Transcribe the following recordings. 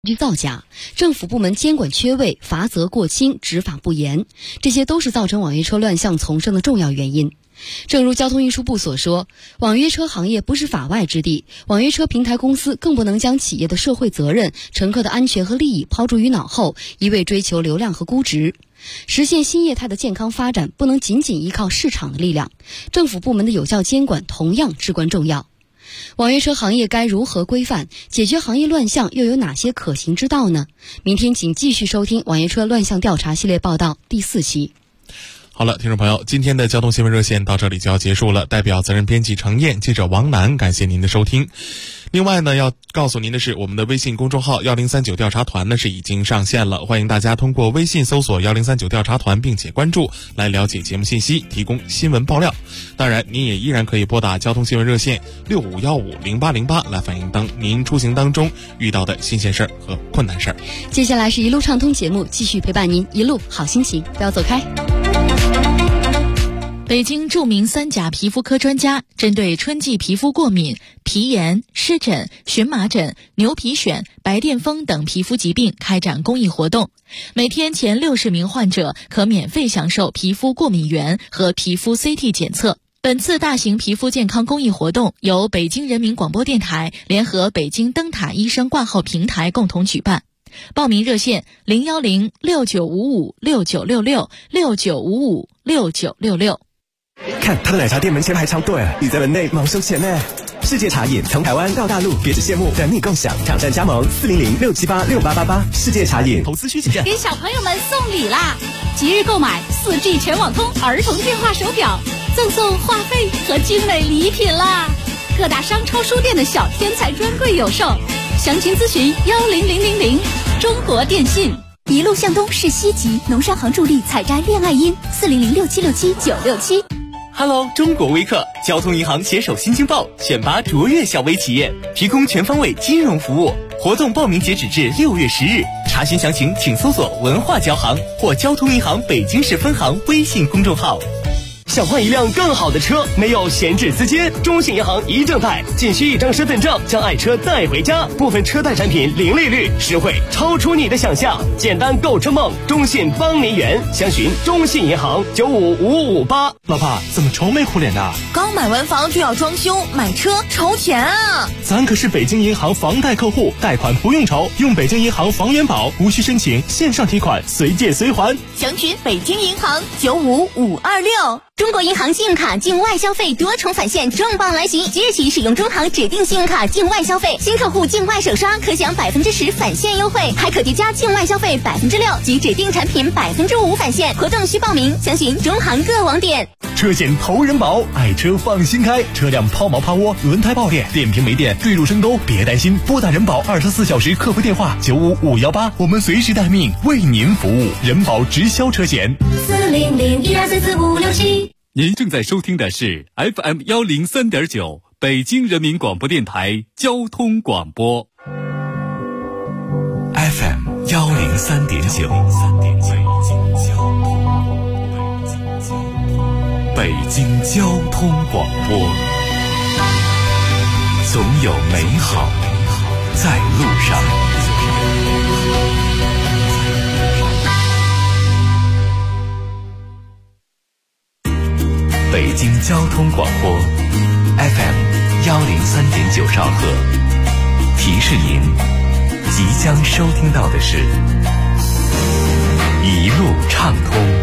造假，政府部门监管缺位，罚则过轻，执法不严，这些都是造成网约车乱象丛生的重要原因。正如交通运输部所说，网约车行业不是法外之地，网约车平台公司更不能将企业的社会责任、乘客的安全和利益抛诸于脑后，一味追求流量和估值。实现新业态的健康发展，不能仅仅依靠市场的力量，政府部门的有效监管同样至关重要。网约车行业该如何规范？解决行业乱象又有哪些可行之道呢？明天请继续收听网约车乱象调查系列报道第4期。 好了，听众朋友，今天的交通新闻热线到这里就要结束了。代表责任编辑程燕、记者王楠，感谢您的收听。另外呢，要告诉您的是，我们的微信公众号1039调查团呢是已经上线了，欢迎大家通过微信搜索1039调查团并且关注，来了解节目信息，提供新闻爆料。当然，您也依然可以拨打交通新闻热线65150808来反映您出行当中遇到的新鲜事儿和困难事儿。 接下来是一路畅通节目，继续陪伴您一路好心情，不要走开。 北京著名3甲皮肤科专家针对春季皮肤过敏、皮炎、湿疹、荨麻疹、牛皮癣、白癜风等皮肤疾病开展公益活动，每天前60名患者可免费享受皮肤过敏原和皮肤 CT 检测。本次大型皮肤健康公益活动由北京人民广播电台联合北京灯塔医生挂号平台共同举办。报名热线010-6955-6966 看他的奶茶店门前排长队，你在门内忙收钱呢。世界茶饮从台湾到大陆，别致羡慕，等你共享。挑战加盟400-678-6888。世界茶饮投资需谨。 给小朋友们送礼啦！即日购买4G 全网通儿童电话手表，赠送话费和精美礼品啦！各大商超书店的小天才专柜有售，详情咨询10000。中国电信。 一路向东是西极，农商行助力采摘恋爱樱，4006767-967。 Hello， 中国微客，交通银行携手新京报选拔卓越小微企业，提供全方位金融服务。活动报名截止至6月10日，查询详情请搜索文化交行或交通银行北京市分行微信公众号。 想换一辆更好的车，没有闲置资金，中信银行一证贷，仅需1张身份证，将爱车带回家。部分车贷产品零利率，实惠超出你的想象。简单购车梦，中信帮您圆。详询中信银行95558。 老婆，怎么愁眉苦脸的？ 刚买完房就要装修，买车愁钱啊！ 咱可是北京银行房贷客户，贷款不用愁，用北京银行房源宝，无需申请，线上提款，随借随还。 详询北京银行95526。 中国银行信用卡境外消费多重返现重磅来袭！即日起使用中行指定信用卡境外消费，新客户境外首刷可享10%返现优惠，还可叠加境外消费6%及指定产品5%返现。活动需报名，详询中行各网点。 车险投人保，爱车放心开，车辆抛锚趴窝、轮胎爆裂、电瓶没电、坠入深沟，别担心，拨打人保24小时客服电话95518，我们随时待命，为您服务。人保直销车险 40012344567。 您正在收听的是 FM 103.9北京人民广播电台交通广播。 FM 103.9北京交通广播，总有美好在路上。北京交通广播 FM 103.9兆赫，提示您即将收听到的是一路畅通。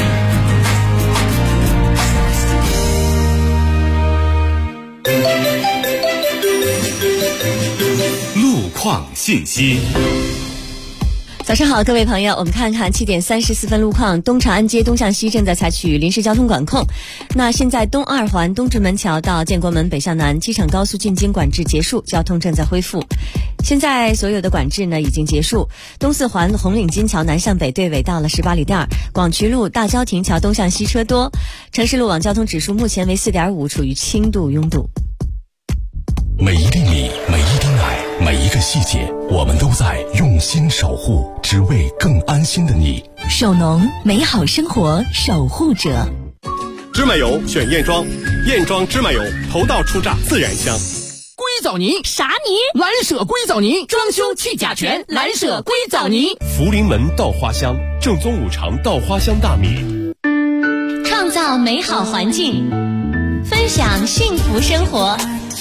路况信息。 早上好，各位朋友，我们看看7点34分路况。东长安街东向西正在采取临时交通管控。那现在东2环东直门桥到建国门北向南机场高速进京管制结束，交通正在恢复。现在所有的管制呢已经结束。东4环红领巾桥南向北对尾到了18里店，广渠路大郊亭桥东向西车多。城市路网交通指数目前为4.5，处于轻度拥堵。 每一粒米，每一滴奶，每一个细节，我们都在用心守护，只为更安心的你。 守农，美好生活守护者。 芝麻油选燕庄，燕庄芝麻油头道出榨自然香。 归藻泥。 啥泥？ 蓝舍硅藻泥， 装修去甲醛，蓝舍硅藻泥。 福临门稻花香，正宗5常稻花香大米。 创造美好环境，分享幸福生活。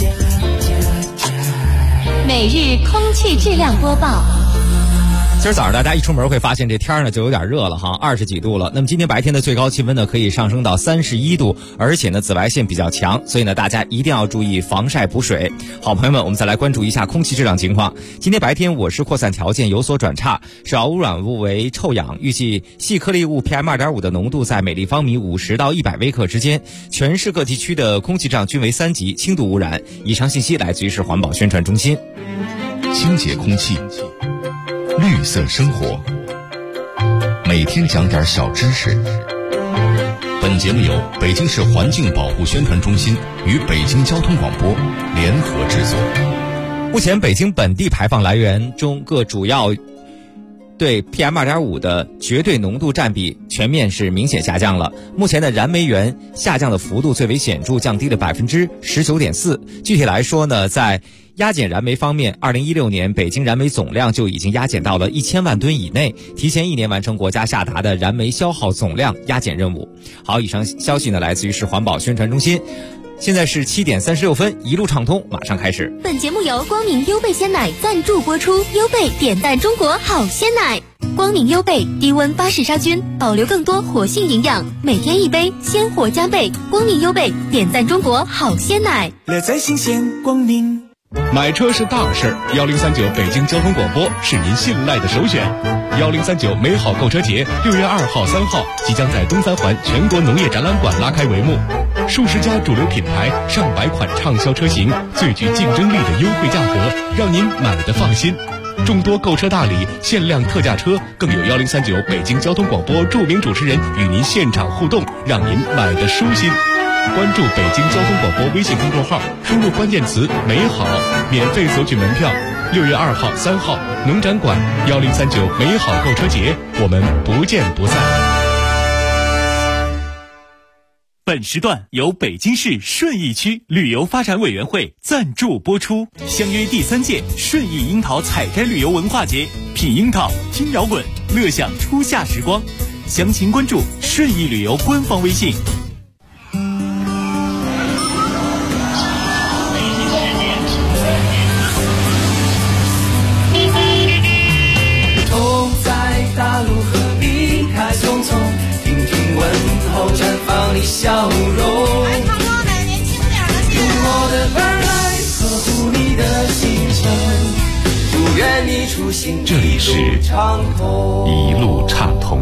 每日空气质量播报。 今儿早上大家一出门会发现这天呢就有点热了哈，20几度了。那么今天白天的最高气温呢可以上升到31度，而且呢紫外线比较强，所以呢大家一定要注意防晒补水。好朋友们，我们再来关注一下空气质量情况。今天白天我市扩散条件有所转差，主要污染物为臭氧，预计细颗粒物 PM2.5 的浓度在每立方米50到100微克之间，全市各地区的空气质量均为3级轻度污染。以上信息来自于市环保宣传中心。 清洁空气，绿色生活，每天讲点小知识。本节目由北京市环境保护宣传中心与北京交通广播联合制作。 目前北京本地排放来源中各主要对 PM2.5 的绝对浓度占比全面是明显下降了。目前的燃煤源下降的幅度最为显著，降低了 19.4%。具体来说呢，在压减燃煤方面，2016年北京燃煤总量就已经压减到了1000万吨以内，提前1年完成国家下达的燃煤消耗总量压减任务。好，以上消息呢来自于市环保宣传中心。现在是7点36分，一路畅通马上开始。 本节目由光明优贝鲜奶赞助播出，优贝点赞中国好鲜奶。光明优贝低温巴氏杀菌，保留更多活性营养，每天1杯，鲜活加倍。光明优贝点赞中国好鲜奶， 乐在新鲜光明。 买车是大事，1039北京交通广播是您信赖的首选。1039美好购车节6月2号、3号即将在东三环全国农业展览馆拉开帷幕，数十家主流品牌、上百款畅销车型，最具竞争力的优惠价格，让您买得放心。众多购车大礼、限量特价车，更有1039北京交通广播著名主持人与您现场互动，让您买得舒心。关注北京交通广播微信公众号，输入关键词美好，免费索取门票。6月2号、3号农展馆1039美好购车节，我们不见不散。 本时段由北京市顺义区旅游发展委员会赞助播出，相约第3届顺义樱桃采摘旅游文化节，品樱桃，听摇滚，乐享初夏时光。详情关注顺义旅游官方微信。 大路何必开匆匆，听听问候，绽放你笑容。 来唱歌，买年轻点的去。 用我的伴来呵护你的心声，祝愿你出行这里是一路畅通。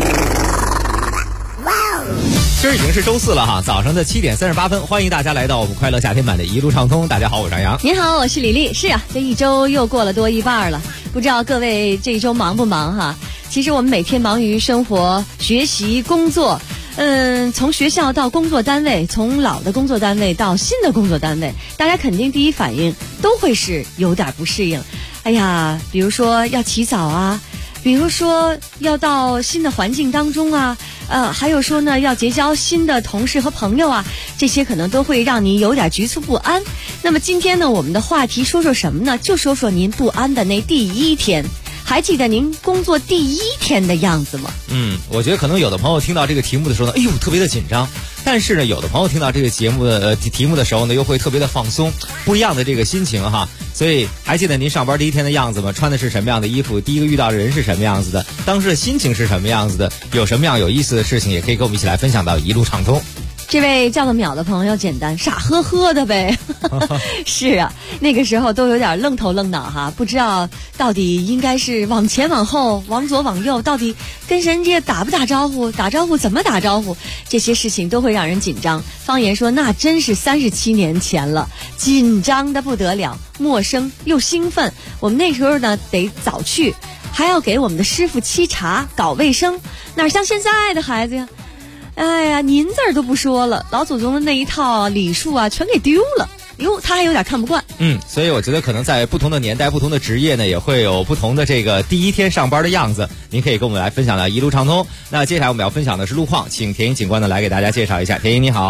今儿已经是周4了哈，早上的7点38分，欢迎大家来到我们快乐夏天版的一路畅通。大家好，我是杨洋。 您好，我是李丽。是啊，这一周又过了多一半了，不知道各位这一周忙不忙哈？其实我们每天忙于生活、学习、工作，从学校到工作单位，从老的工作单位到新的工作单位，大家肯定第一反应都会是有点不适应。哎呀，比如说要起早啊，比如说要到新的环境当中啊，还有说呢要结交新的同事和朋友啊，这些可能都会让你有点局促不安。那么今天呢，我们的话题说说什么呢？就说说您不安的那第一天。还记得您工作第一天的样子吗？ 我觉得可能有的朋友听到这个题目的时候呢，哎呦特别的紧张，但是呢有的朋友听到这个节目的题目的时候呢，又会特别的放松，不一样的这个心情哈。所以还记得您上班第一天的样子吗？穿的是什么样的衣服？第一个遇到的人是什么样子的？当时的心情是什么样子的？有什么样有意思的事情也可以跟我们一起来分享到一路畅通。 这位叫做淼的朋友简单，傻呵呵的呗。是啊，那个时候都有点愣头愣脑哈，不知道到底应该是往前往后，往左往右，到底跟人家打不打招呼，打招呼怎么打招呼，这些事情都会让人紧张。方言说那真是37年前了，紧张的不得了，陌生又兴奋。我们那时候呢得早去，还要给我们的师傅沏茶搞卫生，哪像现在的孩子呀，哎呀，您字儿都不说了，老祖宗的那一套礼数啊，全给丢了。哟，他还有点看不惯。 所以我觉得可能在不同的年代、不同的职业呢，也会有不同的这个第一天上班的样子。您可以跟我们来分享的一路畅通。那接下来我们要分享的是路况，请田英警官呢来给大家介绍一下。田英你好。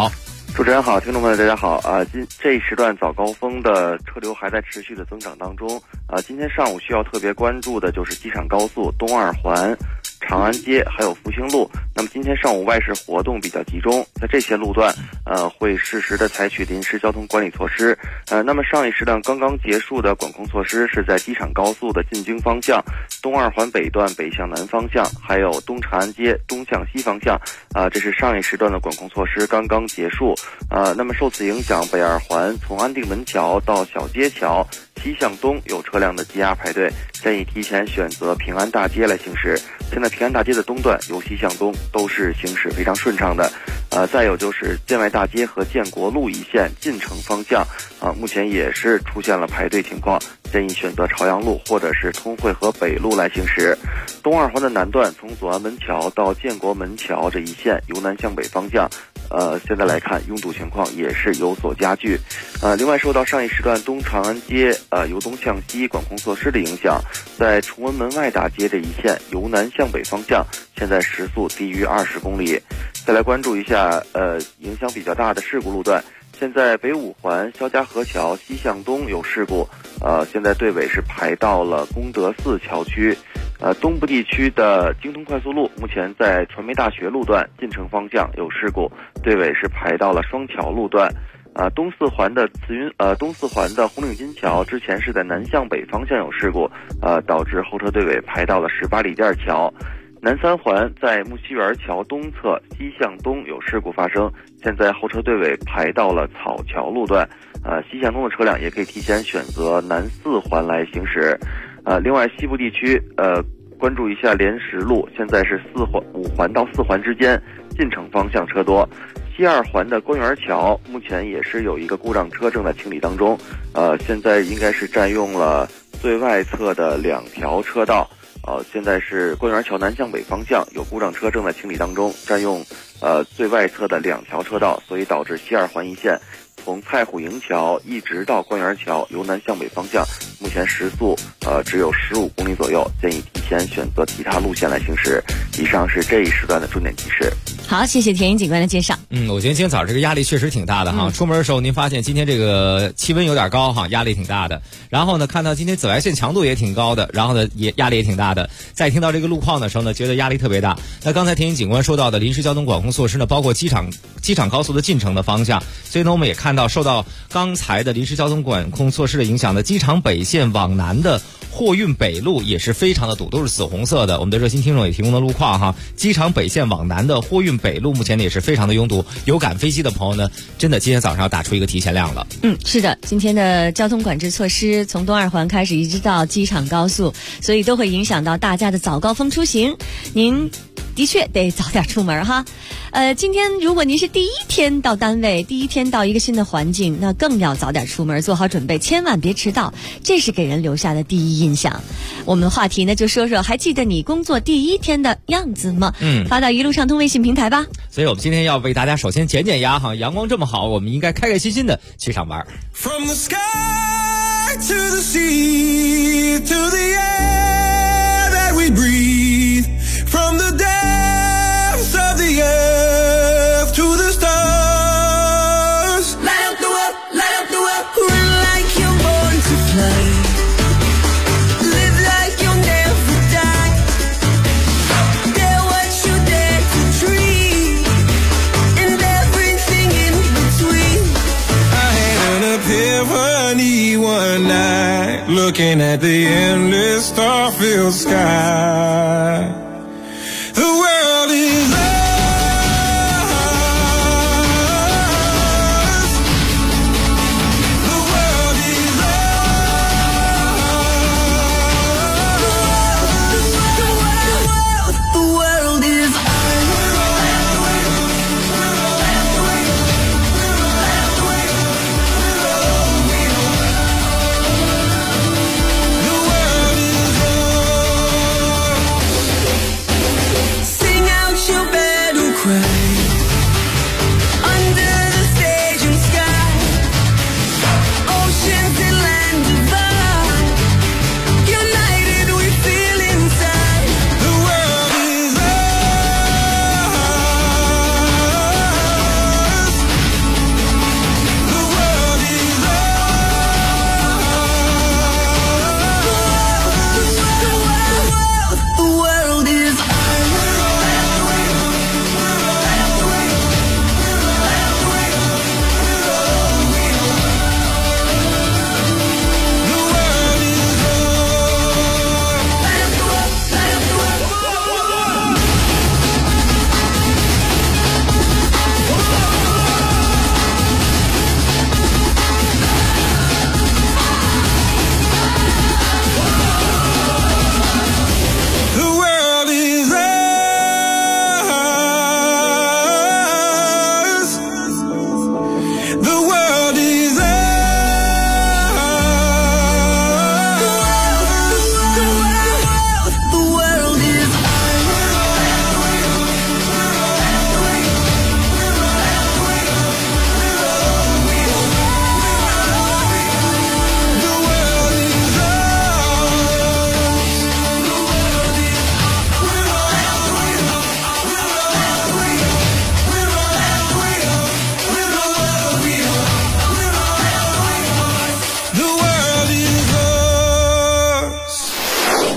主持人好，听众朋友大家好这一时段早高峰的车流还在持续的增长当中今天上午需要特别关注的就是机场高速东2环、长安街还有复兴路。那么今天上午外事活动比较集中，在这些路段会适时的采取临时交通管理措施。那么上一时段刚刚结束的管控措施是在机场高速的进京方向、东2环北段北向南方向，还有东长安街东向西方向这是上一时段的管控措施刚刚结束。那么受此影响，北2环从安定门桥到小街桥西向东有车辆的积压排队，建议提前选择平安大街来行驶。现在平安大街的东段由西向东都是行驶非常顺畅的。再有就是建外大街和建国路一线进城方向目前也是出现了排队情况，建议选择朝阳路或者是通惠河北路来行驶。东2环的南段从左安门桥到建国门桥这一线由南向北方向现在来看拥堵情况也是有所加剧。另外受到上一时段东长安街由东向西管控措施的影响，在崇文门外大街这一线由南向北方向现在时速低于20公里。再来关注一下影响比较大的事故路段。现在北5环肖家河桥西向东有事故现在队尾是排到了功德寺桥区。东部地区的京通快速路目前在传媒大学路段进城方向有事故，队尾是排到了双桥路段。东4环的红领巾桥之前是在南向北方向有事故导致后车队尾排到了18里店桥。南3环在木樨园桥东侧西向东有事故发生，现在后车队尾排到了草桥路段。西向东的车辆也可以提前选择南4环来行驶。另外西部地区关注一下莲石路，现在是5环到4环之间进城方向车多。西2环的官园桥目前也是有一个故障车正在清理当中现在应该是占用了最外侧的2条车道。现在是官园桥南向北方向有故障车正在清理当中，占用最外侧的2条车道，所以导致西2环一线从太湖营桥一直到官园桥由南向北方向目前时速只有15公里左右，建议提前选择其他路线来行驶。以上是这一时段的重点提示。 好，谢谢田英警官的介绍。 我觉得今天早上这个压力确实挺大的哈。出门的时候您发现今天这个气温有点高哈，压力挺大的。然后呢，看到今天紫外线强度也挺高的，然后呢压力也挺大的。再听到这个路况的时候呢，觉得压力特别大。那刚才田英警官说到的临时交通管控措施呢，包括机场高速的进城的方向。所以呢，我们也看到受到刚才的临时交通管控措施的影响的机场北线往南的货运北路也是非常的堵，都是紫红色的。我们的热心听众也提供了路况哈，机场北线往南的货运北路目前呢也是非常的拥堵。有赶飞机的朋友呢，真的今天早上要打出一个提前量了。 是的，今天的交通管制措施从东2环开始一直到机场高速，所以都会影响到大家的早高峰出行。您的确得早点出门哈。今天如果您是第一天到单位，第一天到一个新的环境，那更要早点出门，做好准备，千万别迟到，这是给人留下的第一印象。我们的话题呢，就说说还记得你工作第一天的样子吗？发到一路畅通微信平台吧。 所以我们今天要为大家首先减减压哈，阳光这么好，我们应该开开心心的去上班。 From the sky to the sea to the air that we breathe, from the depths of the earth to the stars. Light up the world, light up the world. Run like you're born to fly. Live like you'll never die. Dare what you dare to dream, and everything in between. I had an epiphany one night, looking at the endless star-filled sky. The world is ours. The world is ours. The world is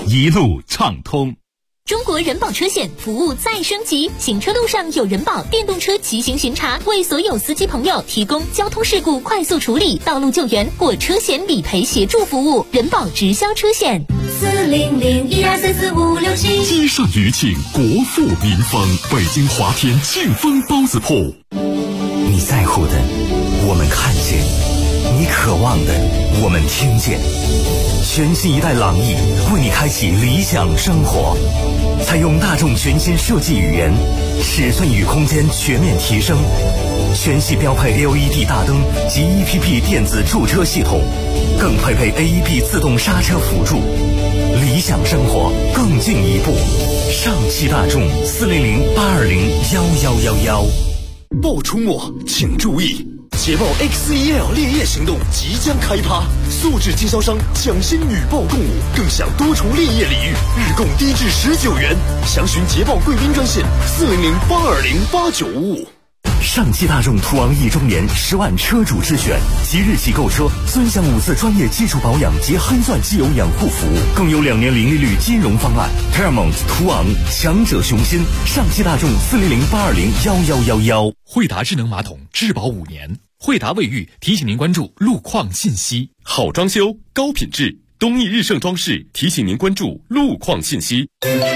一路畅通。 中国人保车险服务再升级，行车路上有人保电动车骑行巡查，为所有司机朋友提供交通事故快速处理、道路救援或车险理赔协助服务。人保直销车险，40012344567。 积善余庆，国富民丰。北京华天庆丰包子铺。 你在乎的，我们看见；你渴望的，我们听见。全新一代朗逸为你开启理想生活，采用大众全新设计语言，尺寸与空间全面提升，全系标配 LED 大灯及 EPP 电子驻车系统，更配备 AEB 自动刹车辅助，理想生活更进一步。上汽大众400-820-1111。 报出没，请注意！捷豹 X1L 烈焰行动即将开趴，素质经销商抢先女豹共舞，更享多重烈焰礼遇，日供低至19元。详询捷豹贵宾专线400-820-8955。 上汽大众途昂1周年10万车主之选，即日起购车尊享5次专业基础保养及黑钻机油养护服务，更有2年零利率金融方案。Paramount 途昂，强者雄心。上汽大众400-820-1111。 惠达智能马桶质保5年。惠达卫浴提醒您关注路况信息。好装修，高品质，东义日盛装饰提醒您关注路况信息。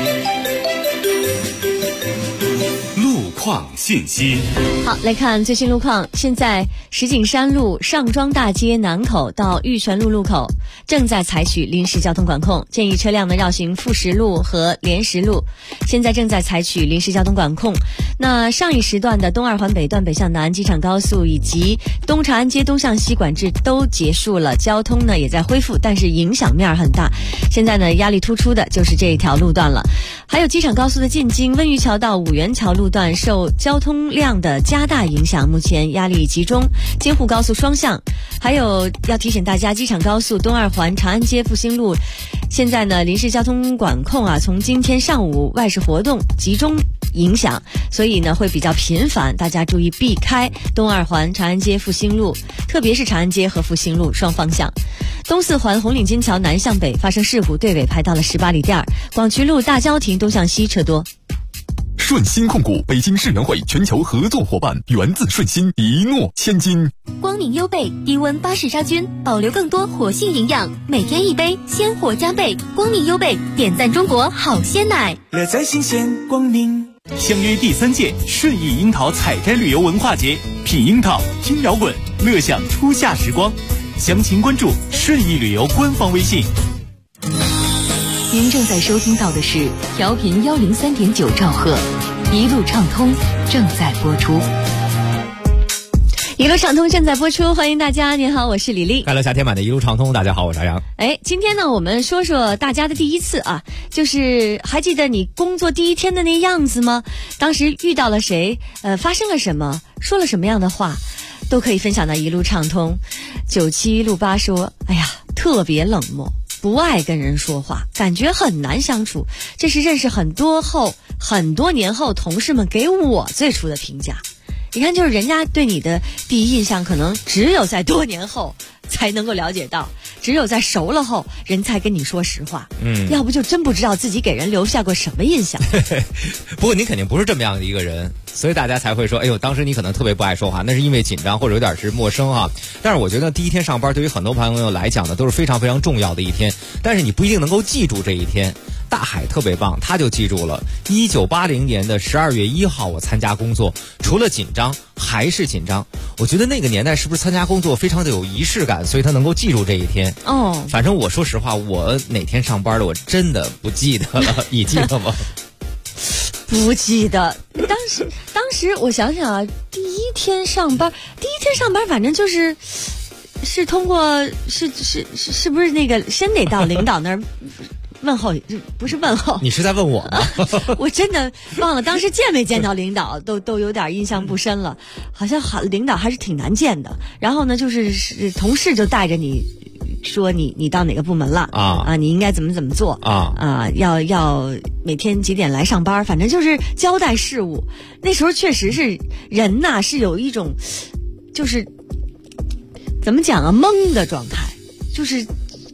路况信息。 好，来看最新路况。现在石景山路上庄大街南口到玉泉路路口正在采取临时交通管控，建议车辆呢绕行富石路和莲石路，现在正在采取临时交通管控。那上一时段的东二环北段北向南、机场高速以及东长安街东向西管制都结束了，交通呢也在恢复，但是影响面很大。现在呢压力突出的就是这一条路段了。还有机场高速的进京温榆桥到五元桥路段受交通量的加大影响，目前压力集中，京沪高速双向。还有要提醒大家，机场高速东二环长安街复兴路现在呢临时交通管控啊，从今天上午外事活动集中影响，所以呢会比较频繁，大家注意避开东二环长安街复兴路，特别是长安街和复兴路双方向。东四环红领巾桥南向北发生事故，队尾排到了18里店，广渠路大郊亭东向西车多。 顺鑫控股，北京世园会全球合作伙伴，源自顺鑫，一诺千金。 光明优贝低温巴氏杀菌，保留更多活性营养，每天一杯，鲜活加倍。光明优贝点赞中国好鲜奶， 乐在新鲜光明。相约第3届顺义樱桃采摘旅游文化节，品樱桃，听摇滚，乐享初夏时光。详情关注顺义旅游官方微信。 您正在收听到的是调频103.9兆赫，一路畅通正在播出。 一路畅通正在播出，欢迎大家。您好，我是李丽。 快乐夏天版的一路畅通，大家好，我是阿阳。 今天呢，我们说说大家的第一次啊，就是还记得你工作第一天的那样子吗？当时遇到了谁？发生了什么？说了什么样的话？都可以分享到一路畅通。9718说：“哎呀，特别冷漠。”不爱跟人说话，感觉很难相处，这是认识很多年后同事们给我最初的评价。你看，就是人家对你的第一印象可能只有在多年后才能够了解到，只有在熟了后人才跟你说实话。要不就真不知道自己给人留下过什么印象。 不过你肯定不是这么样的一个人，所以大家才会说，哎呦，当时你可能特别不爱说话，那是因为紧张或者有点是陌生哈。但是我觉得第一天上班对于很多朋友来讲呢，都是非常非常重要的一天，但是你不一定能够记住这一天。大海特别棒，他就记住了1980年的12月1号我参加工作，除了紧张还是紧张。我觉得那个年代是不是参加工作非常的有仪式感，所以他能够记住这一天。反正我说实话，我哪天上班的我真的不记得了。你记得吗？ 不记得。当时我想想啊，第一天上班反正是通过是不是那个先得到领导那儿问候，不是问候。你是在问我吗？ 我真的忘了当时见没见到领导，都有点印象不深了。好像领导还是挺难见的。然后呢，就是同事就带着你说你到哪个部门了啊，你应该怎么做要每天几点来上班，反正就是交代事务。那时候确实是人呐，是有一种就是怎么讲啊，懵的状态，就是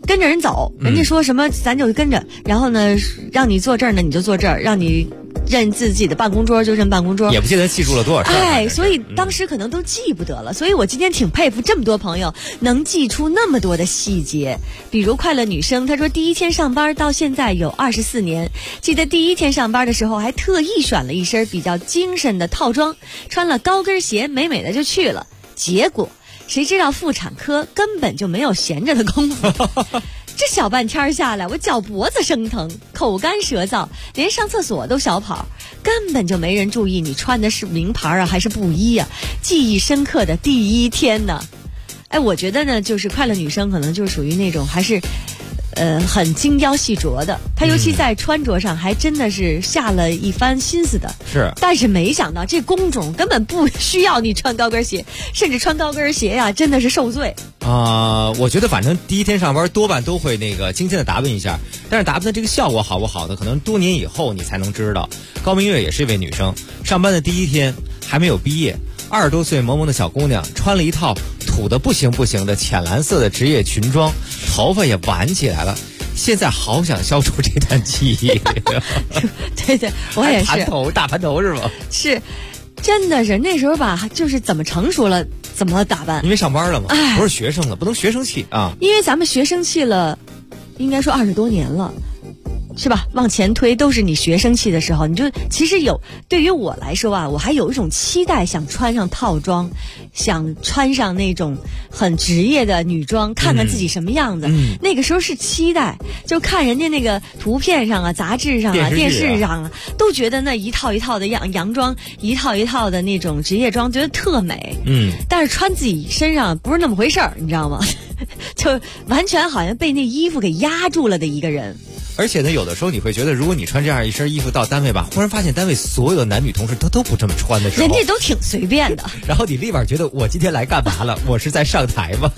跟着人走，人家说什么咱就跟着，然后呢，让你坐这儿呢你就坐这儿，让你认自己的办公桌就认办公桌， 也不见得记住了多少事。 哎，所以当时可能都记不得了。所以我今天挺佩服这么多朋友能记出那么多的细节。比如快乐女生，她说第一天上班到现在有24年，记得第一天上班的时候还特意选了一身比较精神的套装，穿了高跟鞋，美美的就去了。结果谁知道妇产科根本就没有闲着的功夫。这小半天下来，我脚脖子生疼，口干舌燥，连上厕所都小跑，根本就没人注意你穿的是名牌啊还是布衣啊。记忆深刻的第一天呢，哎，我觉得呢，就是快乐女生可能就是属于那种还是很精雕细琢的，她尤其在穿着上还真的是下了一番心思的。 是， 但是没想到这工种根本不需要你穿高跟鞋，甚至穿高跟鞋呀真的是受罪。 我觉得反正第一天上班多半都会那个精心的打扮一下，但是打扮的这个效果好不好的，可能多年以后你才能知道。高明月也是一位女生，上班的第一天还没有毕业，20多岁萌萌的小姑娘，穿了一套土的不行不行的浅蓝色的职业裙装，头发也挽起来了。现在好想消除这段记忆。 对对，我也是。 大盘头是吗？ 是，真的是那时候吧，就是怎么成熟了怎么打扮。 因为上班了嘛，不是学生了，不能学生气啊。 因为咱们学生气了，应该说20多年了。是吧？往前推都是你学生气的时候，你就其实有。对于我来说啊，我还有一种期待，想穿上套装，想穿上那种很职业的女装，看看自己什么样子。那个时候是期待，就看人家那个图片上啊、杂志上啊、电视上啊，都觉得那一套一套的洋装，一套一套的那种职业装，觉得特美。但是穿自己身上不是那么回事儿，你知道吗？就完全好像被那衣服给压住了的一个人。 而且呢，有的时候你会觉得，如果你穿这样一身衣服到单位吧，忽然发现单位所有的男女同事都不这么穿的时候， 人家都挺随便的。 然后你立马觉得，我今天来干嘛了？我是在上台吗？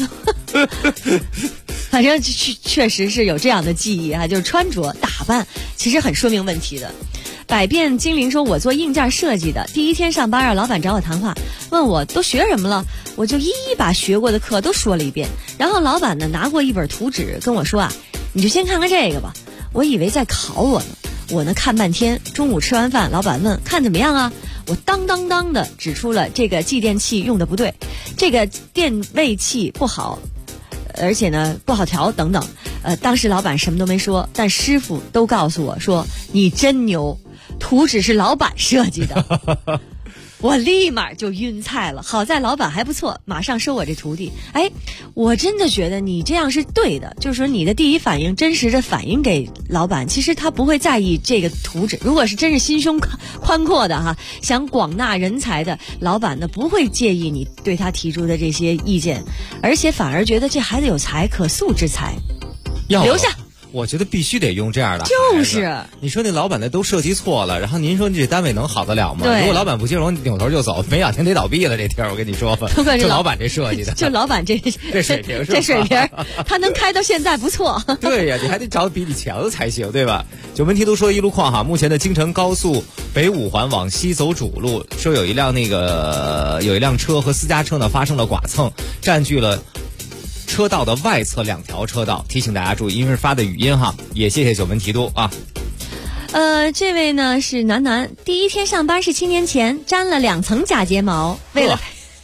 反正确实是有这样的记忆啊，就是穿着打扮其实很说明问题的。百变精灵说，我做硬件设计的，第一天上班啊，老板找我谈话，问我都学什么了，我就一一把学过的课都说了一遍。然后老板呢拿过一本图纸跟我说啊，你就先看看这个吧。我以为在考我呢，我呢看半天。中午吃完饭，老板问看怎么样啊？我当的指出了这个继电器用的不对，这个电位器不好，而且呢不好调等等。当时老板什么都没说，但师傅都告诉我说你真牛，图纸是老板设计的。我立马就晕菜了，好在老板还不错，马上收我这徒弟。哎，我真的觉得你这样是对的，就是说你的第一反应真实的反映给老板，其实他不会在意这个图纸。如果是真是心胸宽阔的哈，想广纳人才的老板呢，不会介意你对他提出的这些意见，而且反而觉得这孩子有才，可塑之才，留下。 我觉得必须得用这样的。 就是你说那老板那都设计错了，然后您说你这单位能好得了吗？如果老板不接容，扭头就走，没2天得倒闭了。这天我跟你说吧，就老板这设计的， 就老板这水平， 这水平，他能开到现在不错。 对呀，你还得找比你强的才行，对吧？九门提督说一路况哈，目前的京承高速北5环往西走主路，说有一辆车和私家车呢发生了剐蹭，占据了车道的外侧2条车道，提醒大家注意，因为是发的语音哈，也谢谢九门提督啊。 这位呢是楠，第一天上班是7年前，粘了2层假睫毛，为了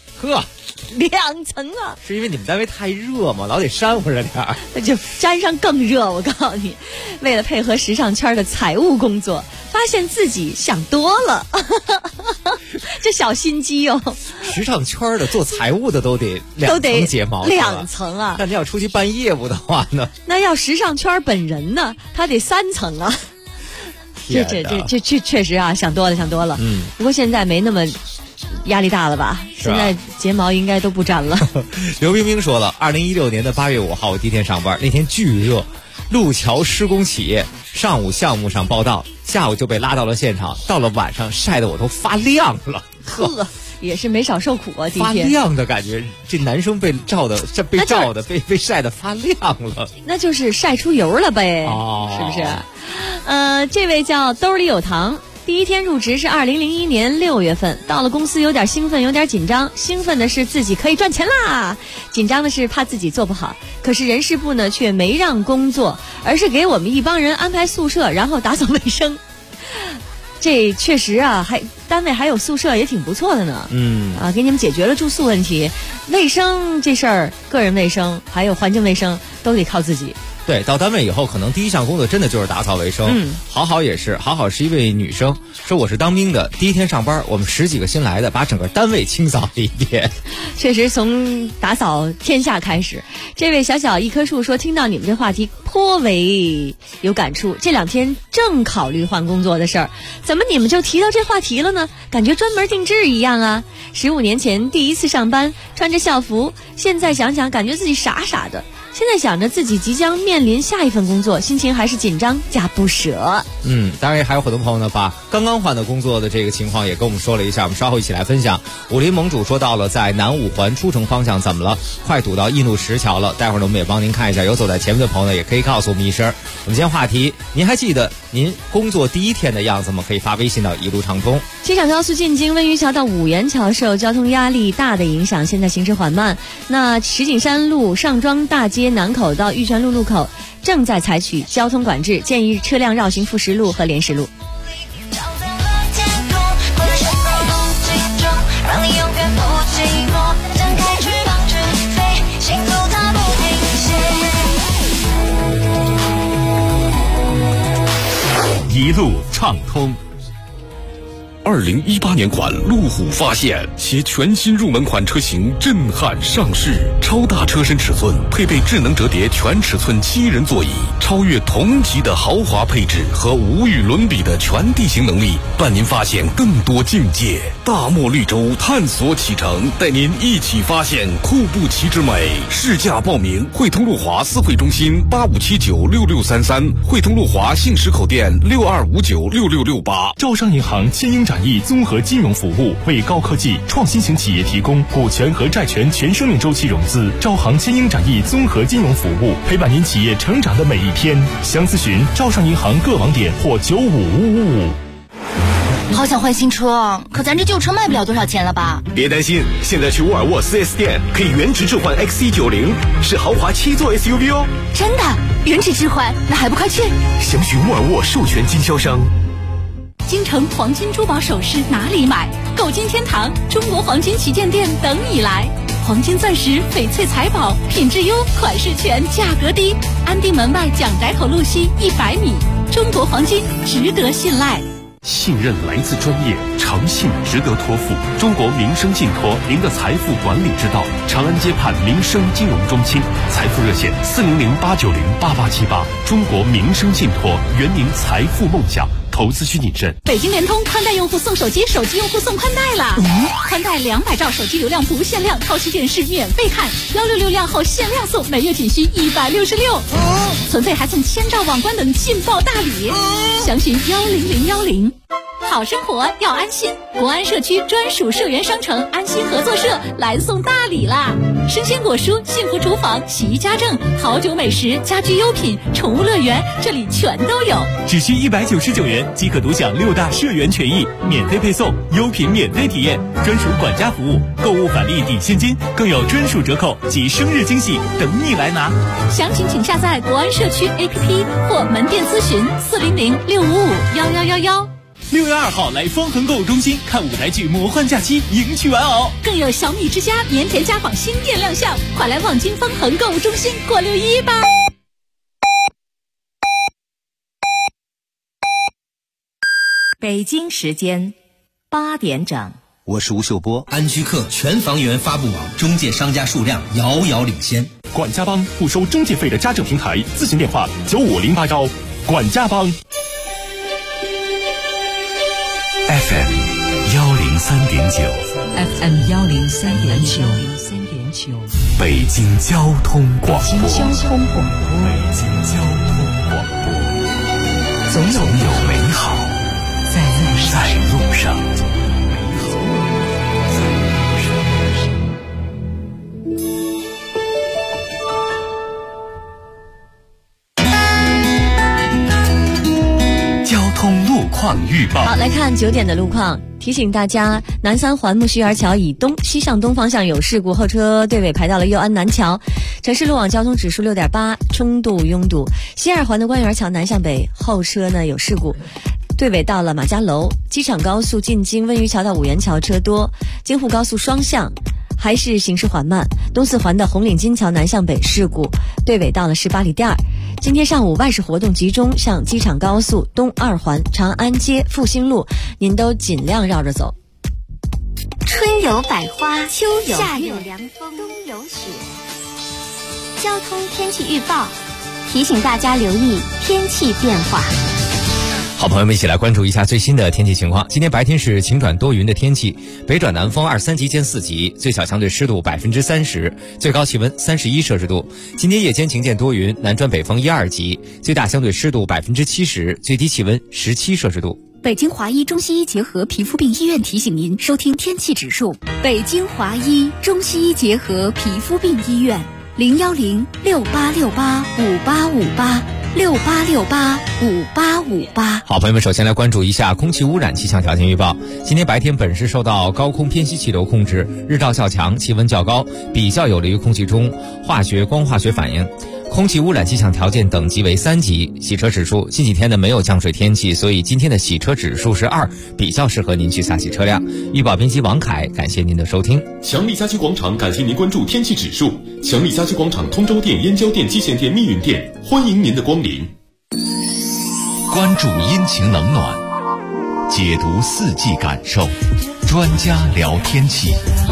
2层啊！ 是因为你们单位太热吗？老得煽乎着点儿， 就粘上更热。我告诉你，为了配合时尚圈的财务工作，发现自己想多了，这小心机哦。 时尚圈的做财务的都得2层睫毛 ，2层啊！ 那你要出去办业务的话呢？ 那要时尚圈本人呢，他得3层啊。这确实啊，想多了。不过现在没那么压力大了吧？现在睫毛应该都不粘了。 刘冰冰说了，2016年的8月5号，我第一天上班，那天巨热，路桥施工企业，上午项目上报道，下午就被拉到了现场，到了晚上晒得我都发亮了。 呵，也是没少受苦啊！ 发亮的感觉，这男生被晒得发亮了， 那就是晒出油了呗，是不是？这位叫兜里有糖， 第一天入职是2001年6月份，到了公司有点兴奋，有点紧张。兴奋的是自己可以赚钱啦，紧张的是怕自己做不好。可是人事部呢却没让工作，而是给我们一帮人安排宿舍，然后打扫卫生。这确实啊，单位还有宿舍也挺不错的呢。给你们解决了住宿问题，卫生这事儿，个人卫生还有环境卫生都得靠自己。 对，到单位以后，可能第一项工作真的就是打扫卫生。好好也是，好好是一位女生，说我是当兵的，第一天上班，我们10几个新来的，把整个单位清扫了一遍。 确实，从打扫天下开始。这位小小一棵树说，听到你们这话题颇为有感触，这2天正考虑换工作的事儿，怎么你们就提到这话题了呢？感觉专门定制一样啊。15年前第一次上班，穿着校服，现在想想感觉自己傻傻的。现在想着自己即将面临下一份工作，心情还是紧张加不舍。 当然还有很多朋友呢，把刚刚换的工作的这个情况也跟我们说了一下，我们稍后一起来分享。武林盟主说到了在南五环出城方向怎么了，快堵到义怒石桥了。待会儿呢，我们也帮您看一下，有走在前面的朋友呢，也可以告诉我们一声。我们今天话题，您还记得您工作第一天的样子吗？可以发微信到一路畅通。 机场高速进京温榆桥到五元桥受交通压力大的影响，现在行驶缓慢。那石景山路上庄大街南口到玉泉路路口正在采取交通管制，建议车辆绕行富石路和莲石路。 一路畅通。2018年款路虎发现，其全新入门款车型震撼上市，超大车身尺寸，配备智能折叠全尺寸7人座椅，超越同级的豪华配置和无与伦比的全地形能力，伴您发现更多境界。大漠绿洲探索启程，带您一起发现库布齐之美。试驾报名：汇通路华4会中心85796633，汇通路华信实口店62596668。 招商银行千英展翼综合金融服务，为高科技创新型企业提供股权和债权全生命周期融资。招行千英展翼综合金融服务，陪伴您企业成长的每一天。详咨询招商银行各网点或95555。 好想换新车，可咱这旧车卖不了多少钱了吧？ 别担心，现在去沃尔沃 4S 店可以原值置换 XC90，是豪华7座 SUV 哦。 真的？原值置换？那还不快去？ 详询沃尔沃授权经销商。 京城黄金珠宝首饰哪里买？购金天堂中国黄金旗舰店等你来。黄金钻石、翡翠财宝，品质优，款式全，价格低。安定门外蒋宅口路西100米，中国黄金值得信赖。 信任来自专业，诚信值得托付。中国民生信托，您的财富管理之道。长安街畔民生金融中心，财富热线400-890-8878。中国民生信托，圆您财富梦想。投资需谨慎。 北京联通宽带用户送手机，手机用户送宽带了。宽带200兆手机流量不限量，超级电视免费看，166量后限量送，每月仅需166。存费还送1000兆网关等劲爆大礼。详询10010。好生活要安心，国安社区专属社员商城安心合作社来送大礼啦！生鲜果蔬、幸福厨房、洗衣家政、好酒美食、家居优品、宠物乐园，这里全都有。 只需199元即可独享6大社员权益，免费配送，优品免费体验，专属管家服务，购物返利抵现金，更有专属折扣及生日惊喜等你来拿。 详情请下载国安社区 APP 或门店咨询400-655-1111。 6月2号来方恒购物中心看舞台剧《魔幻假期》，赢取玩偶， 更有小米之家年前家纺新店亮相，快来望京方恒购物中心过6·1吧！ 北京时间8点整， 我是吴秀波。安居客全房源发布网中介商家数量遥遥领先， 管家帮不收中介费的家政平台，咨询电话9508招。管家帮。 FM 103.9 FM 103.9， 北京交通广播。 北京交通广播，总有美好在路上。 交通路况预报。 好，来看9点的路况。提醒大家，南三环木樨园桥以东西向东方向有事故，后车队尾排到了右安南桥。城市路网交通指数6.8，中度拥堵。西二环的官园桥南向北后车呢有事故，队尾到了马家楼。机场高速进京温榆桥到五元桥车多，京沪高速双向还是行驶缓慢。东四环的红领巾桥南向北事故，队尾到了18里店。今天上午外事活动集中，向机场高速东二环、长安街、复兴路，您都尽量绕着走。 春有百花，秋有夏有凉风，冬有雪。交通天气预报提醒大家留意天气变化。 好，朋友们一起来关注一下最新的天气情况。今天白天是晴转多云的天气，北转南风2、3级见4级，最小相对湿度30%，最高气温31摄氏度。今天夜间晴见多云，南转北风1、2级，最大相对湿度70%，最低气温17摄氏度。 北京华医中西医结合皮肤病医院提醒您收听天气指数。北京华医中西医结合皮肤病医院，01068685858。68685858。 好，朋友们，首先来关注一下空气污染气象条件预报。今天白天本市受到高空偏西气流控制，日照较强，气温较高，比较有利于空气中光化学反应。空气污染气象条件等级为3级，洗车指数近几天的没有降水天气，所以今天的洗车指数是2，比较适合您去擦洗车辆。预报编辑王凯，感谢您的收听。 强力家居广场感谢您关注天气指数。强力家居广场通州店、燕郊店、蓟县店、密云店，欢迎您的光临。 关注阴晴冷暖，解读四季感受，专家聊天气。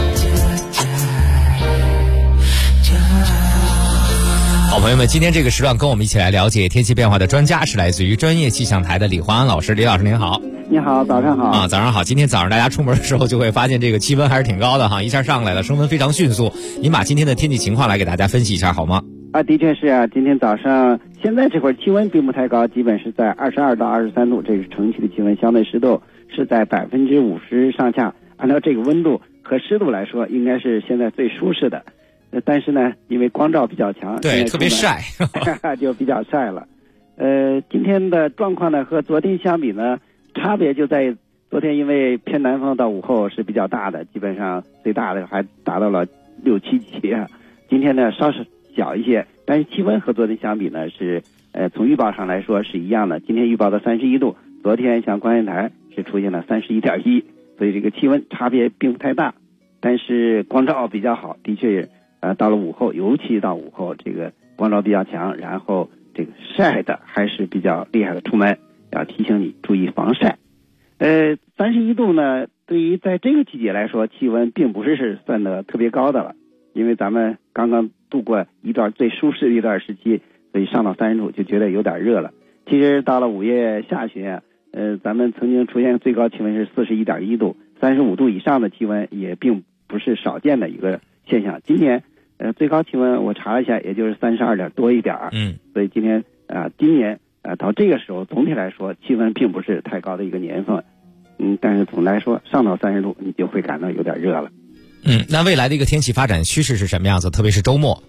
好，朋友们，今天这个时段跟我们一起来了解天气变化的专家是来自于专业气象台的李焕安老师。李老师您好。 你好，早上好啊，早上好。今天早上大家出门的时候就会发现这个气温还是挺高的哈，一下上来了，升温非常迅速。您把今天的天气情况来给大家分析一下好吗？ 的确是啊，今天早上现在这会儿气温并不太高，基本是在22到23度，这是城区的气温，相对湿度是在50%上下。按照这个温度和湿度来说，应该是现在最舒适的。但是呢，因为光照比较强， 对，特别晒， 就比较晒了。今天的状况呢和昨天相比呢，差别就在于昨天因为偏南风到午后是比较大的，基本上最大的还达到了6、7级啊。今天呢稍是小一些，但是气温和昨天相比呢是从预报上来说是一样的。今天预报的31度，昨天像观县台是出现了31.1，所以这个气温差别并不太大，但是光照比较好，的确到了午后，尤其到午后，这个光照比较强，然后这个晒的还是比较厉害的，出门要提醒你注意防晒。31度呢，对于在这个季节来说，气温并不是算得特别高的了，因为咱们刚刚度过一段最舒适的一段时期，所以上到30度就觉得有点热了。其实到了5月下旬咱们曾经出现最高气温是41.1度，35度以上的气温也并不是少见的一个现象。今年最高气温我查了一下，也就是32点多一点。所以今年到这个时候，总体来说气温并不是太高的一个年份。但是总的来说，上到30度你就会感到有点热了。 那未来的一个天气发展趋势是什么样子？特别是周末。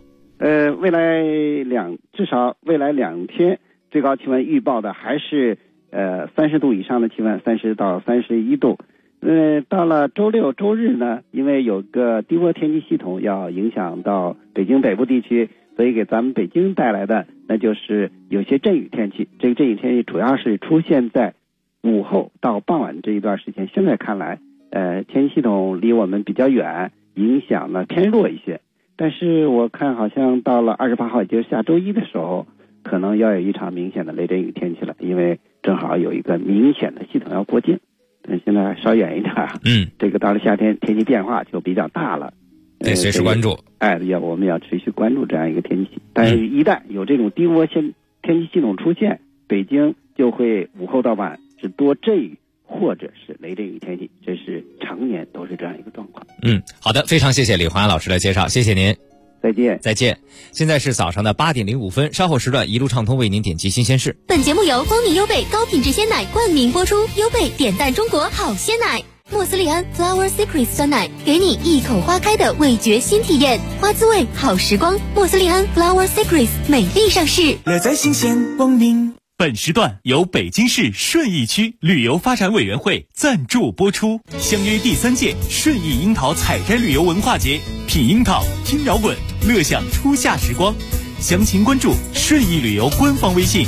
至少未来2天最高气温预报的还是30度以上的气温，30到31度。到了周六周日呢，因为有个低涡天气系统要影响到北京北部地区，所以给咱们北京带来的那就是有些阵雨天气。这个阵雨天气主要是出现在午后到傍晚这一段时间。现在看来天气系统离我们比较远，影响呢偏弱一些，但是我看好像到了28号，也就是下周一的时候，可能要有一场明显的雷阵雨天气了，因为正好有一个明显的系统要过境。但现在稍远一点，这个到了夏天天气变化就比较大了， 得随时关注。 我们要持续关注这样一个天气。但是一旦有这种低涡天气系统出现，北京就会午后到晚是多阵雨或者是雷阵雨天气，这是常年都是这样一个状况。 好的，非常谢谢李焕安老师的介绍，谢谢您。 再见。 现在是早上的8点05分，稍后时段一路畅通为您点击新鲜事。 本节目由光明优贝高品质鲜奶冠名播出，优贝点赞中国好鲜奶，莫斯利安 Flower Secrets 酸奶，给你一口花开的味觉新体验，花滋味好时光，莫斯利安 Flower Secrets 美丽上市。 乐在新鲜光明。 本时段由北京市顺义区旅游发展委员会赞助播出，相约第3届顺义樱桃采摘旅游文化节，品樱桃，听摇滚，乐享初夏时光。详情关注顺义旅游官方微信。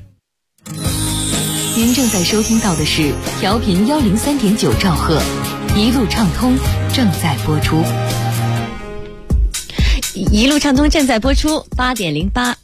您正在收听到的是调频103.9兆赫，一路畅通正在播出。 一路畅通正在播出，8点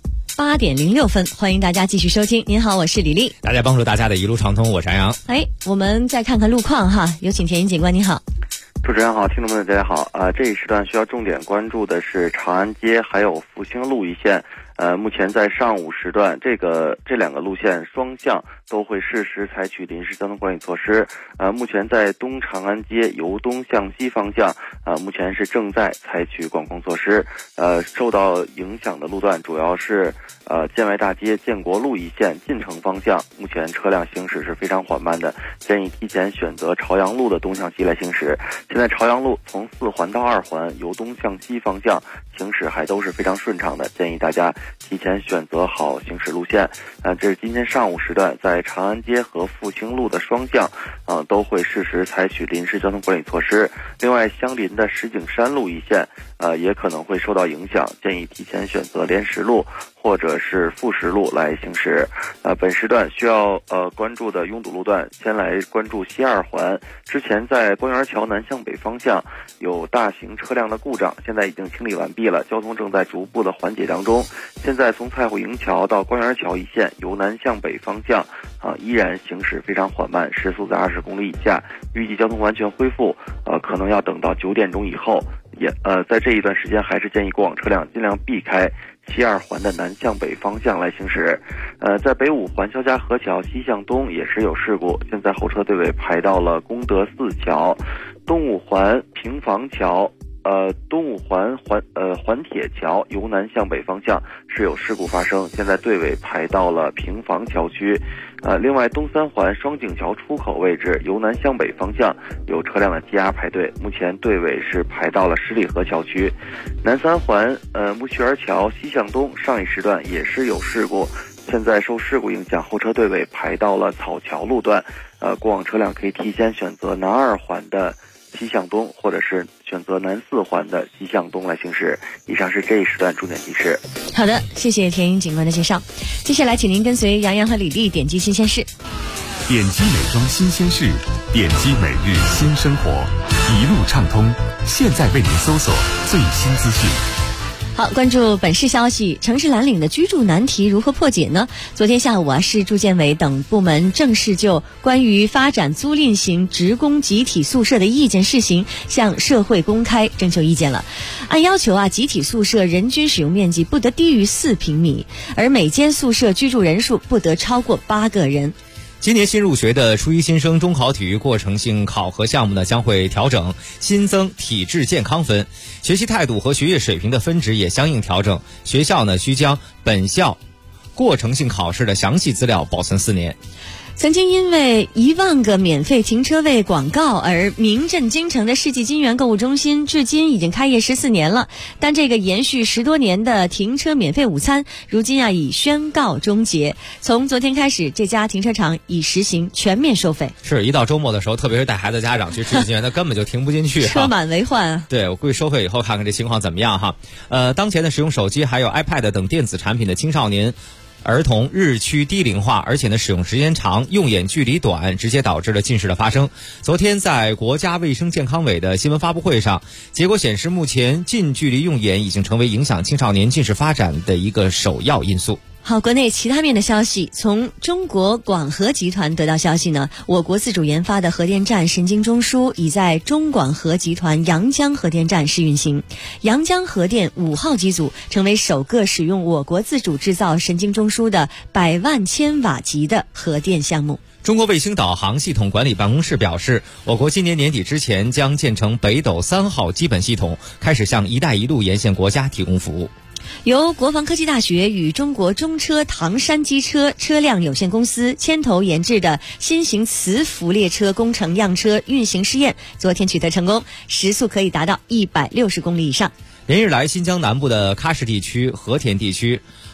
06分，欢迎大家继续收听。您好，我是李丽。 大家帮助大家的一路畅通，我是安阳。 我们再看看路况哈，有请田英警官，你好。 主持人好，听众们大家好。这一时段需要重点关注的是长安街还有复兴路一线。目前在上午时段，这两个路线双向都会适时采取临时交通管理措施。目前在东长安街由东向西方向，目前是正在采取管控措施。受到影响的路段主要是建外大街建国路一线进城方向，目前车辆行驶是非常缓慢的，建议提前选择朝阳路的东向西来行驶。现在朝阳路从4环到2环由东向西方向行驶还都是非常顺畅的，建议大家提前选择好行驶路线。这是今天上午时段在长安街和复兴路的双向都会适时采取临时交通管理措施。另外相邻的石景山路一线也可能会受到影响，建议提前选择连石路或者是复石路来行驶。本时段需要关注的拥堵路段，先来关注西2环。之前在官园桥南向北方向有大型车辆的故障，现在已经清理完毕了，交通正在逐步的缓解当中。现在从蔡虎营桥到官园桥一线由南向北方向依然行驶非常缓慢，时速在20公里以下。预计交通完全恢复可能要等到9点钟以后。在这一段时间还是建议过往车辆尽量避开西2环的南向北方向来行驶。在北5环肖家河桥西向东也是有事故，现在后车队尾排到了功德寺桥。东5环平房桥东5环环铁桥由南向北方向是有事故发生，现在队尾排到了平房桥区。另外东3环双井桥出口位置由南向北方向有车辆的积压排队，目前队尾是排到了十里河桥区。南3环木樨园桥西向东上一时段也是有事故，现在受事故影响，后车队尾排到了草桥路段。过往车辆可以提前选择南2环的西向东，或者是选择南4环的西向东来行驶。以上是这一时段重点提示。 好的，谢谢田英警官的介绍。接下来请您跟随杨洋和李丽点击新鲜事。 点击美妆新鲜事，点击每日新生活，一路畅通。现在为您搜索最新资讯。 好，关注本市消息，城市蓝领的居住难题如何破解呢？昨天下午市住建委等部门正式就关于发展租赁型职工集体宿舍的意见试行向社会公开征求意见了。按要求集体宿舍人均使用面积不得低于4平米，而每间宿舍居住人数不得超过8个人。 今年新入学的初一新生中考体育过程性考核项目呢，将会调整新增体质健康分，学习态度和学业水平的分值也相应调整。学校呢需将本校过程性考试的详细资料保存4年。 曾经因为1万个免费停车位广告而名震京城的世纪金源购物中心，至今已经开业14年了。但这个延续10多年的停车免费午餐，如今已宣告终结。从昨天开始，这家停车场已实行全面收费。 是一到周末的时候，特别是带孩子家长去世纪金源，他根本就停不进去， 车满为患啊。 对，我估计收费以后看看这情况怎么样哈。当前的使用手机还有 iPad 等电子产品的青少年儿童日趋低龄化，而且使用时间长，用眼距离短，直接导致了近视的发生。昨天在国家卫生健康委的新闻发布会上，结果显示，目前近距离用眼已经成为影响青少年近视发展的一个首要因素。 好，国内其他面的消息，从中国广核集团得到消息呢，我国自主研发的核电站神经中枢已在中广核集团阳江核电站试运行。阳江核电5号机组成为首个使用我国自主制造神经中枢的100万千瓦级的核电项目。 中国卫星导航系统管理办公室表示，我国今年年底之前将建成北斗3号基本系统，开始向一带一路沿线国家提供服务。 由国防科技大学与中国中车唐山机车车辆有限公司牵头研制的新型磁浮列车工程样车运行试验昨天取得成功，时速可以达到160公里以上。 连日来，新疆南部的喀什地区、和田地区、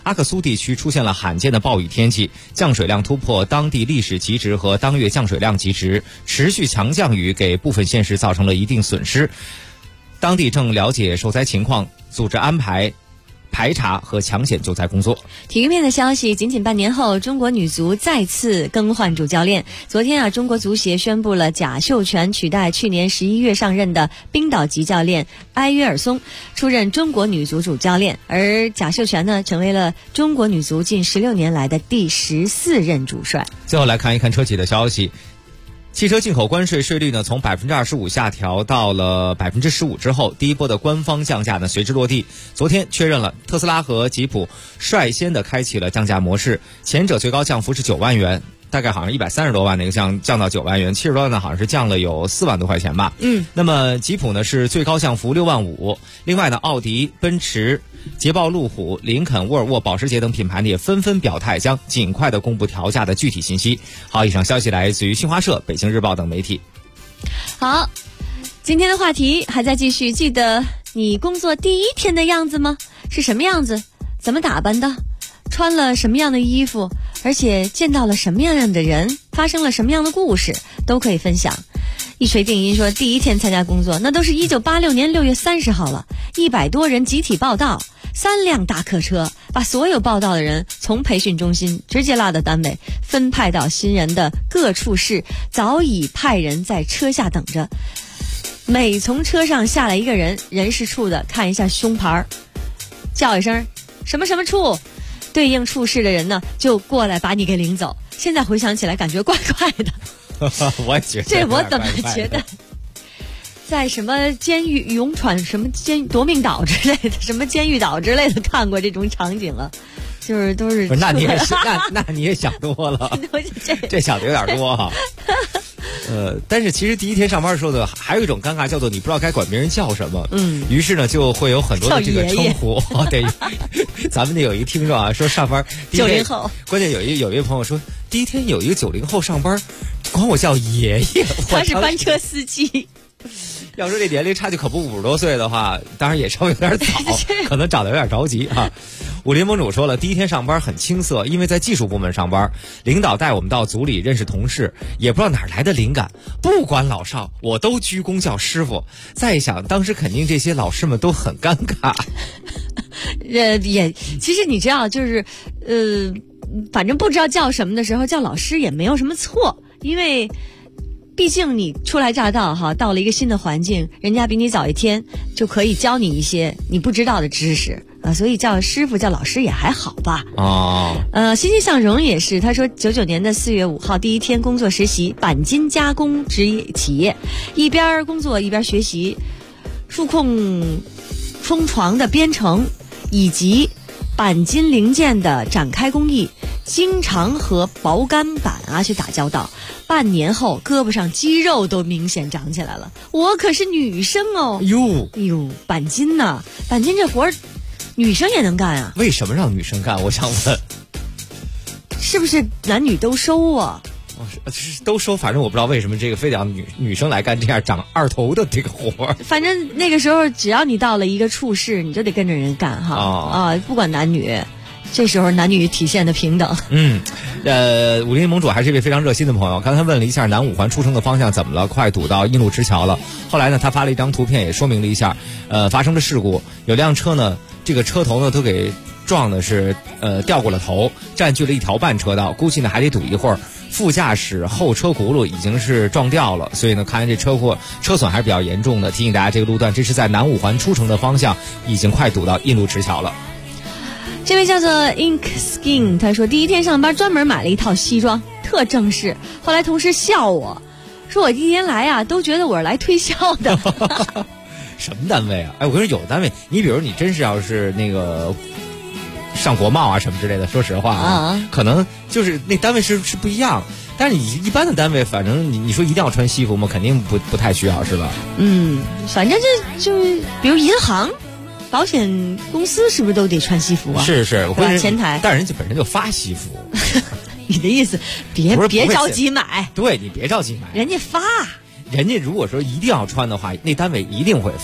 阿克苏地区出现了罕见的暴雨天气，降水量突破当地历史极值和当月降水量极值，持续强降雨给部分县市造成了一定损失。当地正了解受灾情况，组织安排排查和抢险救灾工作。 体育面的消息，仅仅半年后，中国女足再次更换主教练。昨天中国足协宣布了贾秀全取代去年11月上任的冰岛籍教练埃约尔松出任中国女足主教练，而贾秀全呢，成为了中国女足近16年来的第14任主帅。 最后来看一看车企的消息。汽车进口关税税率呢，从 25% 下调到了 15% 之后，第一波的官方降价呢随之落地。昨天确认了，特斯拉和吉普率先的开启了降价模式，前者最高降幅是9万元，大概好像130多万那个降到9万元，70多万呢好像是降了有4万多块钱吧。那么吉普呢是最高降幅6万5，另外呢奥迪、奔驰、捷豹、路虎、林肯、沃尔沃、保时捷等品牌呢也纷纷表态将尽快的公布调价的具体信息。好，以上消息来自于新华社、北京日报等媒体。 好，今天的话题还在继续，记得你工作第一天的样子吗？是什么样子？怎么打扮的？穿了什么样的衣服？而且见到了什么样的人？发生了什么样的故事？都可以分享。一锤定音说，第一天参加工作，那都是1986年6月30号了，100多人集体报到，3辆大客车把所有报到的人从培训中心直接拉到单位，分派到新人的各处室，早已派人在车下等着。每从车上下来一个人，人事处的看一下胸牌，叫一声什么什么处，对应处室的人呢就过来把你给领走。现在回想起来感觉怪怪的。 我也觉得这我怎么觉得在什么监狱勇闯什么夺命岛之类的，什么监狱岛之类的看过这种场景了，就是都是。 那你也是那你也想多了，这想的有点多哈。但是其实第一天上班的时候呢，还有一种尴尬，叫做你不知道该管别人叫什么。于是呢就会有很多的这个称呼。对，咱们那有一个听众啊说上班 90后， 关键有一位朋友说第一天有一个90后上班，管我叫爷爷， 他是班车司机。 要说这年龄差距可不50多岁的话，当然也稍微有点早，可能找的有点着急啊。武林盟主说了，第一天上班很青涩，因为在技术部门上班，领导带我们到组里认识同事，也不知道哪来的灵感，不管老少，我都鞠躬叫师傅。再想，当时肯定这些老师们都很尴尬。 也其实你知道，就是反正不知道叫什么的时候，叫老师也没有什么错，因为毕竟你初来乍到哈，到了一个新的环境，人家比你早一天就可以教你一些你不知道的知识啊，所以叫师傅叫老师也还好吧。欣欣向荣也是，他说99年的4月5号第一天工作实习，钣金加工企业，一边工作一边学习数控封床的编程以及钣金零件的展开工艺，经常和薄干板去打交道。半年后胳膊上肌肉都明显长起来了，我可是女生哦。哟，钣金呐，钣金这活儿女生也能干啊？ 为什么让女生干？我想问， 是不是男女都收啊？ 都收，反正我不知道为什么这个非得让女生来干这样长二头的这个活儿。 反正那个时候只要你到了一个处室，你就得跟着人干哈。不管男女，这时候男女体现的平等。 武林盟主还是一位非常热心的朋友，刚才问了一下南五环出城的方向怎么了，快堵到印路直桥了。后来呢，他发了一张图片，也说明了一下，发生的事故，有辆车呢，这个车头呢都给撞的是掉过了头，占据了1条半车道，估计呢还得堵一会儿。副驾驶后车轱辘已经是撞掉了，所以呢，看来这车损还是比较严重的。提醒大家，这个路段这是在南五环出城的方向，已经快堵到印路直桥了。 这位叫做 Ink Skin， 他说第一天上班专门买了一套西装，特正式。后来同事笑我，说我第一天来都觉得我是来推销的。 什么单位啊？我跟你说，有单位，你比如你真是要是那个上国贸什么之类的，说实话可能就是那单位是不一样。但是你一般的单位，反正你说一定要穿西服吗？肯定不太需要，是吧？ 反正就比如银行、保险公司是不是都得穿西服啊？ 是，我跟前台， 但人家本身就发西服。 你的意思，别着急买。 对，你别着急买， 人家发。 人家如果说一定要穿的话，那单位一定会发。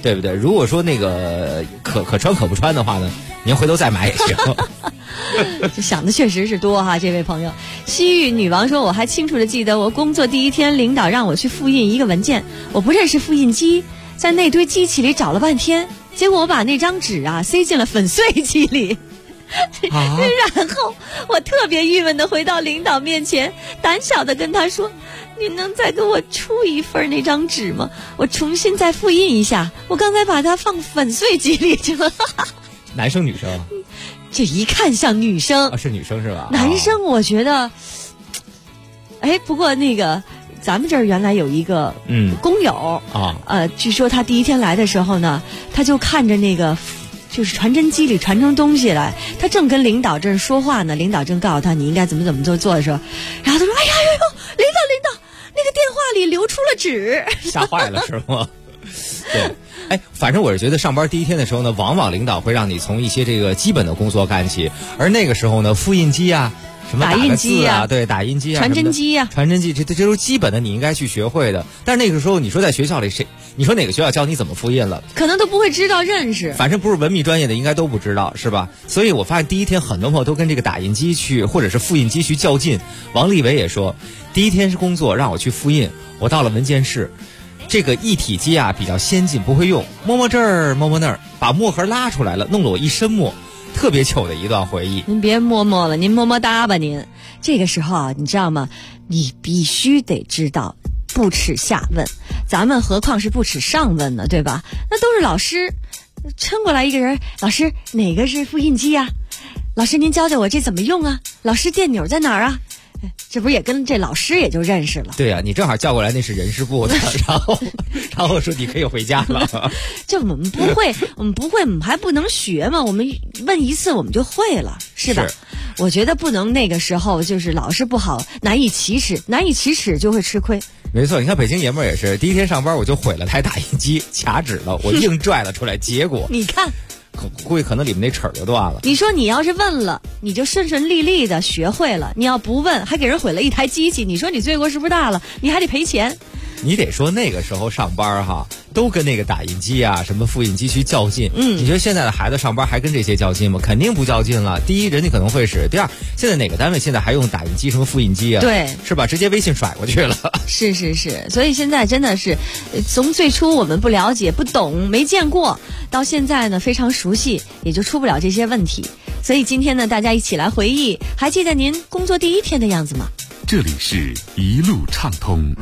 对不对？如果说那个可穿可不穿的话呢，您回头再买也行。 这想的确实是多哈，这位朋友。西域女王说，我还清楚的记得我工作第一天，领导让我去复印一个文件，我不认识复印机，在那堆机器里找了半天，结果我把那张纸塞进了粉碎机里。然后我特别郁闷的回到领导面前，胆小的跟他说，您能再给我出一份那张纸吗？我重新再复印一下，我刚才把它放粉碎机里去了。 男生女生？ 这一看像女生。 是女生是吧？ 男生我觉得不过那个咱们这儿原来有一个工友据说他第一天来的时候呢，他就看着那个就是传真机里传出东西来，他正跟领导这儿说话呢，领导正告诉他你应该怎么做的时候，然后他说哎呀呦，领导那个电话里流出了纸。 吓坏了是吗？对。反正我是觉得上班第一天的时候呢，往往领导会让你从一些这个基本的工作干起，而那个时候呢，复印机什么打个字对，打印机传真机传真机，这都是基本的，你应该去学会的。但是那个时候，你说在学校里你说哪个学校教你怎么复印了？ 可能都不会知道认识。 反正不是文秘专业的，应该都不知道，是吧？所以我发现第一天很多朋友都跟这个打印机或者是复印机去较劲。王立伟也说，第一天是工作让我去复印，我到了文件室。这个一体机比较先进，不会用，摸摸这儿摸摸那儿，把墨盒拉出来了，弄了我一身墨，特别糗的一段回忆。 您别摸摸了，您么么哒吧您。这个时候你知道吗？你必须得知道不耻下问，咱们何况是不耻上问呢，对吧？那都是老师，抻过来一个人，老师哪个是复印机啊？老师您教教我这怎么用啊？老师电钮在哪儿啊？这不也跟这老师也就认识了？ 对呀，你正好叫过来，那是人事部的，然后说你可以回家了。 这我们不会，我们还不能学吗？我们问一次我们就会了，是吧？我觉得不能那个时候就是老师不好，难以启齿就会吃亏。 没错，你看北京爷们儿也是，第一天上班我就毁了台打印机，卡纸了，我硬拽了出来，结果你看。 估计可能里面那齿儿就断了。 你说你要是问了，你就顺顺利利的学会了；你要不问，还给人毁了一台机器，你说你罪过是不是大了？你还得赔钱。 你得说那个时候上班都跟那个打印机什么复印机去较劲。你觉得现在的孩子上班还跟这些较劲吗？肯定不较劲了。第一，人家可能会使；第二，现在哪个单位现在还用打印机什么复印机对， 是吧？直接微信甩过去了。 是，所以现在真的是，从最初我们不了解、不懂、没见过，到现在呢非常熟悉，也就出不了这些问题。所以今天呢，大家一起来回忆，还记得您工作第一天的样子吗？ 这里是一路畅通。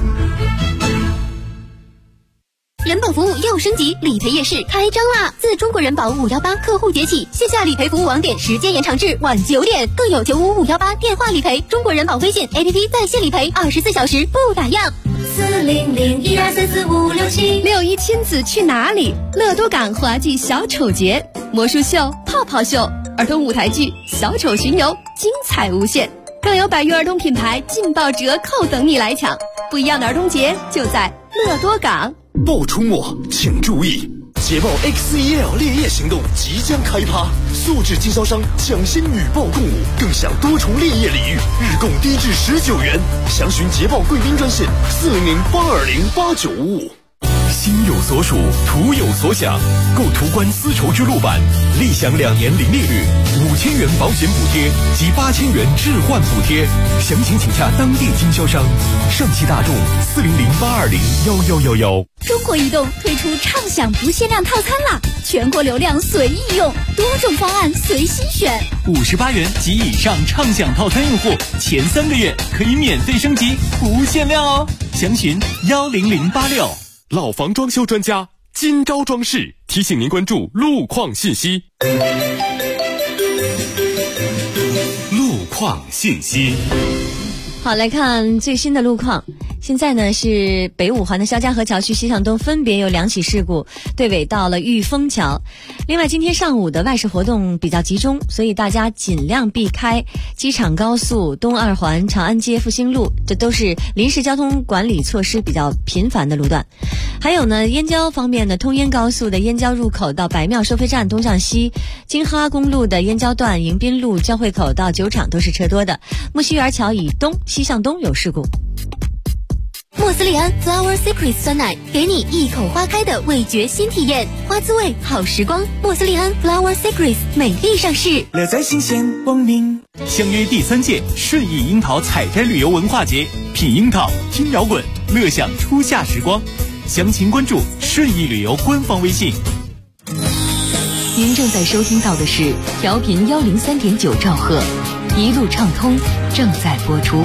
人保服务又升级，理赔夜市开张啦！自中国人保518客户节起，线下理赔服务网点时间延长至晚9点，更有95518电话理赔，中国人保微信 APP 在线理赔，24小时不打烊。40012345676 亲子去哪里？乐多港滑稽小丑节、魔术秀、泡泡秀、儿童舞台剧、小丑巡游，精彩无限，更有百余儿童品牌劲爆折扣等你来抢。不一样的儿童节就在乐多港。 报出没，请注意！捷豹 XEL 烈焰行动即将开趴，素质经销商抢先与报共舞，更享多重烈焰礼遇，日供低至19元。详询捷豹贵宾专线400-820-8955。 心有所属，图有所想。购途观丝绸之路版，立享2年零利率，5000元保险补贴及8000元置换补贴。详情请洽当地经销商。上汽大众400-820-1111。 中国移动推出畅享不限量套餐啦，全国流量随意用，多种方案随心选。 58元及以上畅享套餐用户，前3个月可以免费升级，不限量哦。详询10086。 老房装修专家金招装饰提醒您关注路况信息。 路况信息。 好，来看最新的路况。现在呢是北五环的肖家河桥区西向东分别有2起事故，对尾到了玉峰桥。另外今天上午的外事活动比较集中，所以大家尽量避开机场高速、东2环、长安街、复兴路，这都是临时交通管理措施比较频繁的路段。还有呢，燕郊方面的通燕高速的燕郊入口到白庙收费站东向西，京哈公路的燕郊段迎宾路交汇口到酒厂都是车多的。木樨园桥以东西向东有事故。 莫斯斯利安 Flower Secret 酸奶，给你一口花开的味觉新体验，花滋味好时光。莫斯利安 Flower Secret 美丽上市， 乐在新鲜，光明。相约第3届顺义樱桃采摘旅游文化节，品樱桃，听摇滚，乐享初夏时光。详情关注顺义旅游官方微信。 您正在收听到的是调频103.9兆赫，一路畅通正在播出。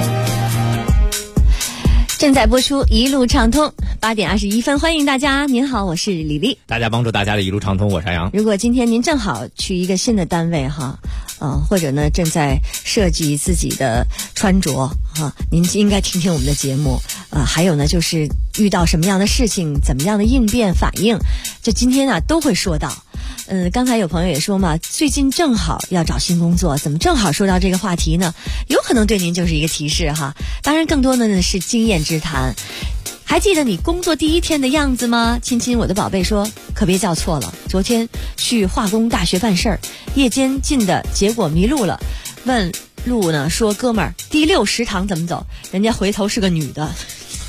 正在播出一路畅通，8点21分，欢迎大家。您好，我是李丽。 大家帮助大家的一路畅通，我是杨。 如果今天您正好去一个新的单位哈，或者呢正在设计自己的穿着哈，您应该听听我们的节目。还有呢就是遇到什么样的事情，怎么样的应变反应，就今天啊都会说到。刚才有朋友也说嘛，最近正好要找新工作，怎么正好说到这个话题呢？有可能对您就是一个提示哈。当然更多的呢是经验之谈。还记得你工作第1天的样子吗？亲亲，我的宝贝说，可别叫错了。昨天去化工大学办事儿，夜间进的，结果迷路了，问路呢，说哥们儿，第6食堂怎么走？人家回头是个女的。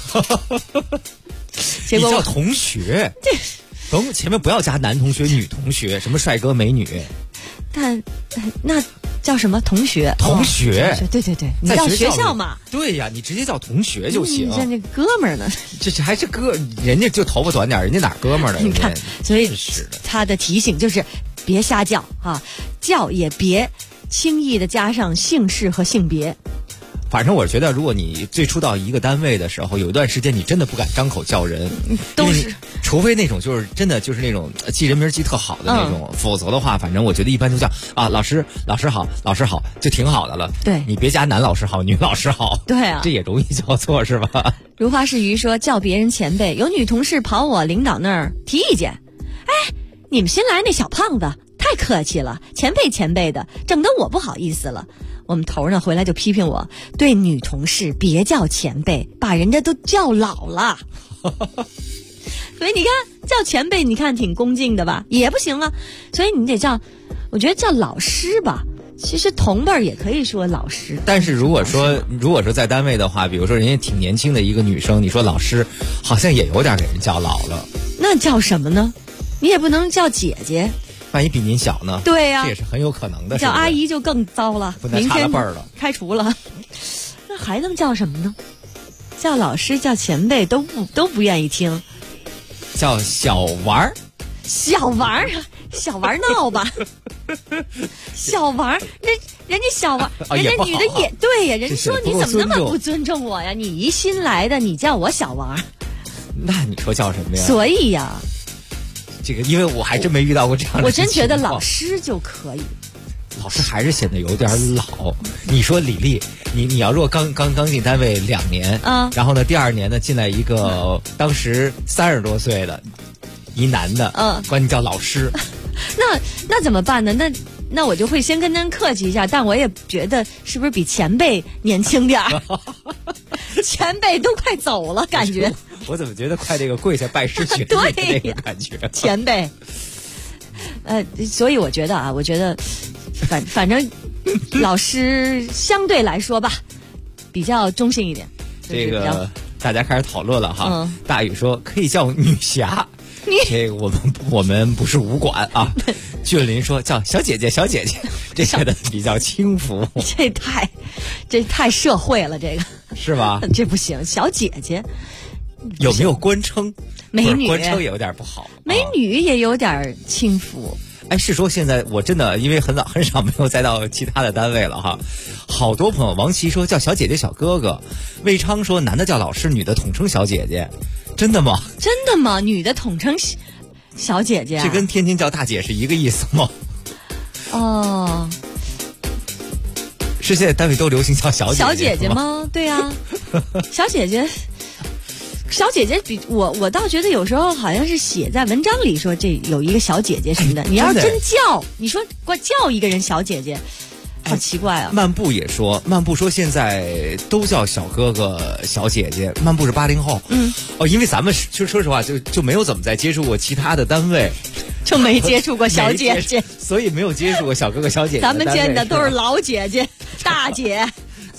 结果你叫同学。前面不要加男同学、女同学，什么帅哥美女。 但那叫什么同学？ 同学， 对对对，你到学校嘛？ 对呀，你直接叫同学就行。 像那哥们儿呢？ 这还是人家就头发短点，人家哪哥们儿呢？ 你看，所以他的提醒就是别瞎叫啊，叫也别轻易的加上姓氏和性别。 反正我觉得，如果你最初到一个单位的时候，有一段时间你真的不敢张口叫人， 都是， 除非那种就是真的就是那种记人名记特好的那种，否则的话，反正我觉得一般就叫啊老师好，老师好就挺好的了。 对， 你别加男老师好，女老师好。 对啊， 这也容易叫错是吧？ 如花似鱼说叫别人前辈，有女同事跑我领导那儿提意见，哎，你们新来那小胖子太客气了，前辈的，整得我不好意思了。我们头呢回来就批评我，对女同事别叫前辈，把人家都叫老了。所以你看叫前辈，你看挺恭敬的吧，也不行啊。所以你得叫，我觉得叫老师吧，其实同辈也可以说老师。 但是如果说在单位的话，比如说人家挺年轻的一个女生，你说老师好像也有点给人叫老了。 那叫什么呢？你也不能叫姐姐， 万一比您小呢？ 对呀， 这也是很有可能的。 叫阿姨就更糟了， 明天开除了。那还能叫什么呢？叫老师、叫前辈都不愿意听。 叫小玩儿， 小玩闹吧。小玩，人家小玩，人家女的也对呀。人家说你怎么那么不尊重我呀？你一新来的，你叫我小玩， 那你说叫什么呀？ 所以呀。 这个，因为我还真没遇到过这样的。 我真觉得老师就可以， 老师还是显得有点老。你说李丽，你要如果刚进单位2年，然后呢第2年呢进来一个当时30多岁的一男的，管你叫老师， 那怎么办呢？那我就会先跟他客气一下，但我也觉得是不是比前辈年轻点儿？前辈都快走了，感觉。 我怎么觉得快这个跪下拜师学艺的那个感觉？ 前辈，所以我觉得反正老师相对来说吧，比较中性一点。 这个大家开始讨论了哈。大宇说可以叫女侠，这个我们不是武馆啊。俊林说叫小姐姐，这个的比较轻浮。 这太社会了，这个是吧？ 这不行，小姐姐。 有没有官称？ 美女官称也有点不好， 美女也有点轻浮。 哎，是说现在我真的因为很少没有再到其他的单位了哈，好多朋友，王琦说叫小姐姐小哥哥，魏昌说男的叫老师，女的统称小姐姐，真的吗？ 真的吗？女的统称小姐姐， 这跟天津叫大姐是一个意思吗？ 哦， 是现在单位都流行叫小姐姐吗？对呀，小姐姐比我倒觉得有时候好像是写在文章里说这有一个小姐姐什么的，你要真叫，你说光叫一个人小姐姐，好奇怪啊。 漫步也说，漫步说现在都叫小哥哥小姐姐，漫步是80后。因为咱们其实说实话就没有怎么再接触过其他的单位， 就没接触过小姐姐， 所以没有接触过小哥哥小姐姐。 咱们见的都是老姐姐大姐。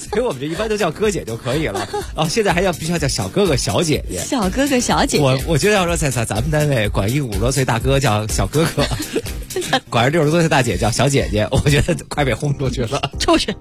所以我们这一般都叫哥姐就可以了。现在还必须要叫小哥哥小姐姐。 小哥哥小姐姐， 我觉得要说在咱们单位管一个50多岁大哥叫小哥哥，管着60多岁大姐叫小姐姐，我觉得快被轰出去了。 出去。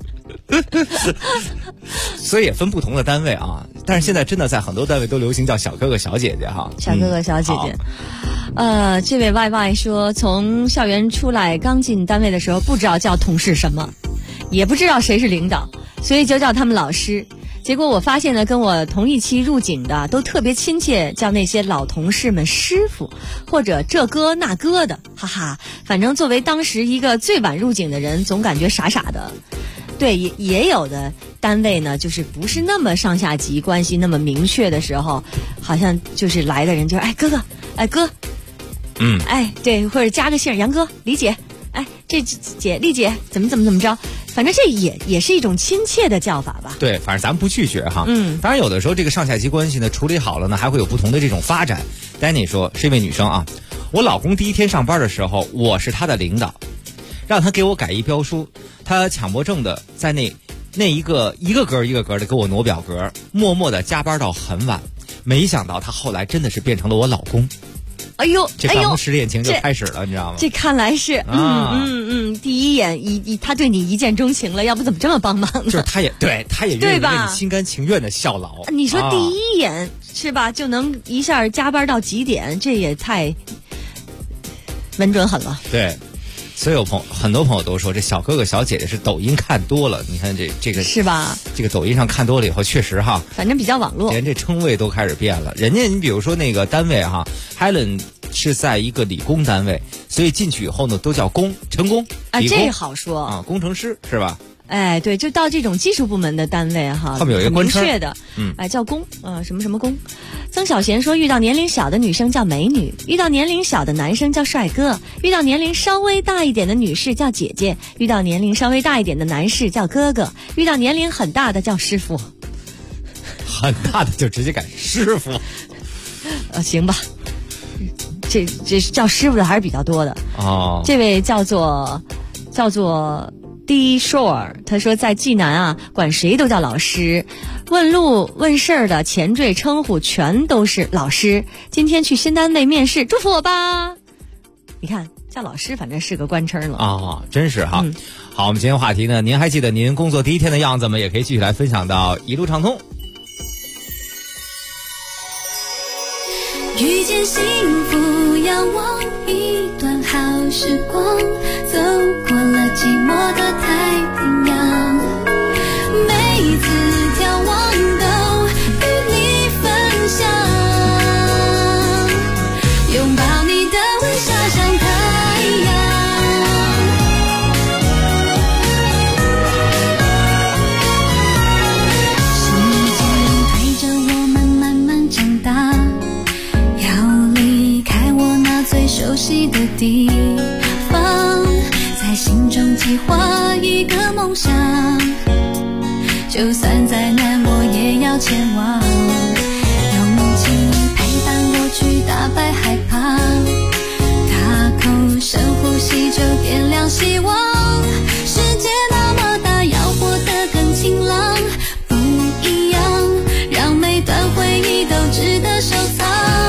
所以也分不同的单位啊，但是现在真的在很多单位都流行叫小哥哥小姐姐哈。 小哥哥小姐姐，这位 YY 说，从校园出来刚进单位的时候，不知道叫同事什么，也不知道谁是领导，所以就叫他们老师。结果我发现呢，跟我同一期入警的都特别亲切，叫那些老同事们师傅或者这哥那哥的，哈哈。反正作为当时一个最晚入警的人，总感觉傻傻的。对，也有的单位呢，就是不是那么上下级关系那么明确的时候，好像就是来的人就哥哥，哥，对，或者加个姓杨哥、李姐，这姐丽姐怎么着，反正这也是一种亲切的叫法吧。 对，反正咱们不拒绝哈。当然有的时候这个上下级关系呢处理好了呢，还会有不同的这种发展。Danny 说是一位女生啊，我老公第一天上班的时候，我是他的领导，让他给我改一标书，他强迫症的在那一个格一个格的给我挪表格，默默的加班到很晚。没想到他后来真的是变成了我老公。 哎呦， 这办公室恋情就开始了，你知道吗？ 这看来是第一眼他对你一见钟情了，要不怎么这么帮忙呢？ 就是他也愿意为你心甘情愿的效劳。 你说第一眼是吧，就能一下加班到几点，这也太稳准狠了。 对。所以很多朋友都说这小哥哥小姐姐是抖音看多了，你看这个是吧？ 这个抖音上看多了以后，确实哈， 反正比较网络， 连这称谓都开始变了。人家你比如说那个单位哈 ，Helen 是在一个理工单位，所以进去以后呢都叫陈工啊，这好说啊，工程师是吧？ 对，就到这种技术部门的单位哈， 后面有一个官称， 明确的，叫工，什么工。曾小贤说，遇到年龄小的女生叫美女，遇到年龄小的男生叫帅哥，遇到年龄稍微大一点的女士叫姐姐，遇到年龄稍微大一点的男士叫哥哥，遇到年龄很大的叫师傅。 很大的就直接改师傅， 行吧。这叫师傅的还是比较多的哦。 这位叫做 D Shore， 他说在济南啊，管谁都叫老师，问路问事儿的前缀称呼全都是老师。今天去新单位面试，祝福我吧。你看叫老师反正是个官称了啊，真是哈。好，我们今天话题呢，您还记得您工作第一天的样子吗？也可以继续来分享到一路畅通。 遇见幸福，仰望一段好时光，走过了寂寞的太平洋，每一次眺望都与你分享，拥抱你的微笑像太阳。时间推着我们慢慢长大，最熟悉的地方，在心中计划一个梦想，就算再难我也要前往，勇气陪伴我去打败害怕，大口深呼吸就点亮希望，世界那么大，要活得更晴朗，不一样，让每段回忆都值得收藏。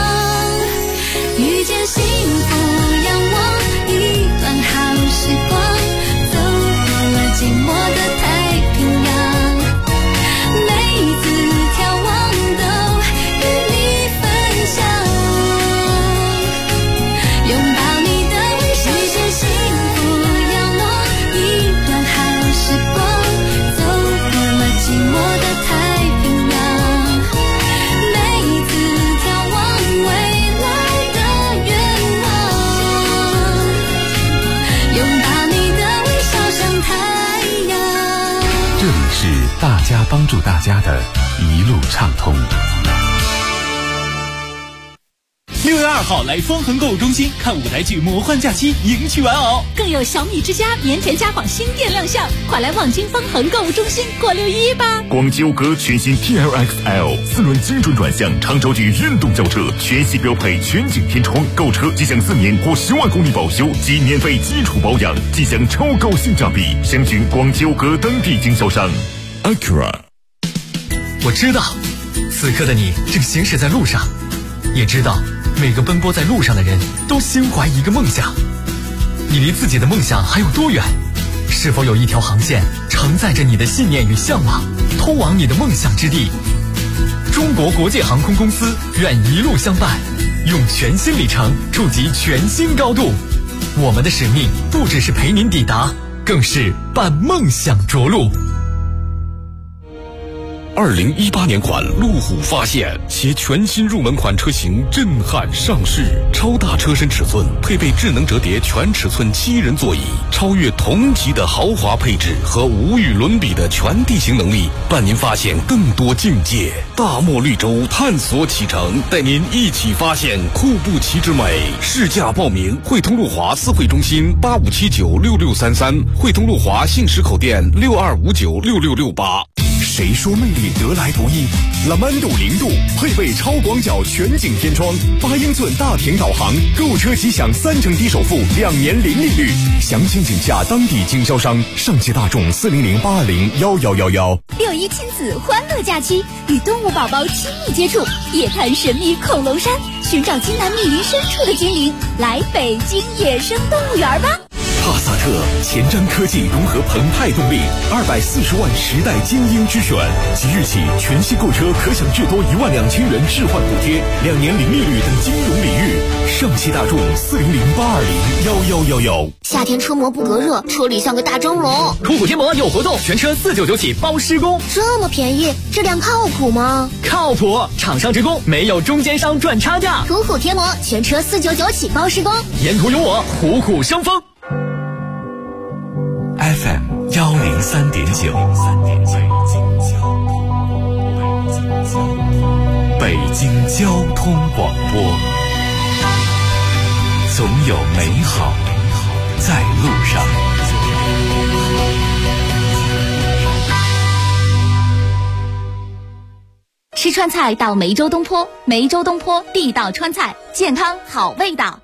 遇见幸福，仰望一段好时光，走过了寂寞的太平洋，每一次眺望都与你分享，拥抱你的微笑。遇见幸福，仰望一段好时光，走过了寂寞的太平洋，每一次眺望未来这里是大家帮助大家的一路畅通。 6月2号来方恒购物中心看舞台剧《魔幻假期》，迎娶玩偶， 更有小米之家年前家纺新店亮相，快来望京方恒购物中心过6·1吧！ 广吉欧歌全新 TLXL 4轮精准转向长轴距运动轿车，全系标配全景天窗，购车即享4年或10万公里保修及免费基础保养，即享超高性价比。详询广吉欧歌当地经销商。 Acura。 我知道，此刻的你正行驶在路上，也知道每个奔波在路上的人都心怀一个梦想。你离自己的梦想还有多远？是否有一条航线承载着你的信念与向往，通往你的梦想之地？中国国际航空公司愿一路相伴，用全新里程触及全新高度。我们的使命不只是陪您抵达，更是伴梦想着陆。 2018年款路虎发现，其全新入门款车型震撼上市，超大车身尺寸，配备智能折叠全尺寸7人座椅，超越同级的豪华配置和无与伦比的全地形能力，伴您发现更多境界。大漠绿洲探索启程，带您一起发现库布齐之美。试驾报名：汇通路华4会中心85796633，汇通路华信实口店62596668。 谁说魅力得来独一？拉曼度0度配备超广角全景天窗，8英寸大屏导航，购车即享30%低首付，2年零利率。详情请洽当地经销商。上汽大众40082011111。 6一亲子欢乐假期，与动物宝宝亲密接触，夜探神秘恐龙山，寻找金南密林深处的精灵。来北京野生动物园吧！ 帕萨特前瞻科技融合澎湃动力，240万时代精英之选。即日起，全系购车可享至多12000元置换补贴，2年零利率等金融礼遇。上汽大众40082011111。 夏天车膜不隔热，车里像个大蒸笼。 途虎贴膜有活动，全车499起包施工。 这么便宜，质量靠谱吗？ 靠谱，厂商直供，没有中间商赚差价。 途虎贴膜全车499起包施工。 沿途有我，虎虎生风。 FM 103.9，北京交通广播，总有美好在路上。 吃川菜到梅州东坡，梅州东坡地道川菜，健康好味道。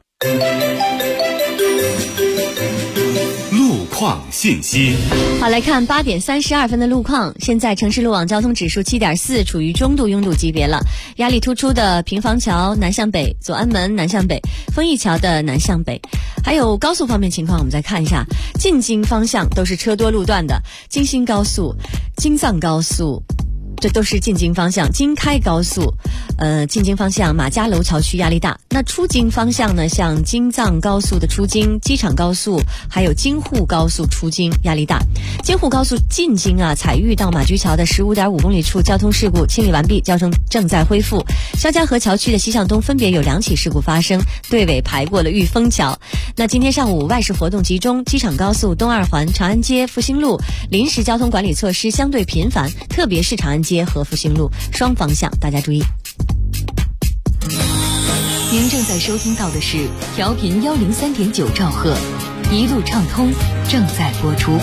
路况信息。 好，来看8点32分的路况。现在城市路网交通指数7.4，处于中度拥堵级别了。压力突出的平房桥南向北、左安门南向北、丰益桥的南向北。还有高速方面情况，我们再看一下，进京方向都是车多路段的，京新高速、京藏高速。这都是进京方向，京开高速，进京方向马家楼桥区压力大。那出京方向呢，像京藏高速的出京、机场高速，还有京沪高速出京压力大。京沪高速进京啊，彩玉到马驹桥的15.5公里处交通事故清理完毕，交通正在恢复。肖家河桥区的西向东分别有2起事故发生，队尾排过了玉峰桥。那今天上午外事活动集中，机场高速东2环、长安街、复兴路临时交通管理措施相对频繁，特别是长安街和复兴路双方向，大家注意。 您正在收听到的是调频103.9兆赫，一路畅通正在播出。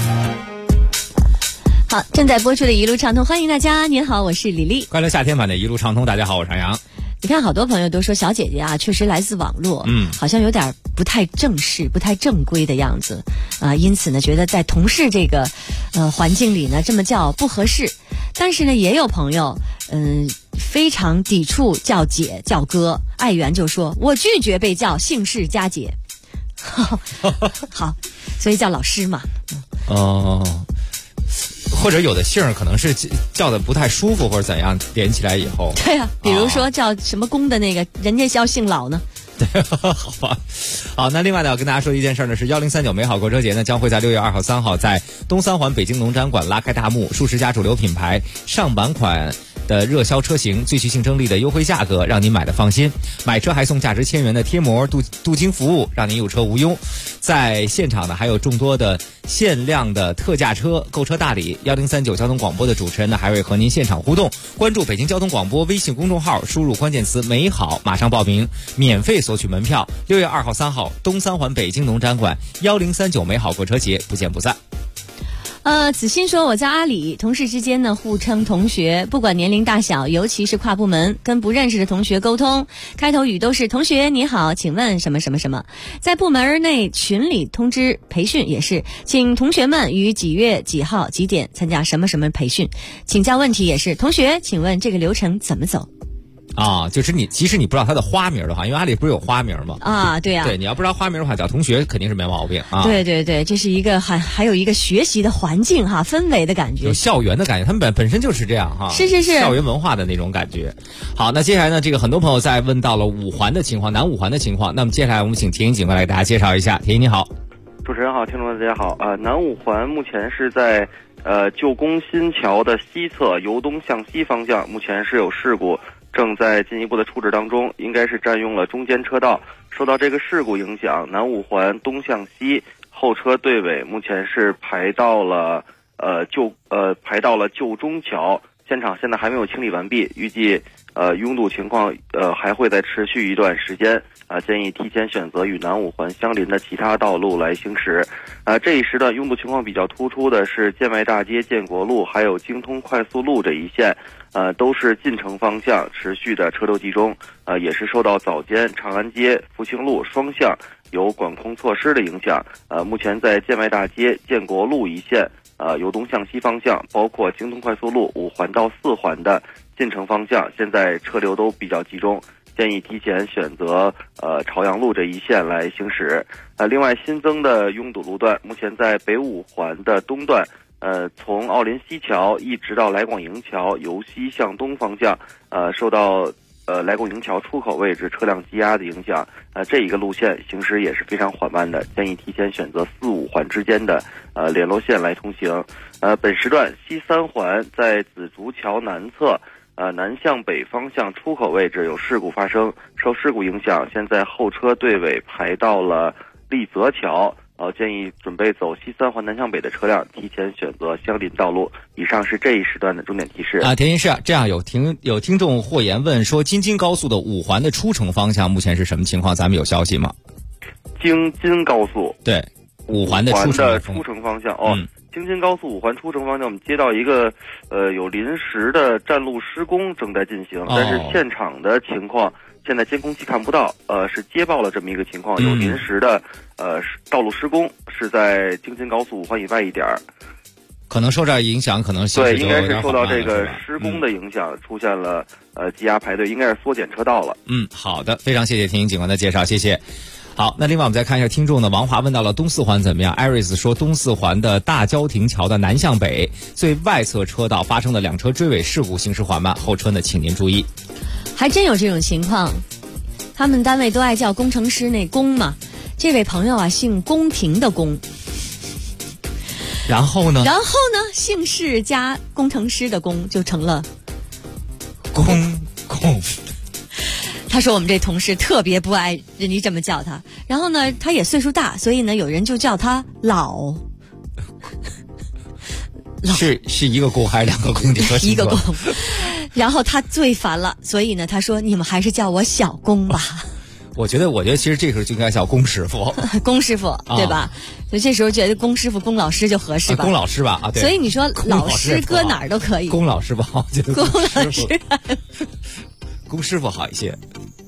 好，正在播出的一路畅通，欢迎大家。您好，我是李丽。 快乐夏天版的一路畅通，大家好，我是杨洋。 你看，好多朋友都说小姐姐啊，确实来自网络，好像有点不太正式、不太正规的样子啊，因此呢，觉得在同事这个环境里呢，这么叫不合适。但是呢，也有朋友非常抵触叫姐叫哥，爱媛就说我拒绝被叫姓氏佳姐。好，所以叫老师嘛。 或者有的姓可能是叫的不太舒服，或者怎样，连起来以后。 对啊，比如说叫什么公的那个，人家叫姓老呢。 对，好吧。好，那另外呢，要跟大家说一件事呢，是1039美好购车节呢，将会在6月2号、3号在东三环北京农展馆拉开大幕，数十家主流品牌上版款的热销车型，最具竞争力的优惠价格，让您买的放心。买车还送价值1000元的贴膜镀金服务，让您有车无忧。在现场呢，还有众多的限量的特价车购车大礼。1039交通广播的主持人呢，还会和您现场互动。关注北京交通广播微信公众号，输入关键词美好，马上报名，免费索取门票。6月2号、3号东三环北京农展馆1039美好购车节，不见不散。 子欣说，我叫阿里，同事之间呢互称同学，不管年龄大小，尤其是跨部门，跟不认识的同学沟通，开头语都是同学你好，请问什么什么什么。在部门内群里通知培训也是，请同学们于几月几号几点参加什么什么培训。请教问题也是，同学请问这个流程怎么走？ 就是即使你不知道他的花名的话，因为阿里不是有花名吗？ 对啊， 对，你要不知道花名的话，叫同学肯定是没毛病啊。 对对对，这是一个还有一个学习的环境哈，氛围的感觉， 有校园的感觉，他们本身就是这样哈。 是校园文化的那种感觉。好，那接下来呢，这个很多朋友在问到了五环的情况，南五环的情况。那么接下来我们请田英警官来给大家介绍一下。田英你好。 主持人好，听众大家好。南五环目前是在旧宫新桥的西侧，由东向西方向，目前是有事故，正在进一步的处置当中，应该是占用了中间车道。受到这个事故影响，南五环东向西后车队尾目前是排到了旧中桥，现场现在还没有清理完毕，预计拥堵情况还会再持续一段时间。建议提前选择与南五环相邻的其他道路来行驶。这一时段拥堵情况比较突出的是建外大街、建国路还有京通快速路这一线，都是进城方向持续的车流集中，也是受到早间长安街、复兴路双向有管控措施的影响。目前在建外大街、建国路一线，由东向西方向，包括京通快速路5环到4环的进城方向，现在车流都比较集中。建议提前选择朝阳路这一线来行驶。另外新增的拥堵路段，目前在北五环的东段，从奥林西桥一直到来广营桥，由西向东方向，受到来广营桥出口位置车辆积压的影响，这一个路线行驶也是非常缓慢的，建议提前选择4、5环之间的联络线来通行。本时段西3环在紫竹桥南侧。南向北方向出口位置有事故发生，受事故影响，现在后车队尾排到了立泽桥。建议准备走西3环南向北的车辆提前选择相邻道路。以上是这一时段的重点提示。 田医师，这样有听众霍言问说，京津高速的5环的出城方向目前是什么情况？咱们有消息吗？ 京津高速对5环的出城方向京津高速5环出城方向，我们接到一个有临时的占路施工正在进行，但是现场的情况现在监控器看不到，是接报了这么一个情况，有临时的道路施工是在京津高速5环以外一点， 可能受这影响，可能对，应该是受到这个施工的影响，出现了积压排队，应该是缩减车道了。 好的，非常谢谢田英警官的介绍，谢谢。好，那另外我们再看一下听众呢，王华问到了东4环怎么样？艾瑞斯说东4环的大郊亭桥的南向北最外侧车道发生了2车追尾事故，行驶缓慢，后车呢请您注意。 还真有这种情况，他们单位都爱叫工程师那工嘛。这位朋友啊，姓宫廷的宫。 然后呢， 姓氏加工程师的工就成了公。 他说我们这同事特别不爱人家这么叫他，然后呢他也岁数大，所以呢有人就叫他老。 是一个工还是2个工？你说一个工。然后他最烦了，所以呢他说你们还是叫我小工吧。 我觉得其实这时候就应该叫龚师傅。 龚师傅对吧？所以这时候觉得龚师傅、龚老师就合适吧。 龚老师吧对。 所以你说老师搁哪儿都可以。 龚老师吧，我觉得龚老师。 龚师傅好一些，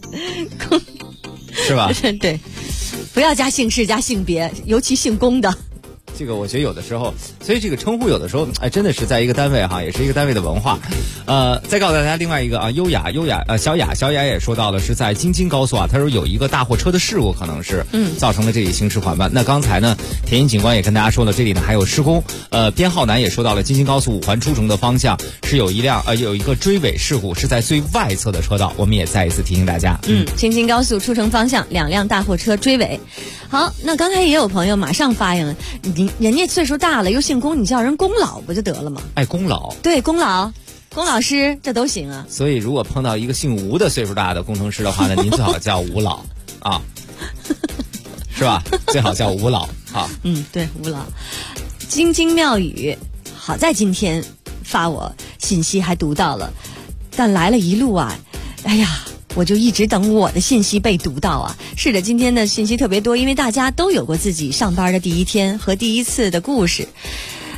是吧？ 对，不要加姓氏加性别，尤其姓龚的。 这个我觉得有的时候，所以这个称呼有的时候，真的是在一个单位哈，也是一个单位的文化。再告诉大家另外一个啊，优雅，小雅也说到了是在京津高速啊，他说有一个大货车的事故，可能是造成了这里行驶缓慢。那刚才呢，田英警官也跟大家说了，这里呢还有施工。编号南也说到了京津高速5环出城的方向是有一个追尾事故，是在最外侧的车道。我们也再一次提醒大家， 京津高速出城方向2辆大货车追尾。好，那刚才也有朋友马上发应了，人家岁数大了又姓龚，你叫人龚老不就得了吗？ 龚老， 对，龚老、龚老师这都行啊。 所以如果碰到一个姓吴的岁数大的工程师的话呢，您最好叫吴老啊，是吧？最好叫吴老啊。 对，吴老。京津妙语，好在今天发我信息还读到了，但来了一路啊，哎呀。我就一直等我的信息被读到啊！是的，今天的信息特别多，因为大家都有过自己上班的第一天和第一次的故事。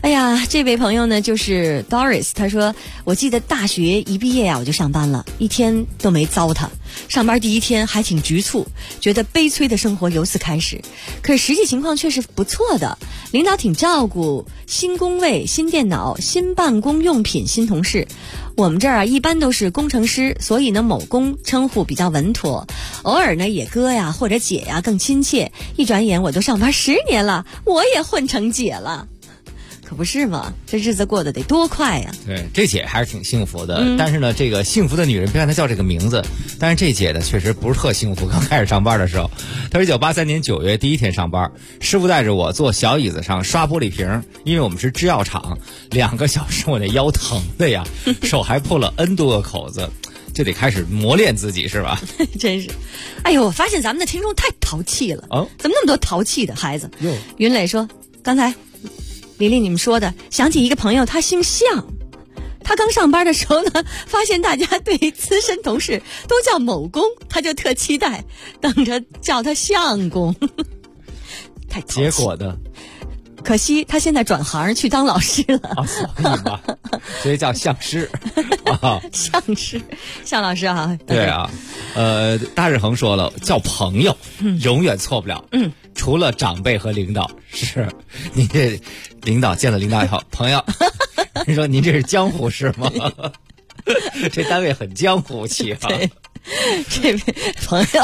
哎呀，这位朋友呢就是 Doris， 他说我记得大学一毕业啊我就上班了，一天都没糟蹋。上班第一天还挺局促，觉得悲催的生活由此开始。可是实际情况却是不错的，领导挺照顾，新工位、新电脑、新办公用品、新同事。我们这儿啊一般都是工程师，所以呢某工称呼比较稳妥，偶尔呢也哥呀或者姐呀更亲切。一转眼我都上班10年了，我也混成姐了。可不是嘛，这日子过得得多快呀！ 对，这姐还是挺幸福的，但是呢，这个幸福的女人别看她叫这个名字，但是这姐呢确实不是特幸福。刚开始上班的时候，她是1983年9月第一天上班，师傅带着我坐小椅子上刷玻璃瓶，因为我们是制药厂，2个小时我那腰疼的呀，手还破了 N 多个口子，就得开始磨练自己是吧？ 真是，哎呦，我发现咱们的听众太淘气了，怎么那么多淘气的孩子？云磊说，刚才李丽你们说的，想起一个朋友，他姓向。他刚上班的时候呢，发现大家对资深同事都叫某工，他就特期待，等着叫他相公。太淘气。 结果呢？ 可惜他现在转行去当老师了。 所以吧，所以叫相师。 相师，向老师啊。 对啊，大日恒说了，叫朋友，永远错不了。除了长辈和领导，是您这领导见了领导以后，朋友，您说您这是江湖是吗？这单位很江湖气啊。 这位朋友。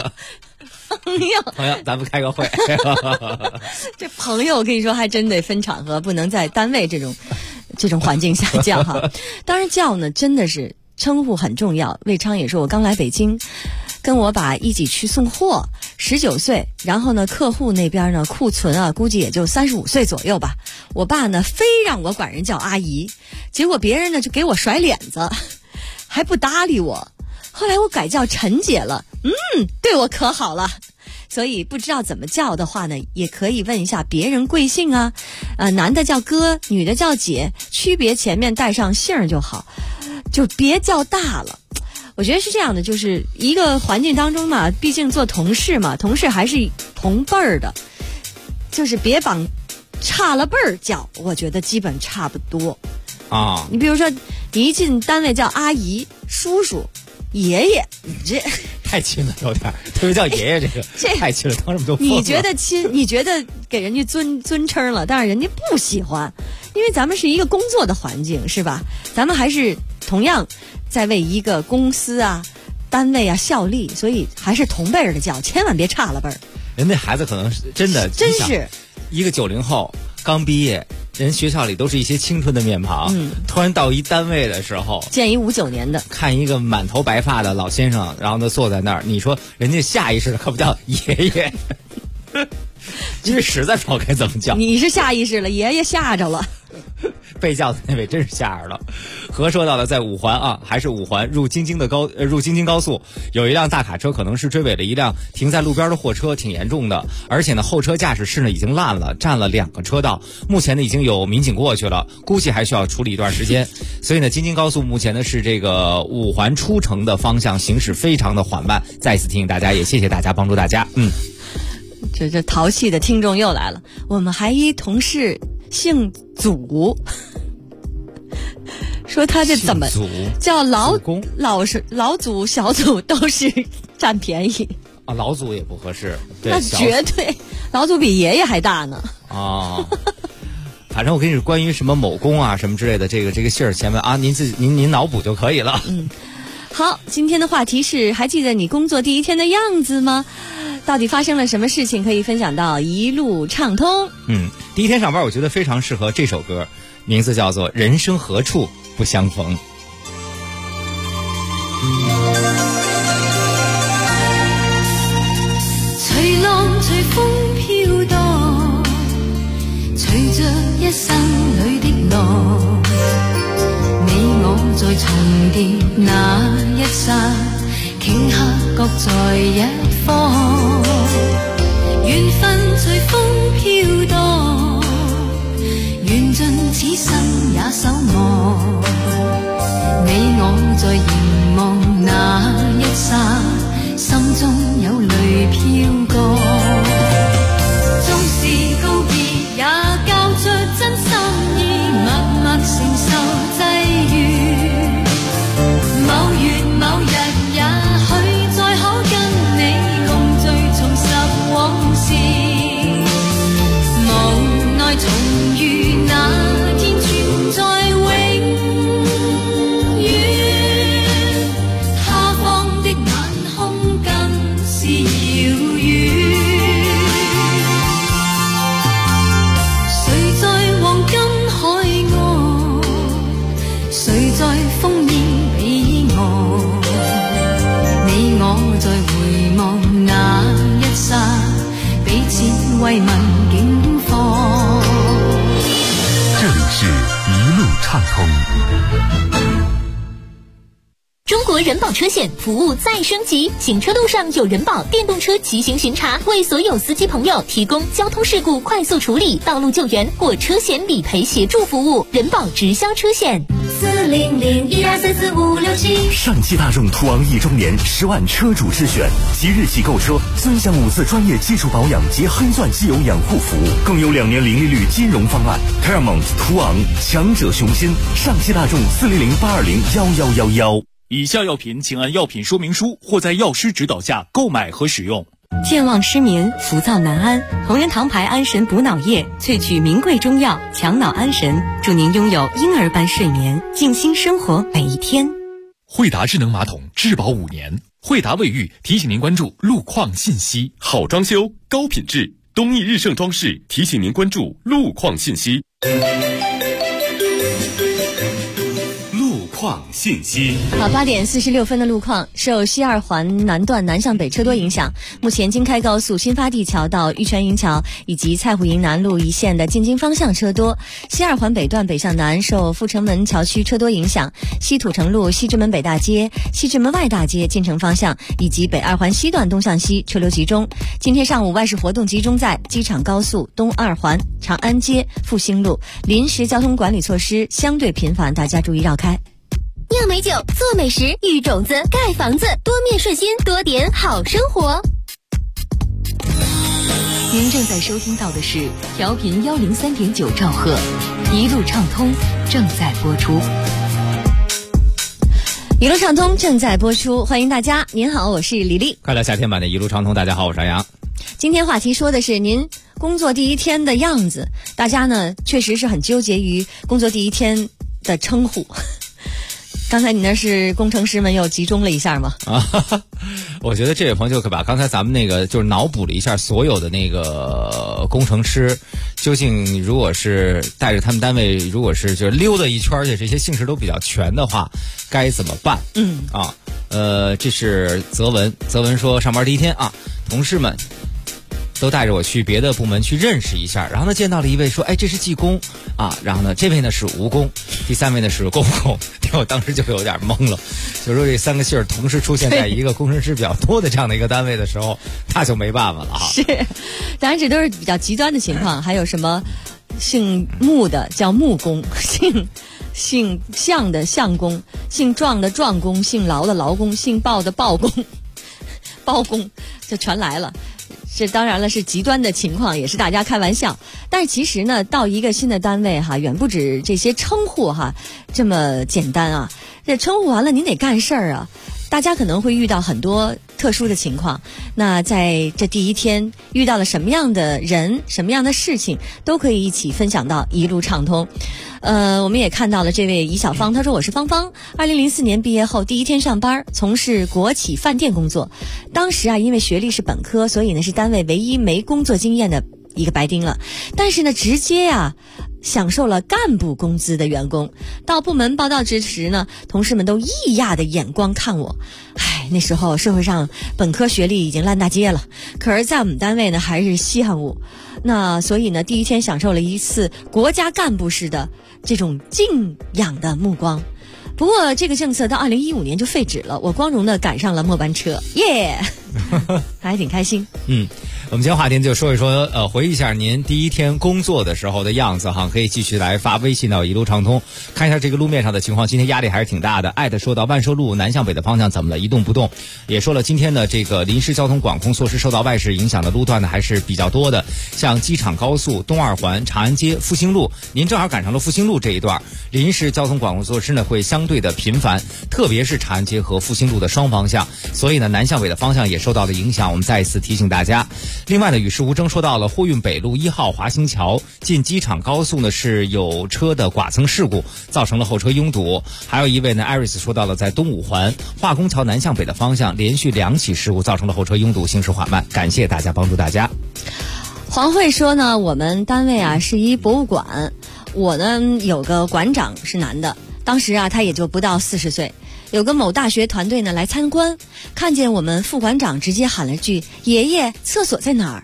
朋友，咱们开个会。 这朋友我跟你说还真得分场合，不能在单位这种环境下叫哈。当然叫呢真的是称呼很重要。魏昌也说，我刚来北京，跟我爸一起去送货，19岁，然后呢客户那边呢库存啊估计也就35岁左右吧。我爸呢非让我管人叫阿姨，结果别人呢就给我甩脸子，还不搭理我。后来我改叫陈姐了，对我可好了。所以不知道怎么叫的话呢，也可以问一下别人贵姓啊，男的叫哥，女的叫姐，区别前面带上姓就好，就别叫大了。我觉得是这样的，就是一个环境当中嘛，毕竟做同事嘛，同事还是同辈儿的，就是别绑差了辈儿叫，我觉得基本差不多啊。 你比如说，你一进单位叫阿姨、叔叔、爷爷，你这太亲了，有点，特别叫爷爷这个太亲了，当什么都疯了。 你觉得亲，你觉得给人家尊称了，但是人家不喜欢，因为咱们是一个工作的环境，是吧？咱们还是同样在为一个公司啊、单位啊效力，所以还是同辈儿的叫，千万别差了辈儿。 人那孩子可能是真的， 真是一个90后刚毕业。人学校里都是一些青春的面庞，突然到一单位的时候， 见一59年的， 看一个满头白发的老先生，然后呢坐在那儿，你说人家下意识的可不叫爷爷，因为实在不知道该怎么叫。 你是下意识了，爷爷吓着了。 被叫的那位真是吓着了。和说到了在五环啊，还是五环入京津高速，有一辆大卡车可能是追尾了一辆停在路边的货车，挺严重的。而且呢，后车驾驶室呢已经烂了，占了2个车道。目前呢已经有民警过去了，估计还需要处理一段时间。所以呢，京津高速目前呢是这个五环出城的方向行驶非常的缓慢。再一次提醒大家，也谢谢大家帮助大家。 这淘气的听众又来了，我们还一同事姓祖。说他这怎么叫老祖小祖都是占便宜啊，老祖也不合适， 那绝对老祖比爷爷还大呢啊。反正我跟你说，关于什么某公啊什么之类的，这个姓儿前面啊，您脑补就可以了。 好，今天的话题是还记得你工作第一天的样子吗？到底发生了什么事情可以分享到一路畅通？ 第一天上班我觉得非常适合这首歌，名字叫做《人生何处不相逢》。 随浪随风飘荡，随着一生里的浪，你我在重叠那一刹，頃刻各在一方，缘分随风飘荡，緣盡此生也守望，你我在凝望那一刹，心中有淚飄過，縱是告別也交出真心为民警方。 这里是一路畅通。 中国人保车险服务再升级，行车路上有人保电动车骑行巡查，为所有司机朋友提供交通事故快速处理、道路救援或车险理赔协助服务。人保直销车险 40012344567。 上汽大众途昂1周年10万车主之选，即日起购车尊享5次专业基础保养及黑钻机油养护服务，更有2年零利率金融方案。Paramount 途昂，强者雄心。上汽大众40082011111。 以下药品请按药品说明书或在药师指导下购买和使用。 健忘失眠、浮躁难安，同仁堂牌安神补脑液萃取名贵中药，强脑安神，祝您拥有婴儿般睡眠，静心生活每一天。 惠达智能马桶质保5年。惠达卫浴提醒您关注路况信息。 好装修，高品质，东益日盛装饰提醒您关注路况信息。 信息。好，8点46分的路况，受西二环南段南向北车多影响，目前京开高速新发地桥到玉泉营桥以及蔡虎营南路一线的进京方向车多。西二环北段北向南受阜成门桥区车多影响，西土城路西直门北大街、西直门外大街进城方向以及北二环西段东向西车流集中。今天上午外事活动集中在机场高速东二环、长安街、复兴路，临时交通管理措施相对频繁，大家注意绕开。 酿美酒，做美食，育种子，盖房子，多面顺心，多点好生活。 您正在收听到的是调频103.9兆赫，一路畅通正在播出。一路畅通正在播出，欢迎大家。您好，我是李丽。 快乐夏天版的一路畅通，大家好，我是杨洋。 今天话题说的是您工作第一天的样子，大家呢确实是很纠结于工作第一天的称呼。刚才你那是工程师们又集中了一下吗？ 我觉得这位朋友就可把刚才咱们那个就是脑补了一下所有的那个工程师，究竟如果是带着他们单位，如果是就是溜达一圈，而且这些姓氏都比较全的话，该怎么办？这是泽文说上班第一天啊，同事们都带着我去别的部门去认识一下，然后呢见到了一位说，哎，这是技工啊，然后呢这位呢是无工，第3位呢是工工，我当时就有点懵了，就说这3个姓儿同时出现在一个工程师比较多的这样的一个单位的时候，那就没办法了哈。 是，当然这都是比较极端的情况，还有什么姓木的叫木工，姓向的向工，姓壮的壮工，姓劳的劳工，姓鲍的鲍工，包工就全来了。这当然了是极端的情况，也是大家开玩笑，但是其实呢到一个新的单位哈，远不止这些称呼哈这么简单啊。这称呼完了您得干事儿啊，大家可能会遇到很多特殊的情况，那在这第一天遇到了什么样的人，什么样的事情，都可以一起分享到一路畅通。我们也看到了这位尹小芳，她说我是芳芳，2004年毕业后第一天上班，从事国企饭店工作。当时啊，因为学历是本科，所以呢是单位唯一没工作经验的一个白丁了。但是呢，直接享受了干部工资的员工。到部门报到之时呢，同事们都异样的眼光看我。那时候社会上本科学历已经烂大街了，可是在我们单位呢还是稀罕物。那所以呢，第一天享受了一次国家干部式的这种敬仰的目光。不过这个政策到2015年就废止了，我光荣的赶上了末班车，耶、还挺开心。 我们今天话题就说一说，回忆一下您第一天工作的时候的样子哈，可以继续来发微信到一路畅通，看一下这个路面上的情况。今天压力还是挺大的。艾特说到万寿路南向北的方向怎么了，一动不动。也说了今天的这个临时交通管控措施受到外事影响的路段呢还是比较多的，像机场高速、东二环、长安街、复兴路，您正好赶上了复兴路这一段，临时交通管控措施呢会相对的频繁，特别是长安街和复兴路的双方向，所以呢南向北的方向也受到了影响。我们再一次提醒大家。另外呢，与世无争说到了货运北路1号华兴桥进机场高速呢是有车的剐蹭事故，造成了后车拥堵。还有一位呢，艾瑞斯说到了在东五环化工桥南向北的方向连续2起事故，造成了后车拥堵，行驶缓慢。感谢大家，帮助大家。 黄慧说呢，我们单位是一博物馆，我呢有个馆长是男的，当时他也就不到40岁。有个某大学团队呢来参观，看见我们副馆长直接喊了句爷爷厕所在哪儿，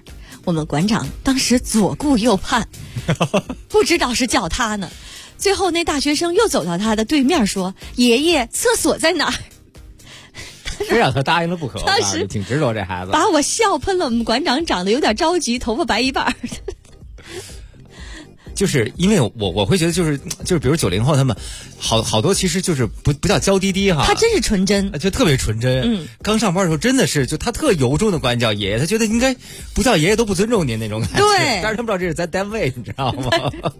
我们馆长当时左顾右盼，不知道是叫他呢。最后那大学生又走到他的对面说：“爷爷，厕所在哪儿？” 非让他答应了不可。 当时挺执着这孩子， 把我笑喷了。我们馆长长得有点着急，头发白一半。 就是因为我会觉得就是比如90后他们好多其实就是不叫娇滴滴哈， 他真是纯真， 就特别纯真。刚上班的时候真的是就他特由衷的管你叫爷爷，他觉得应该不叫爷爷都不尊重您那种感觉。 对， 但是他不知道这是咱单位，你知道吗？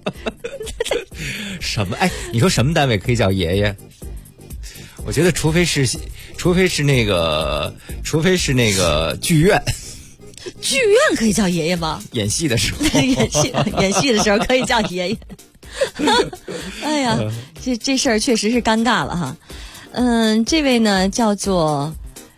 什么？哎，你说什么单位可以叫爷爷？我觉得除非是那个剧院。 剧院可以叫爷爷吗？ 演戏的时候， 演戏的时候可以叫爷爷。哎呀，这事儿确实是尴尬了哈。这位呢叫做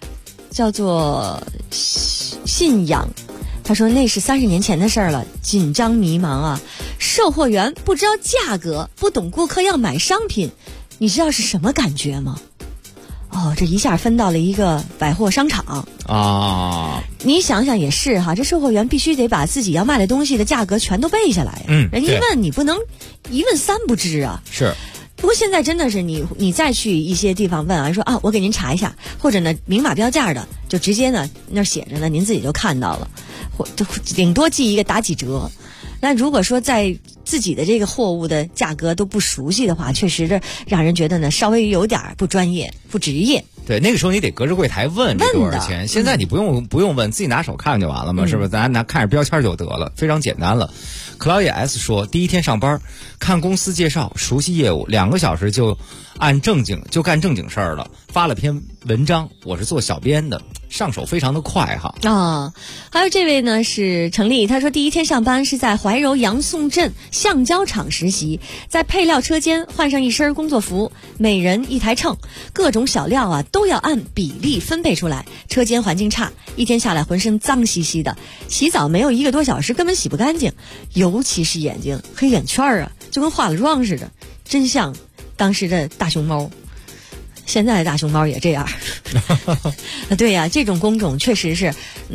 信仰，他说那是30年前的事儿了，紧张迷茫啊，售货员不知道价格，不懂顾客要买商品，你知道是什么感觉吗？哦，这一下分到了一个百货商场啊！ 你想想也是哈，这售货员必须得把自己要卖的东西的价格全都背下来。人一问你不能一问三不知啊。 是。 不过现在真的是你再去一些地方问啊，说啊我给您查一下，或者呢明码标价的，就直接呢那写着呢，您自己就看到了，或就顶多记一个打几折。那如果说在自己的这个货物的价格都不熟悉的话，确实是让人觉得呢稍微有点不专业、不职业。 对，那个时候你得隔着柜台问这多少钱。现在你不用问，自己拿手看就完了嘛，是不是？咱看着标签就得了，非常简单了。Claudia S 说，第一天上班，看公司介绍，熟悉业务，2个小时就干正经事儿了。发了篇文章，我是做小编的，上手非常的快哈。 还有这位呢是程丽，他说第一天上班是在怀柔杨宋镇橡胶厂实习，在配料车间换上一身工作服，每人一台秤，各种小料啊都要按比例分配出来。车间环境差，一天下来浑身脏兮兮的，洗澡没有1个多小时根本洗不干净，尤其是眼睛黑眼圈啊，就跟化了妆似的，真像当时的大熊猫。现在的大熊猫也这样。对呀，这种工种确实是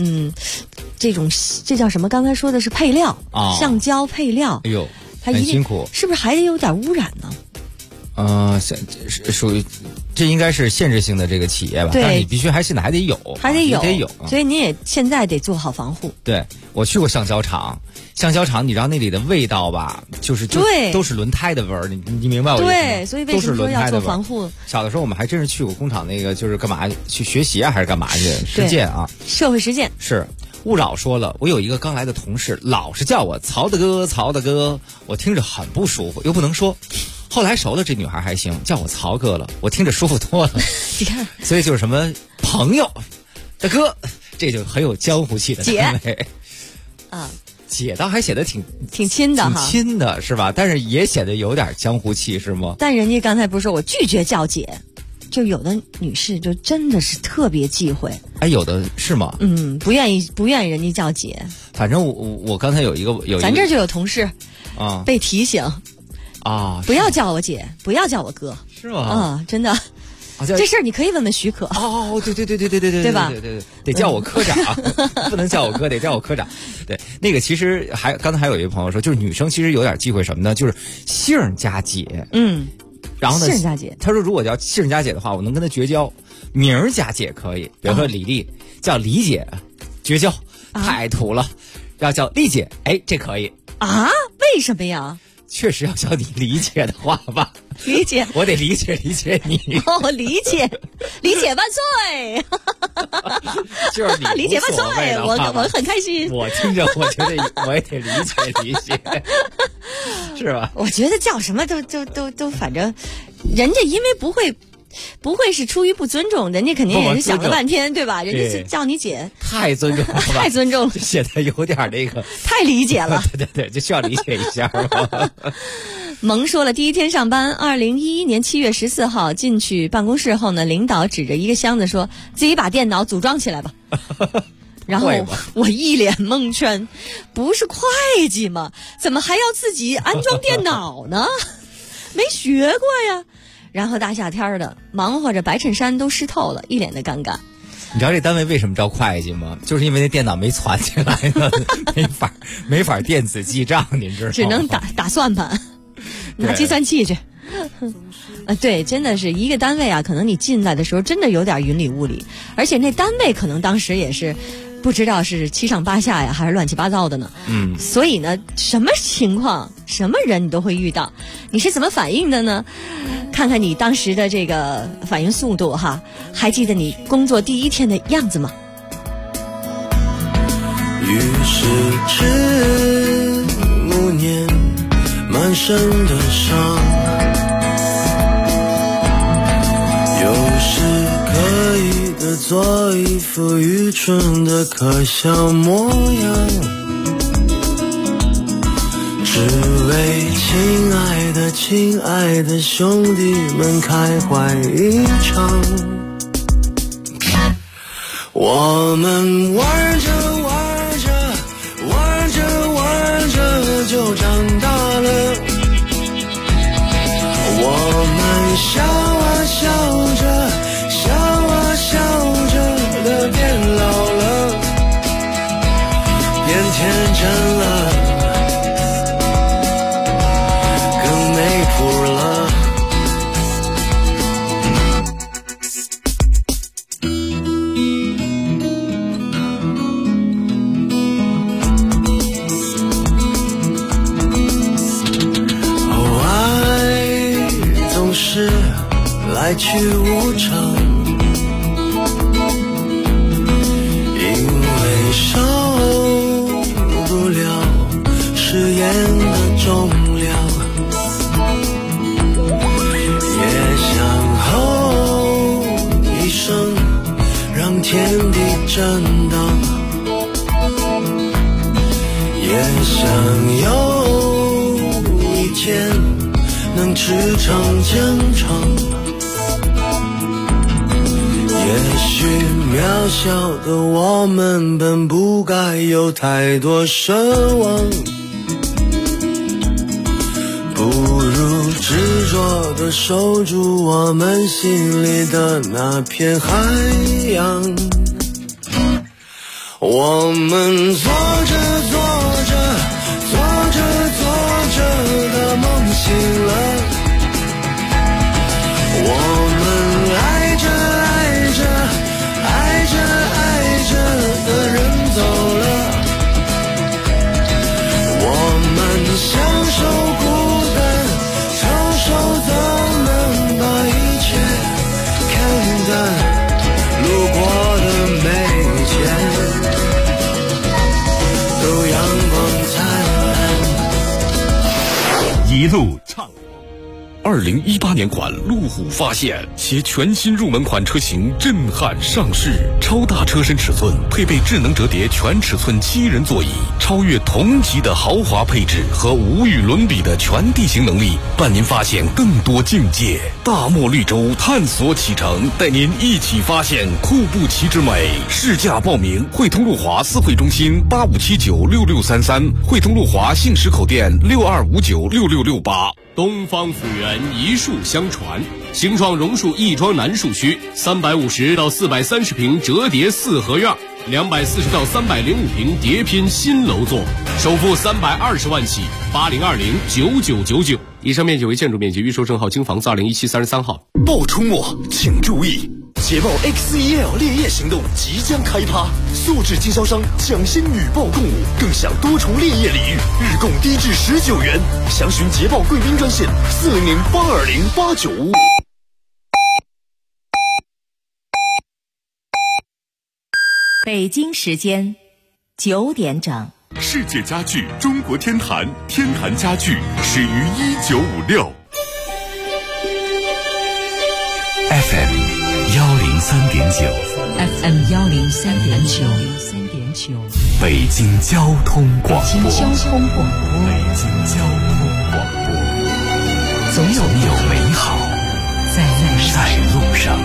这叫什么？刚才说的是配料橡胶配料。 哎呦，很辛苦， 是不是还得有点污染呢？ 属于这应该是限制性的这个企业吧，但是你必须现在还得有， 所以你也现在得做好防护。 对，我去过橡胶厂，你知道那里的味道吧，就是都是轮胎的味儿，你明白我意思吗？ 对，所以为什么说要做防护？ 小的时候我们还真是去过工厂，那个就是干嘛去学习啊，还是干嘛去实践啊？ 社会实践是。勿扰说了，我有一个刚来的同事，老是叫我曹大哥，我听着很不舒服，又不能说。后来熟了，这女孩还行，叫我曹哥了，我听着舒服多了。 你看， 所以就是什么朋友、大哥，这就很有江湖气的单位。姐倒还显得挺亲的哈， 挺亲的是吧？但是也显得有点江湖气是吗？ 但人家刚才不是说我拒绝叫姐，就有的女士就真的是特别忌讳。 哎，有的是吗？ 不愿意人家叫姐。 反正我刚才有一个， 咱这就有同事被提醒不要叫我姐，不要叫我哥， 是吗？ 真的。这事儿你可以问问许可。 对， 对吧？ 对，得叫我科长，不能叫我哥，得叫我科长。对，那个其实刚才还有一个朋友说，就是女生其实有点忌讳什么呢？就是姓加姐。然后呢， 姓加姐， 他说如果叫姓加姐的话，我能跟他绝交。名儿加姐可以，比如说李丽叫李姐，绝交，太土了。要叫丽姐，哎，这可以啊？为什么呀？ 确实要叫你理解的话吧， 理解， 我得理解你。 理解万岁！ 就是你理解万岁，我很开心。 我听着，我觉得我也得理解，是吧？ 我觉得叫什么都，反正人家因为不会是出于不尊重，人家肯定也是想了半天，对吧？人家叫你姐， 太尊重了， 太尊重了， 就显得有点那个， 太理解了。 对，就需要理解一下。 萌说了，第一天上班，2011年7月14号进去办公室后呢，领导指着一个箱子说：“自己把电脑组装起来吧。”然后我一脸蒙圈，不是会计吗？怎么还要自己安装电脑呢？没学过呀。然后大夏天的，忙活着白衬衫都湿透了，一脸的尴尬。 你知道这单位为什么招会计吗？就是因为那电脑没攒起来呢，没法电子记账，您知道吗？ 只能打算盘，拿计算器去。对，真的是一个单位啊，可能你进来的时候真的有点云里雾里，而且那单位可能当时也是不知道是七上八下呀，还是乱七八糟的呢。所以呢，什么情况、什么人你都会遇到，你是怎么反应的呢？看看你当时的这个反应速度哈，还记得你工作第一天的样子吗？ 于是5年，满身的伤。有时刻意的做一副愚蠢的可笑模样，只为亲爱的兄弟们开怀一场。我们玩着就长大了，我们笑着变老了，变天真了，更没谱了。爱总是来去无常，受不了誓言的重量，也想吼一声让天地震荡，也想有一天能驰骋疆场。也许渺小的我们本不该有太多奢望，不如执着地守住我们心里的那片海洋。我们做着的梦醒了，我们爱着的人走了，我们享受孤单，承受怎能把一切看淡，路过的每天都阳光灿烂， 一路畅。2018年款路虎发现，其全新入门款车型震撼上市，超大车身尺寸，配备智能折叠全尺寸7人座椅，超越同级的豪华配置和无与伦比的全地形能力，伴您发现更多境界。大漠绿洲探索启程，带您一起发现库布齐之美。试驾报名：汇通路华四惠中心85796633，汇通路华信实口店62596668。 东方府源一树相传，形状榕树亦庄南树区，350到430平折叠4合院，240到305平叠拼新楼座，首付320万起，80209999。以上面积为建筑面积，预售证号京房子2017 33号。 报出没请注意，捷豹 X1L 烈焰行动即将开趴，素质经销商抢先女报共舞，更享多重烈焰礼遇，日供低至19元。详询捷豹贵宾专线400820895。 北京时间9点整。 世界家具中国天坛，天坛家具始于1956。 FM 103.9 FM 103.9， 北京交通广播。 北京交通广播， 总有美好在路上。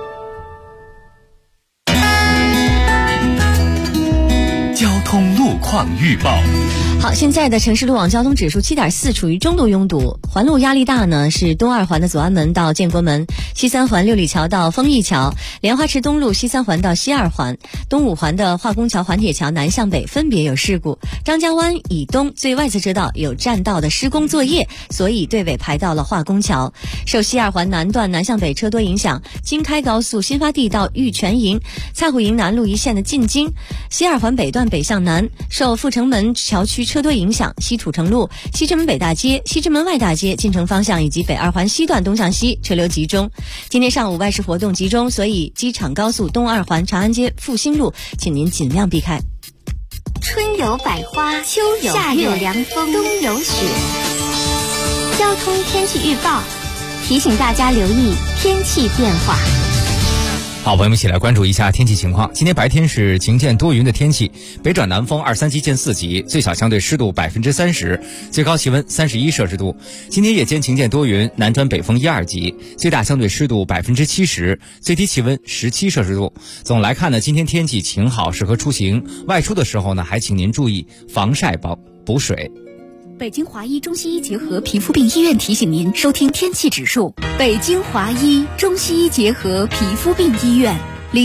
交通路况况预报。 好，现在的城市路网交通指数7.4，处于中度拥堵。环路压力大呢，是东二环的左安门到建国门，西三环六里桥到丰益桥，莲花池东路西三环到西二环，东五环的化工桥环铁桥南向北分别有事故。张家湾以东最外侧车道有占道的施工作业，所以队尾排到了化工桥。受西二环南段南向北车多影响，京开高速新发地到玉泉营、蔡虎营南路一线的进京。西二环北段北向南，受阜成门桥区车多影响，西土城路、西直门北大街、西直门外大街进城方向以及北二环西段东向西车流集中。今天上午外事活动集中，所以机场高速东二环长安街复兴路请您尽量避开。 春有百花，秋有夏有凉风，冬有雪。交通天气预报提醒大家留意天气变化。 好，朋友们一起来关注一下天气情况。今天白天是晴间多云的天气，北转南风2、3级见4级，最小相对湿度30%，最高气温31摄氏度。今天夜间晴间多云，南转北风1、2级，最大相对湿度70%，最低气温17摄氏度。总来看呢，今天天气晴好，适合出行。外出的时候呢，还请您注意防晒补水。 北京华医中西医结合皮肤病医院提醒您收听天气指数。北京华医中西医结合皮肤病医院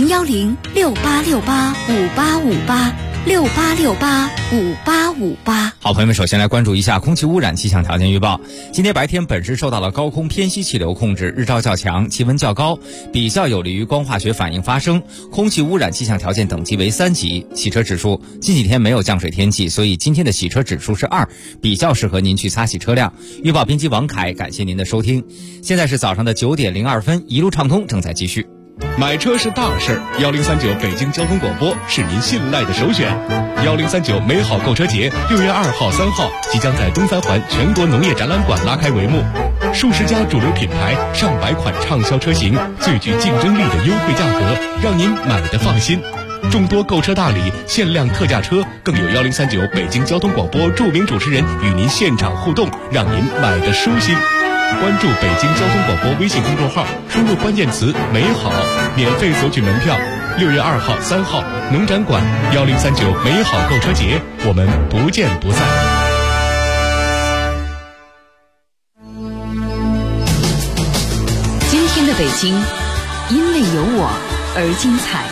，01068685858，68685858。 好，朋友们，首先来关注一下空气污染气象条件预报。今天白天本市受到了高空偏西气流控制，日照较强，气温较高，比较有利于光化学反应发生，空气污染气象条件等级为3级。洗车指数，近几天没有降水天气，所以今天的洗车指数是2，比较适合您去擦洗车辆。预报编辑王凯，感谢您的收听。现在是早上的9点02分，一路畅通正在继续。 买车是大事，1039北京交通广播是您信赖的首选。1039美好购车节6月2号、3号即将在东三环全国农业展览馆拉开帷幕，数十家主流品牌、上百款畅销车型，最具竞争力的优惠价格，让您买得放心。众多购车大礼、限量特价车，更有1039北京交通广播著名主持人与您现场互动，让您买得舒心。关注北京交通广播微信公众号，输入关键词美好，免费索取门票。6月2号、3号农展馆1039美好购车节，我们不见不散。 今天的北京因为有我而精彩。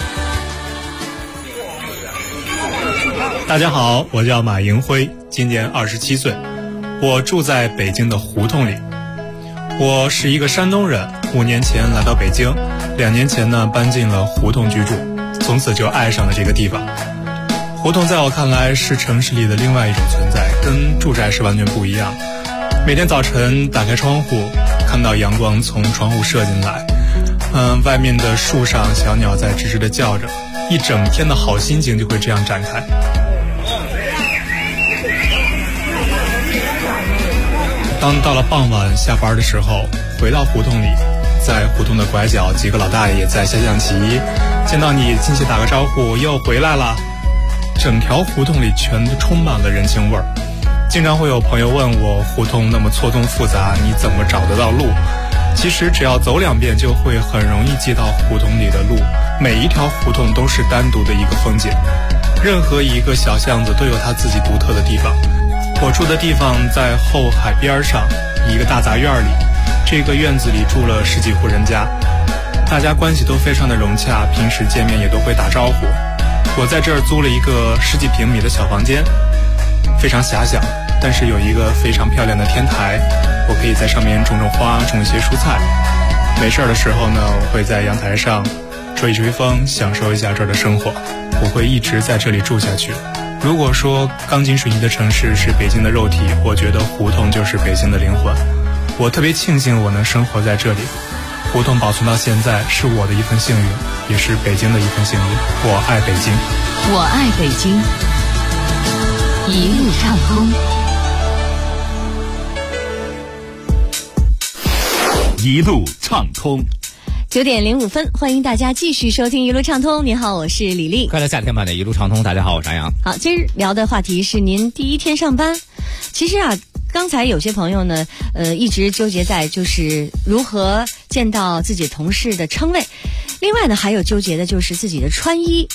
大家好，我叫马迎辉，今年27岁，我住在北京的胡同里。我是一个山东人，5年前来到北京，2年前呢搬进了胡同居住，从此就爱上了这个地方。胡同在我看来是城市里的另外一种存在，跟住宅是完全不一样。每天早晨打开窗户，看到阳光从窗户射进来，外面的树上小鸟在吱吱地叫着，一整天的好心情就会这样展开。当到了傍晚下班的时候，回到胡同里，在胡同的拐角，几个老大爷在下象棋，见到你亲切打个招呼，又回来了。整条胡同里全都充满了人情味儿。经常会有朋友问我，胡同那么错综复杂，你怎么找得到路？其实只要走2遍就会很容易记到胡同里的路，每一条胡同都是单独的一个风景，任何一个小巷子都有它自己独特的地方。我住的地方在后海边上一个大杂院里，这个院子里住了10几户人家，大家关系都非常的融洽，平时见面也都会打招呼。我在这儿租了一个10几平米的小房间，非常狭小，但是有一个非常漂亮的天台，我可以在上面种花，种一些蔬菜。没事的时候呢，我会在阳台上吹一吹风，享受一下这儿的生活。我会一直在这里住下去。如果说钢筋水泥的城市是北京的肉体，我觉得胡同就是北京的灵魂。我特别庆幸我能生活在这里，胡同保存到现在是我的一份幸运，也是北京的一份幸运。我爱北京， 我爱北京，一路畅通， 一路畅通。 9点05分，欢迎大家继续收听一路畅通。您好，我是李丽。 快乐夏天版的一路畅通，大家好，我是张扬。 好，今儿聊的话题是您第一天上班。其实啊，刚才有些朋友呢，一直纠结在就是如何见到自己同事的称谓。另外呢，还有纠结的就是自己的穿衣。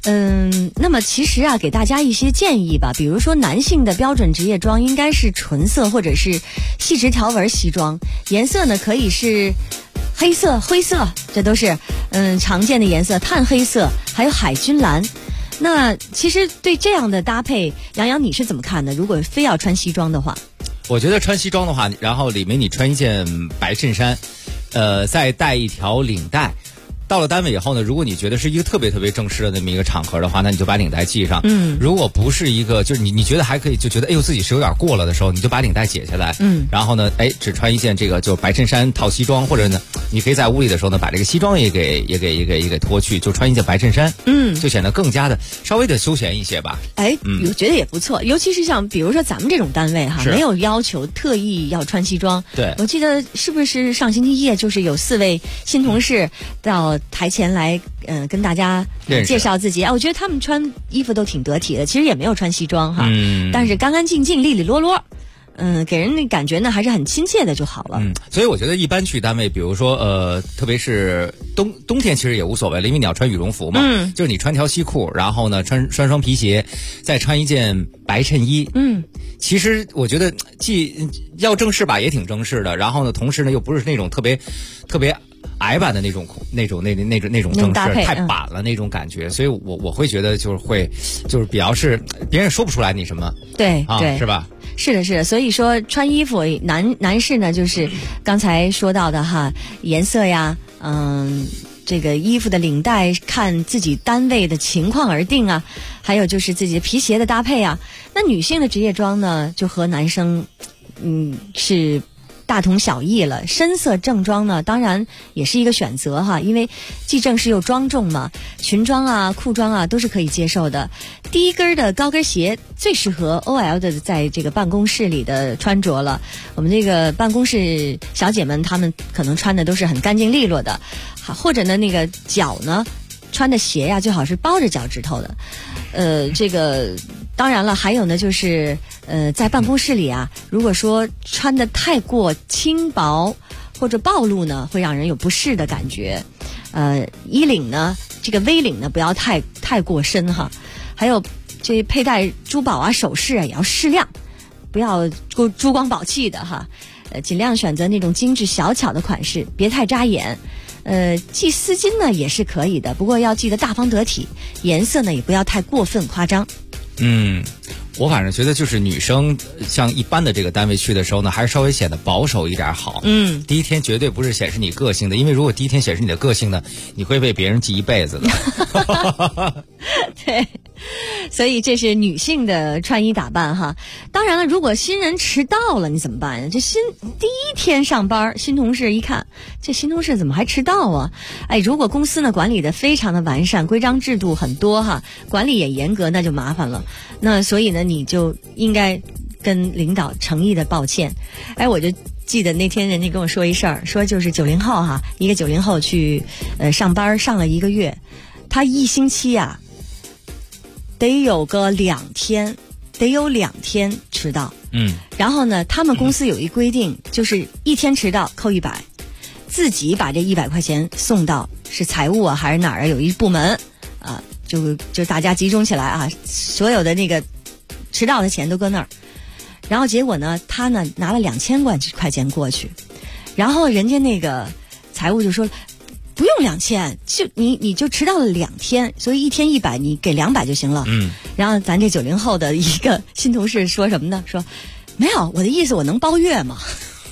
那么其实啊，给大家一些建议吧，比如说男性的标准职业装应该是纯色或者是细直条纹西装，颜色呢可以是黑色、灰色，这都是常见的颜色，炭黑色，还有海军蓝。那其实对这样的搭配，杨洋你是怎么看的？如果非要穿西装的话， 我觉得穿西装的话，然后里面你穿一件白衬衫，再带一条领带。到了单位以后呢，如果你觉得是一个特别特别正式的那么一个场合的话，那你就把领带系上。如果不是一个，就是你觉得还可以，就觉得哎呦自己是有点过了的时候，你就把领带解下来。然后呢，只穿一件这个就白衬衫套西装，或者呢，你可以在屋里的时候呢，把这个西装也给脱去，就穿一件白衬衫。就显得更加的稍微的休闲一些吧。 我觉得也不错，尤其是像比如说咱们这种单位哈，没有要求特意要穿西装。 对， 我记得是不是上星期一就是有4位新同事到台前来跟大家介绍自己我觉得他们穿衣服都挺得体的，其实也没有穿西装哈，但是干干净净利利落落，给人的感觉呢还是很亲切的就好了。 所以我觉得一般去单位，比如说特别是冬天其实也无所谓了，因为你要穿羽绒服嘛，就是你穿条西裤，然后呢穿双皮鞋，再穿一件白衬衣。其实我觉得既要正式吧，也挺正式的，然后呢同时呢又不是那种特别矮版的那种正式太板了那种感觉，所以我会觉得就是比较是别人说不出来你什么， 对， 是吧？ 是的，所以说穿衣服男士呢，就是刚才说到的哈，颜色呀，这个衣服的领带看自己单位的情况而定啊，还有就是自己的皮鞋的搭配啊。那女性的职业装呢，就和男生是大同小异了。深色正装呢，当然也是一个选择哈，因为既正式又庄重嘛。裙装啊、裤装啊都是可以接受的。低跟的高跟鞋最适合 OL 的在这个办公室里的穿着了。我们这个办公室小姐们，她们可能穿的都是很干净利落的，或者呢那个脚呢穿的鞋呀，最好是包着脚趾头的。这个当然了，还有呢就是在办公室里啊，如果说穿的太过轻薄或者暴露呢，会让人有不适的感觉。衣领呢，这个 V 领呢不要太过深哈。还有这佩戴珠宝啊、首饰啊也要适量，不要珠光宝气的哈。尽量选择那种精致小巧的款式，别太扎眼。系丝巾呢也是可以的，不过要记得大方得体，颜色呢也不要太过分夸张。 我反正觉得就是女生像一般的这个单位去的时候呢，还是稍微显得保守一点好。第一天绝对不是显示你个性的，因为如果第一天显示你的个性呢，你会被别人记一辈子的。 对，所以这是女性的穿衣打扮哈。当然了，如果新人迟到了，你怎么办呀？第一天上班，新同事一看，这新同事怎么还迟到啊？如果公司呢管理的非常的完善，规章制度很多哈，管理也严格，那就麻烦了。那所以呢，你就应该跟领导诚意的抱歉。我就记得那天人家跟我说一事儿，说就是90后哈，一个90后去上班上了1个月，他1星期啊得有2天迟到。然后呢，他们公司有一规定，就是1天迟到扣100，自己把这100块钱送到是财务啊还是哪儿啊，有一部门啊，就大家集中起来啊，所有的那个迟到的钱都搁那儿。然后结果呢，他呢拿了2000块钱过去，然后人家那个财务就说不用2000，就你就迟到了2天，所以1天100，你给200就行了。然后咱这90后的一个新同事说什么呢？说没有，我的意思我能包月吗？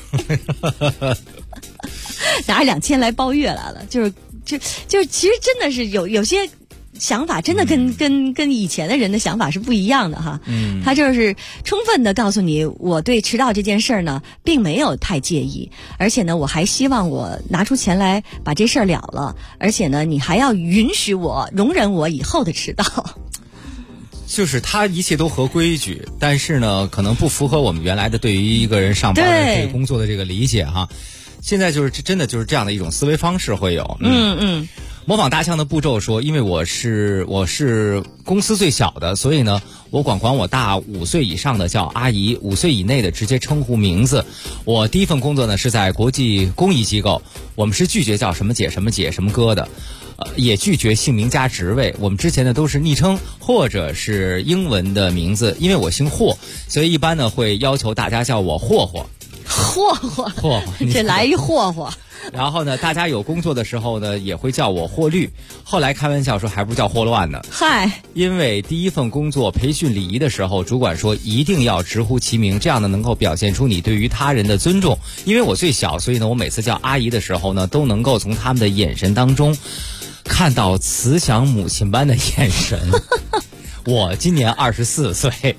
拿2000来包月来了，就是其实真的是有些想法真的跟以前的人的想法是不一样的哈。他就是充分的告诉你，我对迟到这件事儿呢并没有太介意，而且呢我还希望我拿出钱来把这事儿了了，而且呢你还要允许我容忍我以后的迟到。 就是他一切都合规矩，但是呢可能不符合我们原来的对于一个人上班的这个工作的这个理解哈。现在就是真的就是这样的一种思维方式会有。模仿大象的步骤说，因为我是公司最小的，所以呢我管我大5岁以上的叫阿姨，5岁以内的直接称呼名字。我第一份工作呢是在国际公益机构，我们是拒绝叫什么姐什么姐什么哥的。 也拒绝姓名加职位。我们之前呢都是昵称或者是英文的名字，因为我姓霍，所以一般呢会要求大家叫我霍霍。 霍霍，这来一霍霍。 然后呢，大家有工作的时候呢，也会叫我霍绿。后来开玩笑说，还不如叫霍乱呢。 嗨， 因为第一份工作培训礼仪的时候，主管说一定要直呼其名，这样呢能够表现出你对于他人的尊重。因为我最小，所以呢，我每次叫阿姨的时候呢，都能够从他们的眼神当中看到慈祥母亲般的眼神。我今年24岁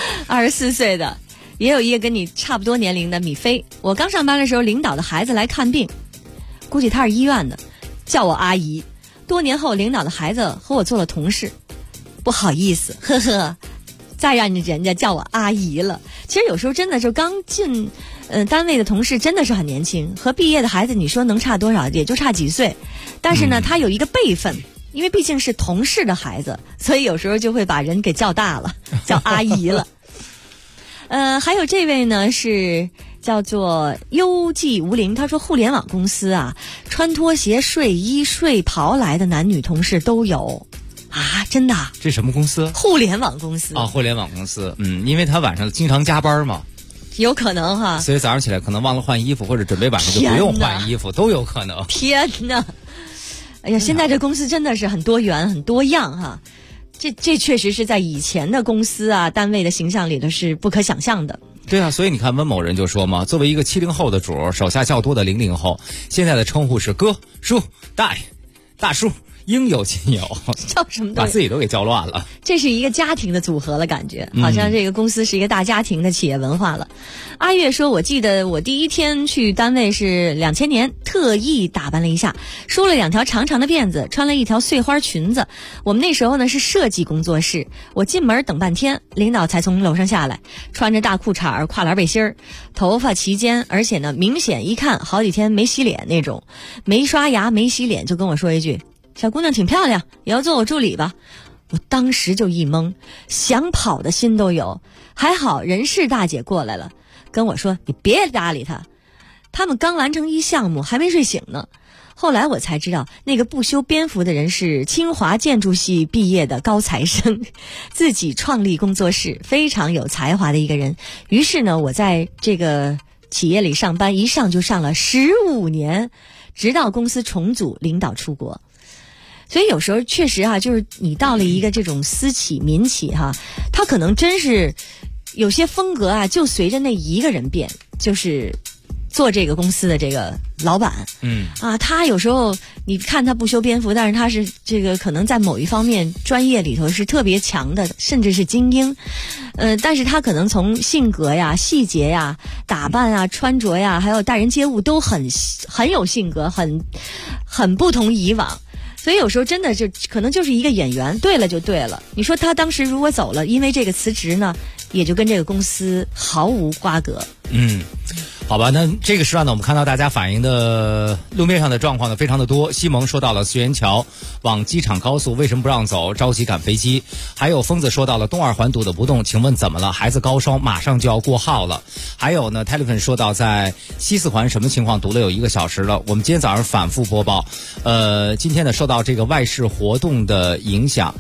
，24岁的。也有一个跟你差不多年龄的米菲，我刚上班的时候，领导的孩子来看病，估计他是医院的，叫我阿姨。多年后，领导的孩子和我做了同事，不好意思，呵呵，再让人家叫我阿姨了。其实有时候真的就刚进单位的同事真的是很年轻，和毕业的孩子你说能差多少，也就差几岁，但是呢，他有一个辈分。因为毕竟是同事的孩子，所以有时候就会把人给叫大了，叫阿姨了。还有这位呢是叫做幽寂无灵，他说互联网公司啊，穿拖鞋、睡衣、睡袍来的男女同事都有啊，真的？ 这什么公司？ 互联网公司啊，互联网公司，因为他晚上经常加班嘛， 有可能哈， 所以早上起来可能忘了换衣服，或者准备晚上就不用换衣服，都有可能。 天哪！哎呀，现在这公司真的是很多元、很多样哈。这确实是在以前的公司啊单位的形象里头是不可想象的。 对啊，所以你看温某人就说嘛，作为一个70后的主，手下较多的00后，现在的称呼是哥、叔、大爷、大叔，应有尽有， 叫什么把自己都给叫乱了。 这是一个家庭的组合了，感觉好像这个公司是一个大家庭的企业文化了。阿月说，我记得我第一天去单位是2000年，特意打扮了一下，梳了2条长长的辫子，穿了一条碎花裙子。我们那时候呢是设计工作室，我进门等半天，领导才从楼上下来，穿着大裤衩、跨栏背心儿，头发齐肩，而且呢明显一看好几天没洗脸那种，没刷牙没洗脸，就跟我说一句，小姑娘挺漂亮，也要做我助理吧。我当时就一懵，想跑的心都有。还好人事大姐过来了，跟我说，你别搭理他，他们刚完成一项目还没睡醒呢。后来我才知道，那个不修边幅的人是清华建筑系毕业的高材生，自己创立工作室，非常有才华的一个人。于是呢，我在这个企业里上班，一上就上了15年，直到公司重组，领导出国。所以有时候确实哈，就是你到了一个这种私企民企哈，他可能真是有些风格啊，就随着那一个人变，就是做这个公司的这个老板，他有时候你看他不修边幅，但是他是这个可能在某一方面专业里头是特别强的，甚至是精英，但是他可能从性格呀、细节呀、打扮啊、穿着呀，还有待人接物都很有性格，很不同以往。所以有时候真的就可能就是一个演员，对了就对了。你说他当时如果走了，因为这个辞职呢，也就跟这个公司毫无瓜葛。 好吧，那这个时段呢，我们看到大家反映的路面上的状况呢非常的多。西蒙说到了思源桥往机场高速为什么不让走，着急赶飞机。还有疯子说到了东2环堵得不动，请问怎么了？孩子高烧马上就要过号了。还有呢 Telephone 说到在西4环什么情况，堵了有1个小时了。我们今天早上反复播报，今天呢受到这个外事活动的影响，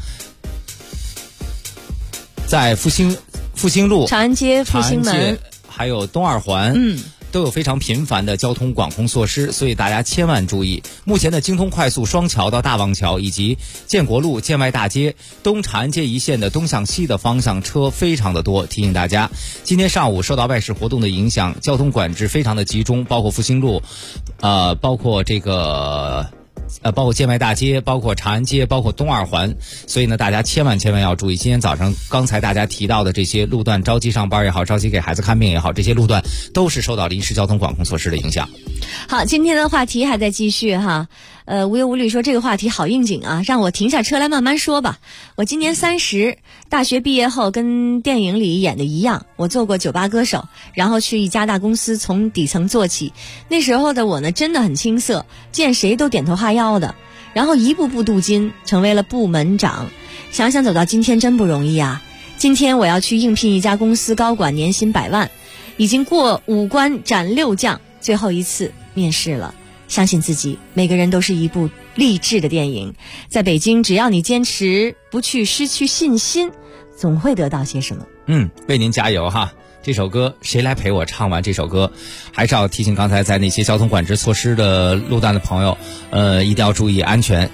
在复兴路、 长安街、复兴门还有东2环，都有非常频繁的交通管控措施，所以大家千万注意。目前的京通快速双桥到大望桥以及建国路、建外大街、东长安街一线的东向西的方向车非常的多，提醒大家，今天上午受到外事活动的影响，交通管制非常的集中，包括复兴路，包括这个。包括建外大街，包括长安街，包括东2环，所以呢，大家千万要注意。今天早上刚才大家提到的这些路段，着急上班也好，着急给孩子看病也好，这些路段都是受到临时交通管控措施的影响。 好，今天的话题还在继续哈。无忧无虑说这个话题好应景啊，让我停下车来慢慢说吧。我今年30，大学毕业后跟电影里演的一样，我做过酒吧歌手，然后去一家大公司从底层做起。那时候的我呢，真的很青涩，见谁都点头哈腰的，然后一步步镀金，成为了部门长。想想走到今天真不容易啊。今天我要去应聘一家公司高管，年薪100万，已经过5关斩6将，最后一次面试了。相信自己，每个人都是一部励志的电影。在北京，只要你坚持不去失去信心，总会得到些什么。 为您加油哈！这首歌谁来陪我唱完这首歌？还是要提醒刚才在那些交通管制措施的路段的朋友，一定要注意安全。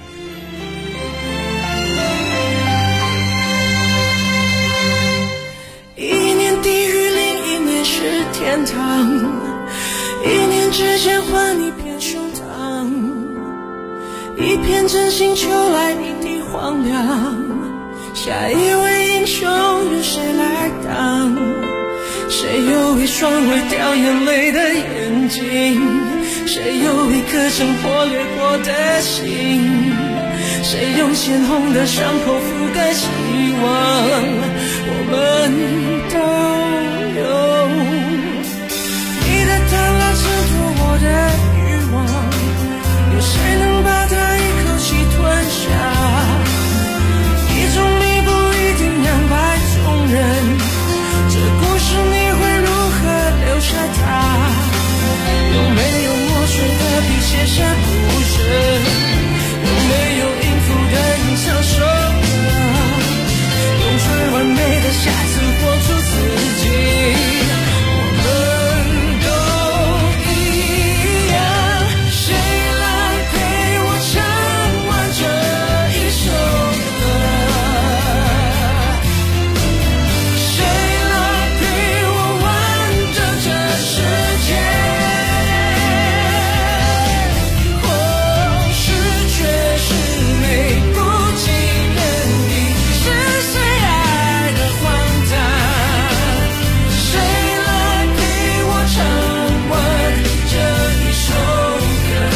一年地狱，另一年是天堂，一念之间换一片胸膛，一片真心求来一地荒凉。下一位英雄由谁来当？谁有一双会掉眼泪的眼睛？谁有一颗曾破裂过的心？谁用鲜红的伤口覆盖希望？我们都有。你的贪婪衬托我的欲望，有谁能把它一口气吞下？一种你不一定两败众人，这故事你会如何留下它？有没有墨水的笔写下故事？有没有音符的吟唱首歌？用最完美的下次活出自己。我们都一样，谁来陪我唱完这一首歌？谁来陪我完整这世界？或许却是没不及人意，是谁爱的荒唐？谁来陪我唱完这一首歌？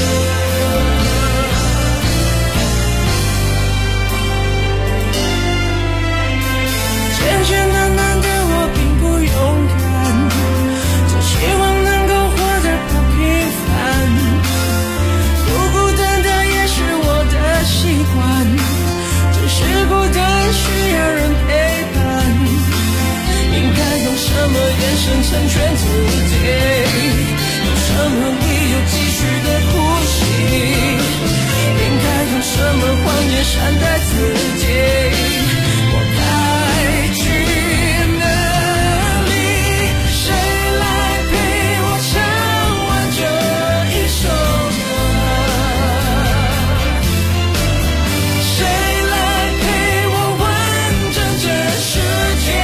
简简单单的我并不勇敢，只希望能够活得不平凡。孤孤单单也是我的习惯，只是孤单需要人陪伴。应该用什么眼神成全自己？用什么理由继续的呼吸？应该用什么谎言善待自己？我该去哪里？谁来陪我唱完这一首歌？谁来陪我完整这世界？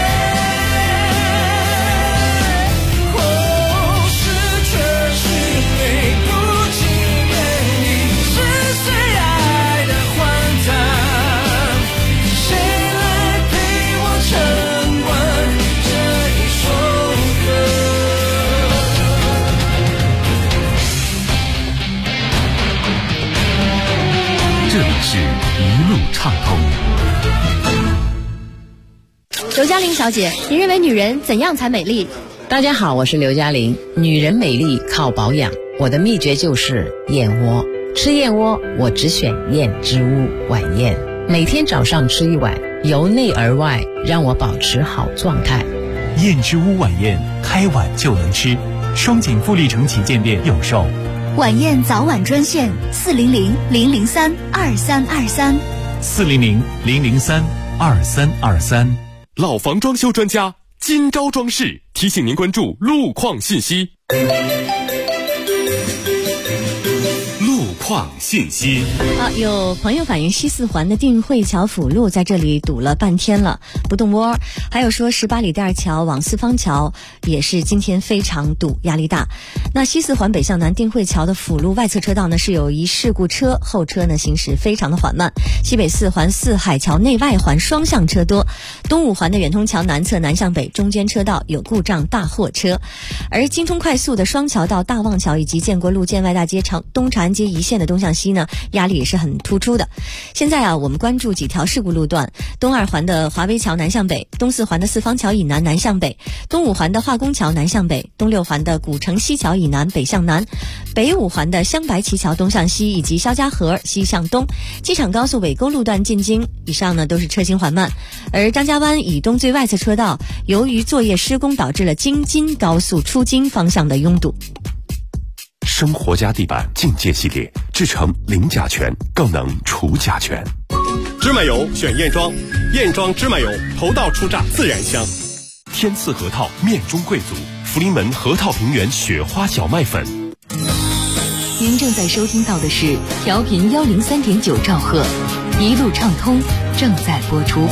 或许却是没不及人意，是谁爱的荒唐？谁来陪我唱完这一首歌？ 这里是一路畅通。 刘嘉玲小姐，您认为女人怎样才美丽？ 大家好，我是刘嘉玲。女人美丽靠保养，我的秘诀就是燕窝。吃燕窝，我只选燕之屋晚宴，每天早上吃一碗，由内而外让我保持好状态。 燕之屋晚宴，开碗就能吃。双井富力城旗舰店有售。 晚宴早晚专线400-003-2323。 400-003-2323。 老房装修专家金招装饰提醒您关注路况信息。路况信息。 有朋友反映西四环的定慧桥辅路在这里堵了半天了，不动窝。还有说18里店桥往四方桥也是今天非常堵，压力大。那西四环北向南定慧桥的辅路外侧车道呢是有一事故车，后车呢行驶非常的缓慢。西北四环四海桥内外环双向车多。东五环的远通桥南侧南向北中间车道有故障大货车。而京通快速的双桥到大望桥以及建国路建外大街东长安街一线的东向西呢，压力也是很突出的。现在我们关注几条事故路段：东二环的华威桥南向北，东四环的四方桥以南南向北，东五环的化工桥南向北，东六环的古城西桥以南北向南，北五环的香白旗桥东向西以及肖家河西向东，机场高速尾沟路段进京以上呢都是车行缓慢。而张家湾以东最外侧车道由于作业施工导致了京津高速出京方向的拥堵。 生活家地板境界系列，制成零甲醛，更能除甲醛。 芝麻油选燕庄，燕庄芝麻油头道出榨自然香。 天赐核桃面中贵族，福临门核桃平原雪花小麦粉。 您正在收听到的是调频103.9兆赫，一路畅通正在播出。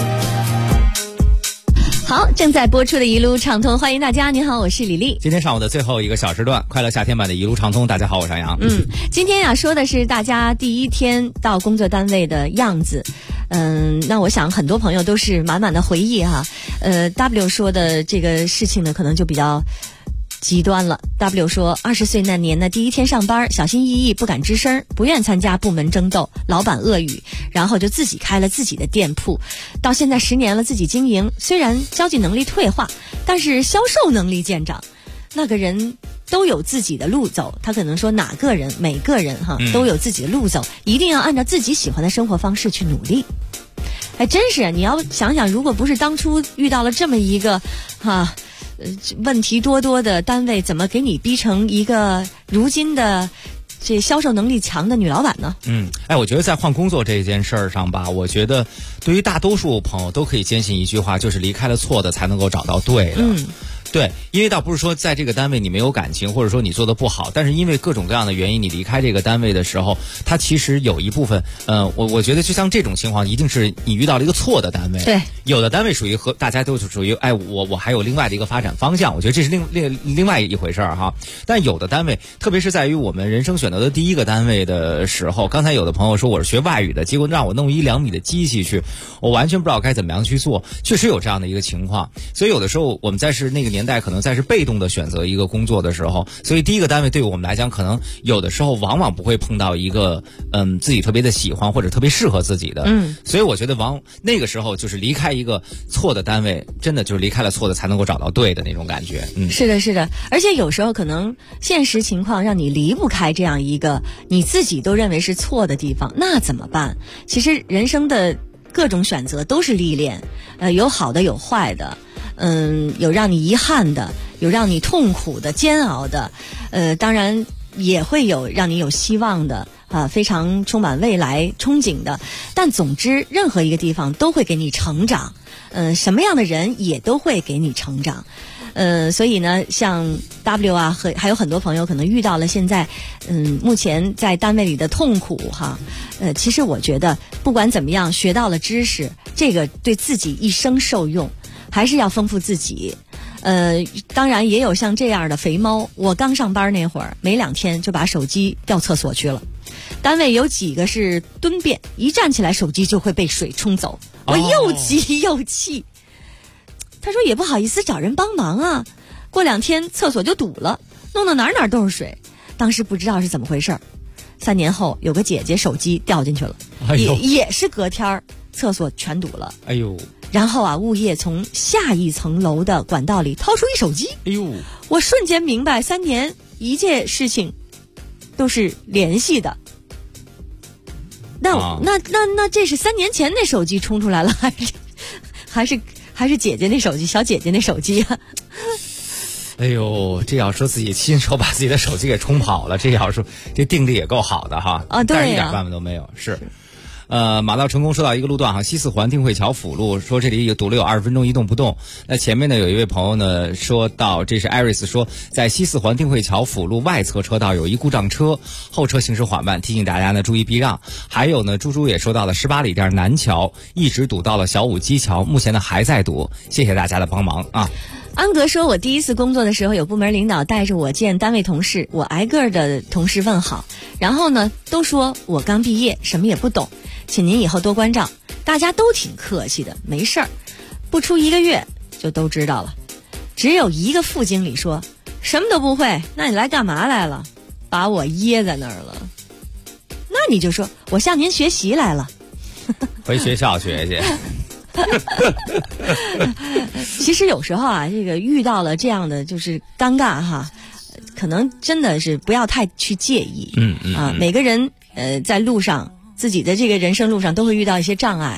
好，正在播出的一路畅通，欢迎大家。您好，我是李丽。 今天上午的最后一个小时段，快乐夏天版的一路畅通。大家好，我是杨。 今天呀，说的是大家第一天到工作单位的样子。那我想很多朋友都是满满的回忆哈。W 说的这个事情呢，可能就比较极端了。W 说，20岁那年呢，第一天上班，小心翼翼，不敢吱声，不愿参加部门争斗，老板恶语，然后就自己开了自己的店铺。到现在10年了，自己经营，虽然交际能力退化，但是销售能力见长。那个人都有自己的路走，他可能说哪个人每个人哈都有自己的路走，一定要按照自己喜欢的生活方式去努力。还真是，你要想想，如果不是当初遇到了这么一个问题多多的单位，怎么给你逼成一个如今的这销售能力强的女老板呢？ 我觉得在换工作这件事儿上吧，我觉得对于大多数朋友都可以坚信一句话，就是离开了错的才能够找到对的。对，因为倒不是说在这个单位你没有感情，或者说你做的不好，但是因为各种各样的原因，你离开这个单位的时候，它其实有一部分，我觉得就像这种情况，一定是你遇到了一个错的单位。 对， 有的单位属于和大家都是属于，我还有另外的一个发展方向，我觉得这是另外一回事儿哈。但有的单位，特别是在于我们人生选择的第一个单位的时候，刚才有的朋友说我是学外语的，结果让我弄1-2米的机器去，我完全不知道该怎么样去做，确实有这样的一个情况。所以有的时候我们在是那个年代可能在是被动的选择一个工作的时候，所以第一个单位对我们来讲，可能有的时候往往不会碰到一个自己特别的喜欢或者特别适合自己的。所以我觉得那个时候就是离开一个错的单位，真的就是离开了错的才能够找到对的那种感觉。 是的，是的，而且有时候可能现实情况让你离不开这样一个你自己都认为是错的地方，那怎么办？其实人生的各种选择都是历练，有好的有坏的。有让你遗憾的，有让你痛苦的、煎熬的，当然也会有让你有希望的非常充满未来憧憬的。但总之，任何一个地方都会给你成长，什么样的人也都会给你成长。所以呢，像 W 还有很多朋友可能遇到了现在目前在单位里的痛苦其实我觉得不管怎么样，学到了知识，这个对自己一生受用。还是要丰富自己，当然也有像这样的肥猫。我刚上班那会儿，没2天就把手机掉厕所去了。单位有几个是蹲便，一站起来手机就会被水冲走，我又急又气。他说也不好意思找人帮忙啊。过2天厕所就堵了，弄到哪都是水。当时不知道是怎么回事，3年后有个姐姐手机掉进去了，也是隔天厕所全堵了。然后物业从下一层楼的管道里掏出一手机，我瞬间明白3年一切事情都是联系的。那这是3年前那手机冲出来了，还是姐姐那手机，小姐姐那手机啊？ 这要说自己亲手把自己的手机给冲跑了，这要说这定力也够好的哈。 对， 但是一点办法都没有。是。马到成功说到一个路段西四环定慧桥辅路，说这里有堵了有20分钟一动不动。那前面呢有一位朋友呢说到，这是艾瑞斯说，在西四环定慧桥辅路外侧车道有一故障车，后车行驶缓慢，提醒大家呢注意避让。还有呢，猪猪也说到了18里店南桥一直堵到了小武基桥，目前呢还在堵，谢谢大家的帮忙啊。 安格说，我第一次工作的时候，有部门领导带着我见单位同事，我挨个的同事问好，然后呢都说我刚毕业，什么也不懂，请您以后多关照。大家都挺客气的，没事儿，不出1个月就都知道了。只有一个副经理说什么都不会，那你来干嘛来了？把我噎在那儿了。那你就说我向您学习来了。 回学校学去。 其实有时候这个遇到了这样的就是尴尬可能真的是不要太去介意。每个人在路上自己的这个人生路上都会遇到一些障碍，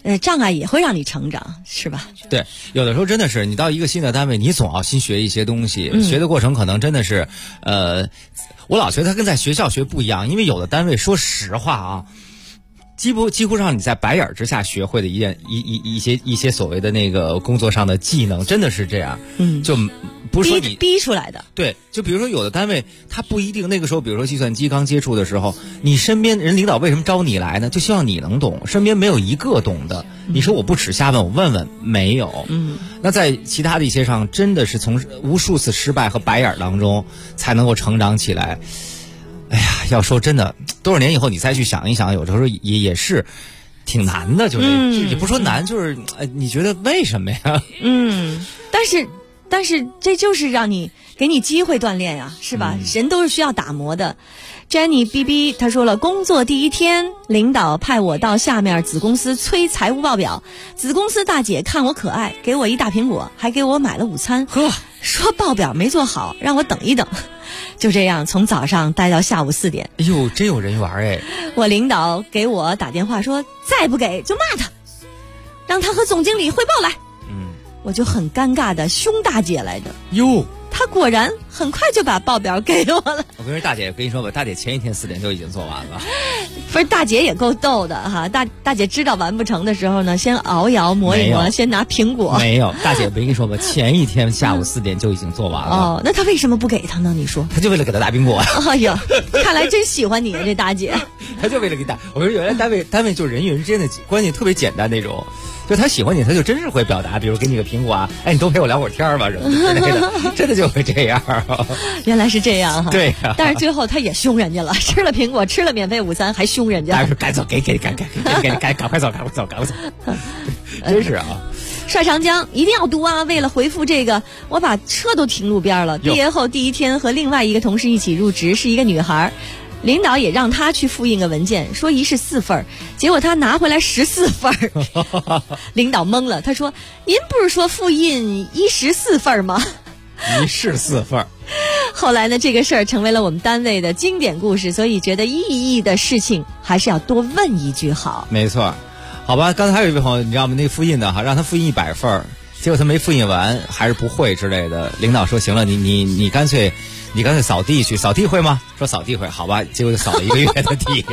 障碍也会让你成长，是吧？ 对，有的时候真的是你到一个新的单位，你总要新学一些东西，学的过程可能真的是，我老觉得它跟在学校学不一样，因为有的单位说实话啊，几乎让你在白眼之下学会的一些所谓的那个工作上的技能，真的是这样，就不是说你逼出来的。 对，就比如说有的单位他不一定那个时候，比如说计算机刚接触的时候，你身边人领导为什么招你来呢？就希望你能懂，身边没有一个懂的。你说我不耻下问，我问问，没有。那在其他的一些上，真的是从无数次失败和白眼当中才能够成长起来。哎呀，要说真的，多少年以后你再去想一想，有时候也是挺难的，就是也不说难，就是你觉得为什么呀？ 但是这就是让你给你机会锻炼呀，是吧？人都是需要打磨的。Jenny BB 她说了，工作第一天，领导派我到下面子公司催财务报表，子公司大姐看我可爱，给我一大苹果，还给我买了午餐，说报表没做好，让我等一等。就这样从早上待到下午4点。 哎呦，真有人缘哎！ 我领导给我打电话说，再不给就骂他，让他和总经理汇报来。我就很尴尬的凶大姐来的。 哟， 她果然很快就把报表给我了。 我跟大姐跟你说吧，大姐前一天4点就已经做完了。 不是，大姐也够逗的哈。大姐知道完不成的时候呢，先熬一熬磨一磨，先拿苹果。 没有，大姐没跟你说吧，前一天下午4点就已经做完了。 哦，那她为什么不给他呢？你说？ 她就为了给他打苹果。 哎呀，看来真喜欢你啊，这大姐。 她就为了给打。我说原来单位就人与人之间的关系特别简单那种。就他喜欢你，他就真是会表达，比如给你个苹果啊，哎，你多陪我聊会儿天吧，什么之类的，真的就会这样。 原来是这样哈。 对呀。 但是最后他也凶人家了，吃了苹果，吃了免费午餐，还凶人家。 还是赶走，赶快走。真是啊。 帅长江一定要读啊！为了回复这个，我把车都停路边了。毕业后第一天和另外一个同事一起入职，是一个女孩。领导也让他去复印个文件，说一式4份，结果他拿回来14份。领导懵了，他说：“您不是说复印1式4份吗 ？”1式4份。 后来呢，这个事儿成为了我们单位的经典故事，所以觉得意义的事情还是要多问一句好。 没错，好吧。刚才还有一位朋友，你知道吗？那复印的哈，让他复印100份，结果他没复印完，还是不会之类的。领导说：“行了，你干脆扫地去，扫地会吗？”说扫地会，好吧，结果就扫了1个月的地。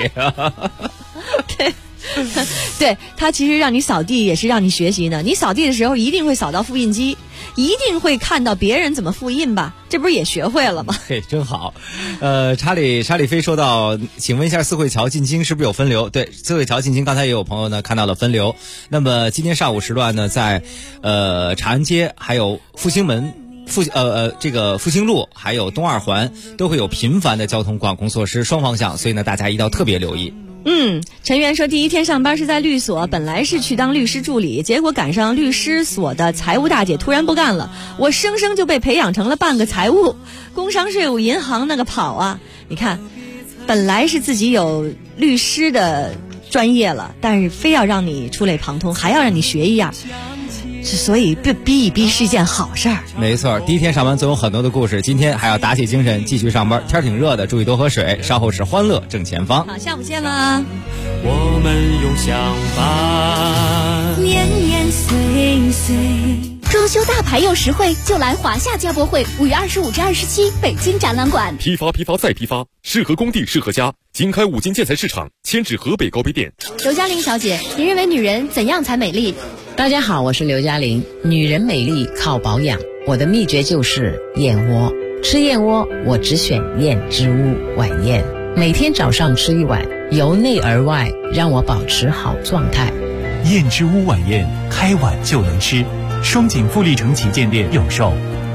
对，他其实让你扫地也是让你学习呢。你扫地的时候一定会扫到复印机，一定会看到别人怎么复印吧？这不是也学会了吗？ 嘿，真好。查理飞说到，请问一下四惠桥进京是不是有分流？对，四惠桥进京，刚才也有朋友呢看到了分流。那么今天上午时段呢，在长安街还有复兴门。这个复兴路还有东2环都会有频繁的交通管控措施，双方向，所以呢大家一定要特别留意。 陈元说第一天上班是在律所，本来是去当律师助理，结果赶上律师所的财务大姐突然不干了，我生生就被培养成了半个财务，工商税务银行那个跑啊！你看，本来是自己有律师的专业了，但是非要让你触类旁通，还要让你学一样。所以逼一逼是一件好事儿。 没错，第一天上班总有很多的故事，今天还要打起精神继续上班。天挺热的，注意多喝水。稍后是欢乐正前方。 好，下午见啦。 我们永相伴， 年年岁岁。 装修大牌又实惠，就来华夏家博会，5月25至27，北京展览馆。 批发再批发，适合工地适合家。经开5金建材市场，迁至河北高碑店。 刘嘉玲小姐，您认为女人怎样才美丽？ 大家好，我是刘嘉玲。女人美丽靠保养，我的秘诀就是燕窝。吃燕窝，我只选燕之屋晚宴，每天早上吃1碗，由内而外让我保持好状态。 燕之屋晚宴，开碗就能吃。双井富力城旗舰店有售。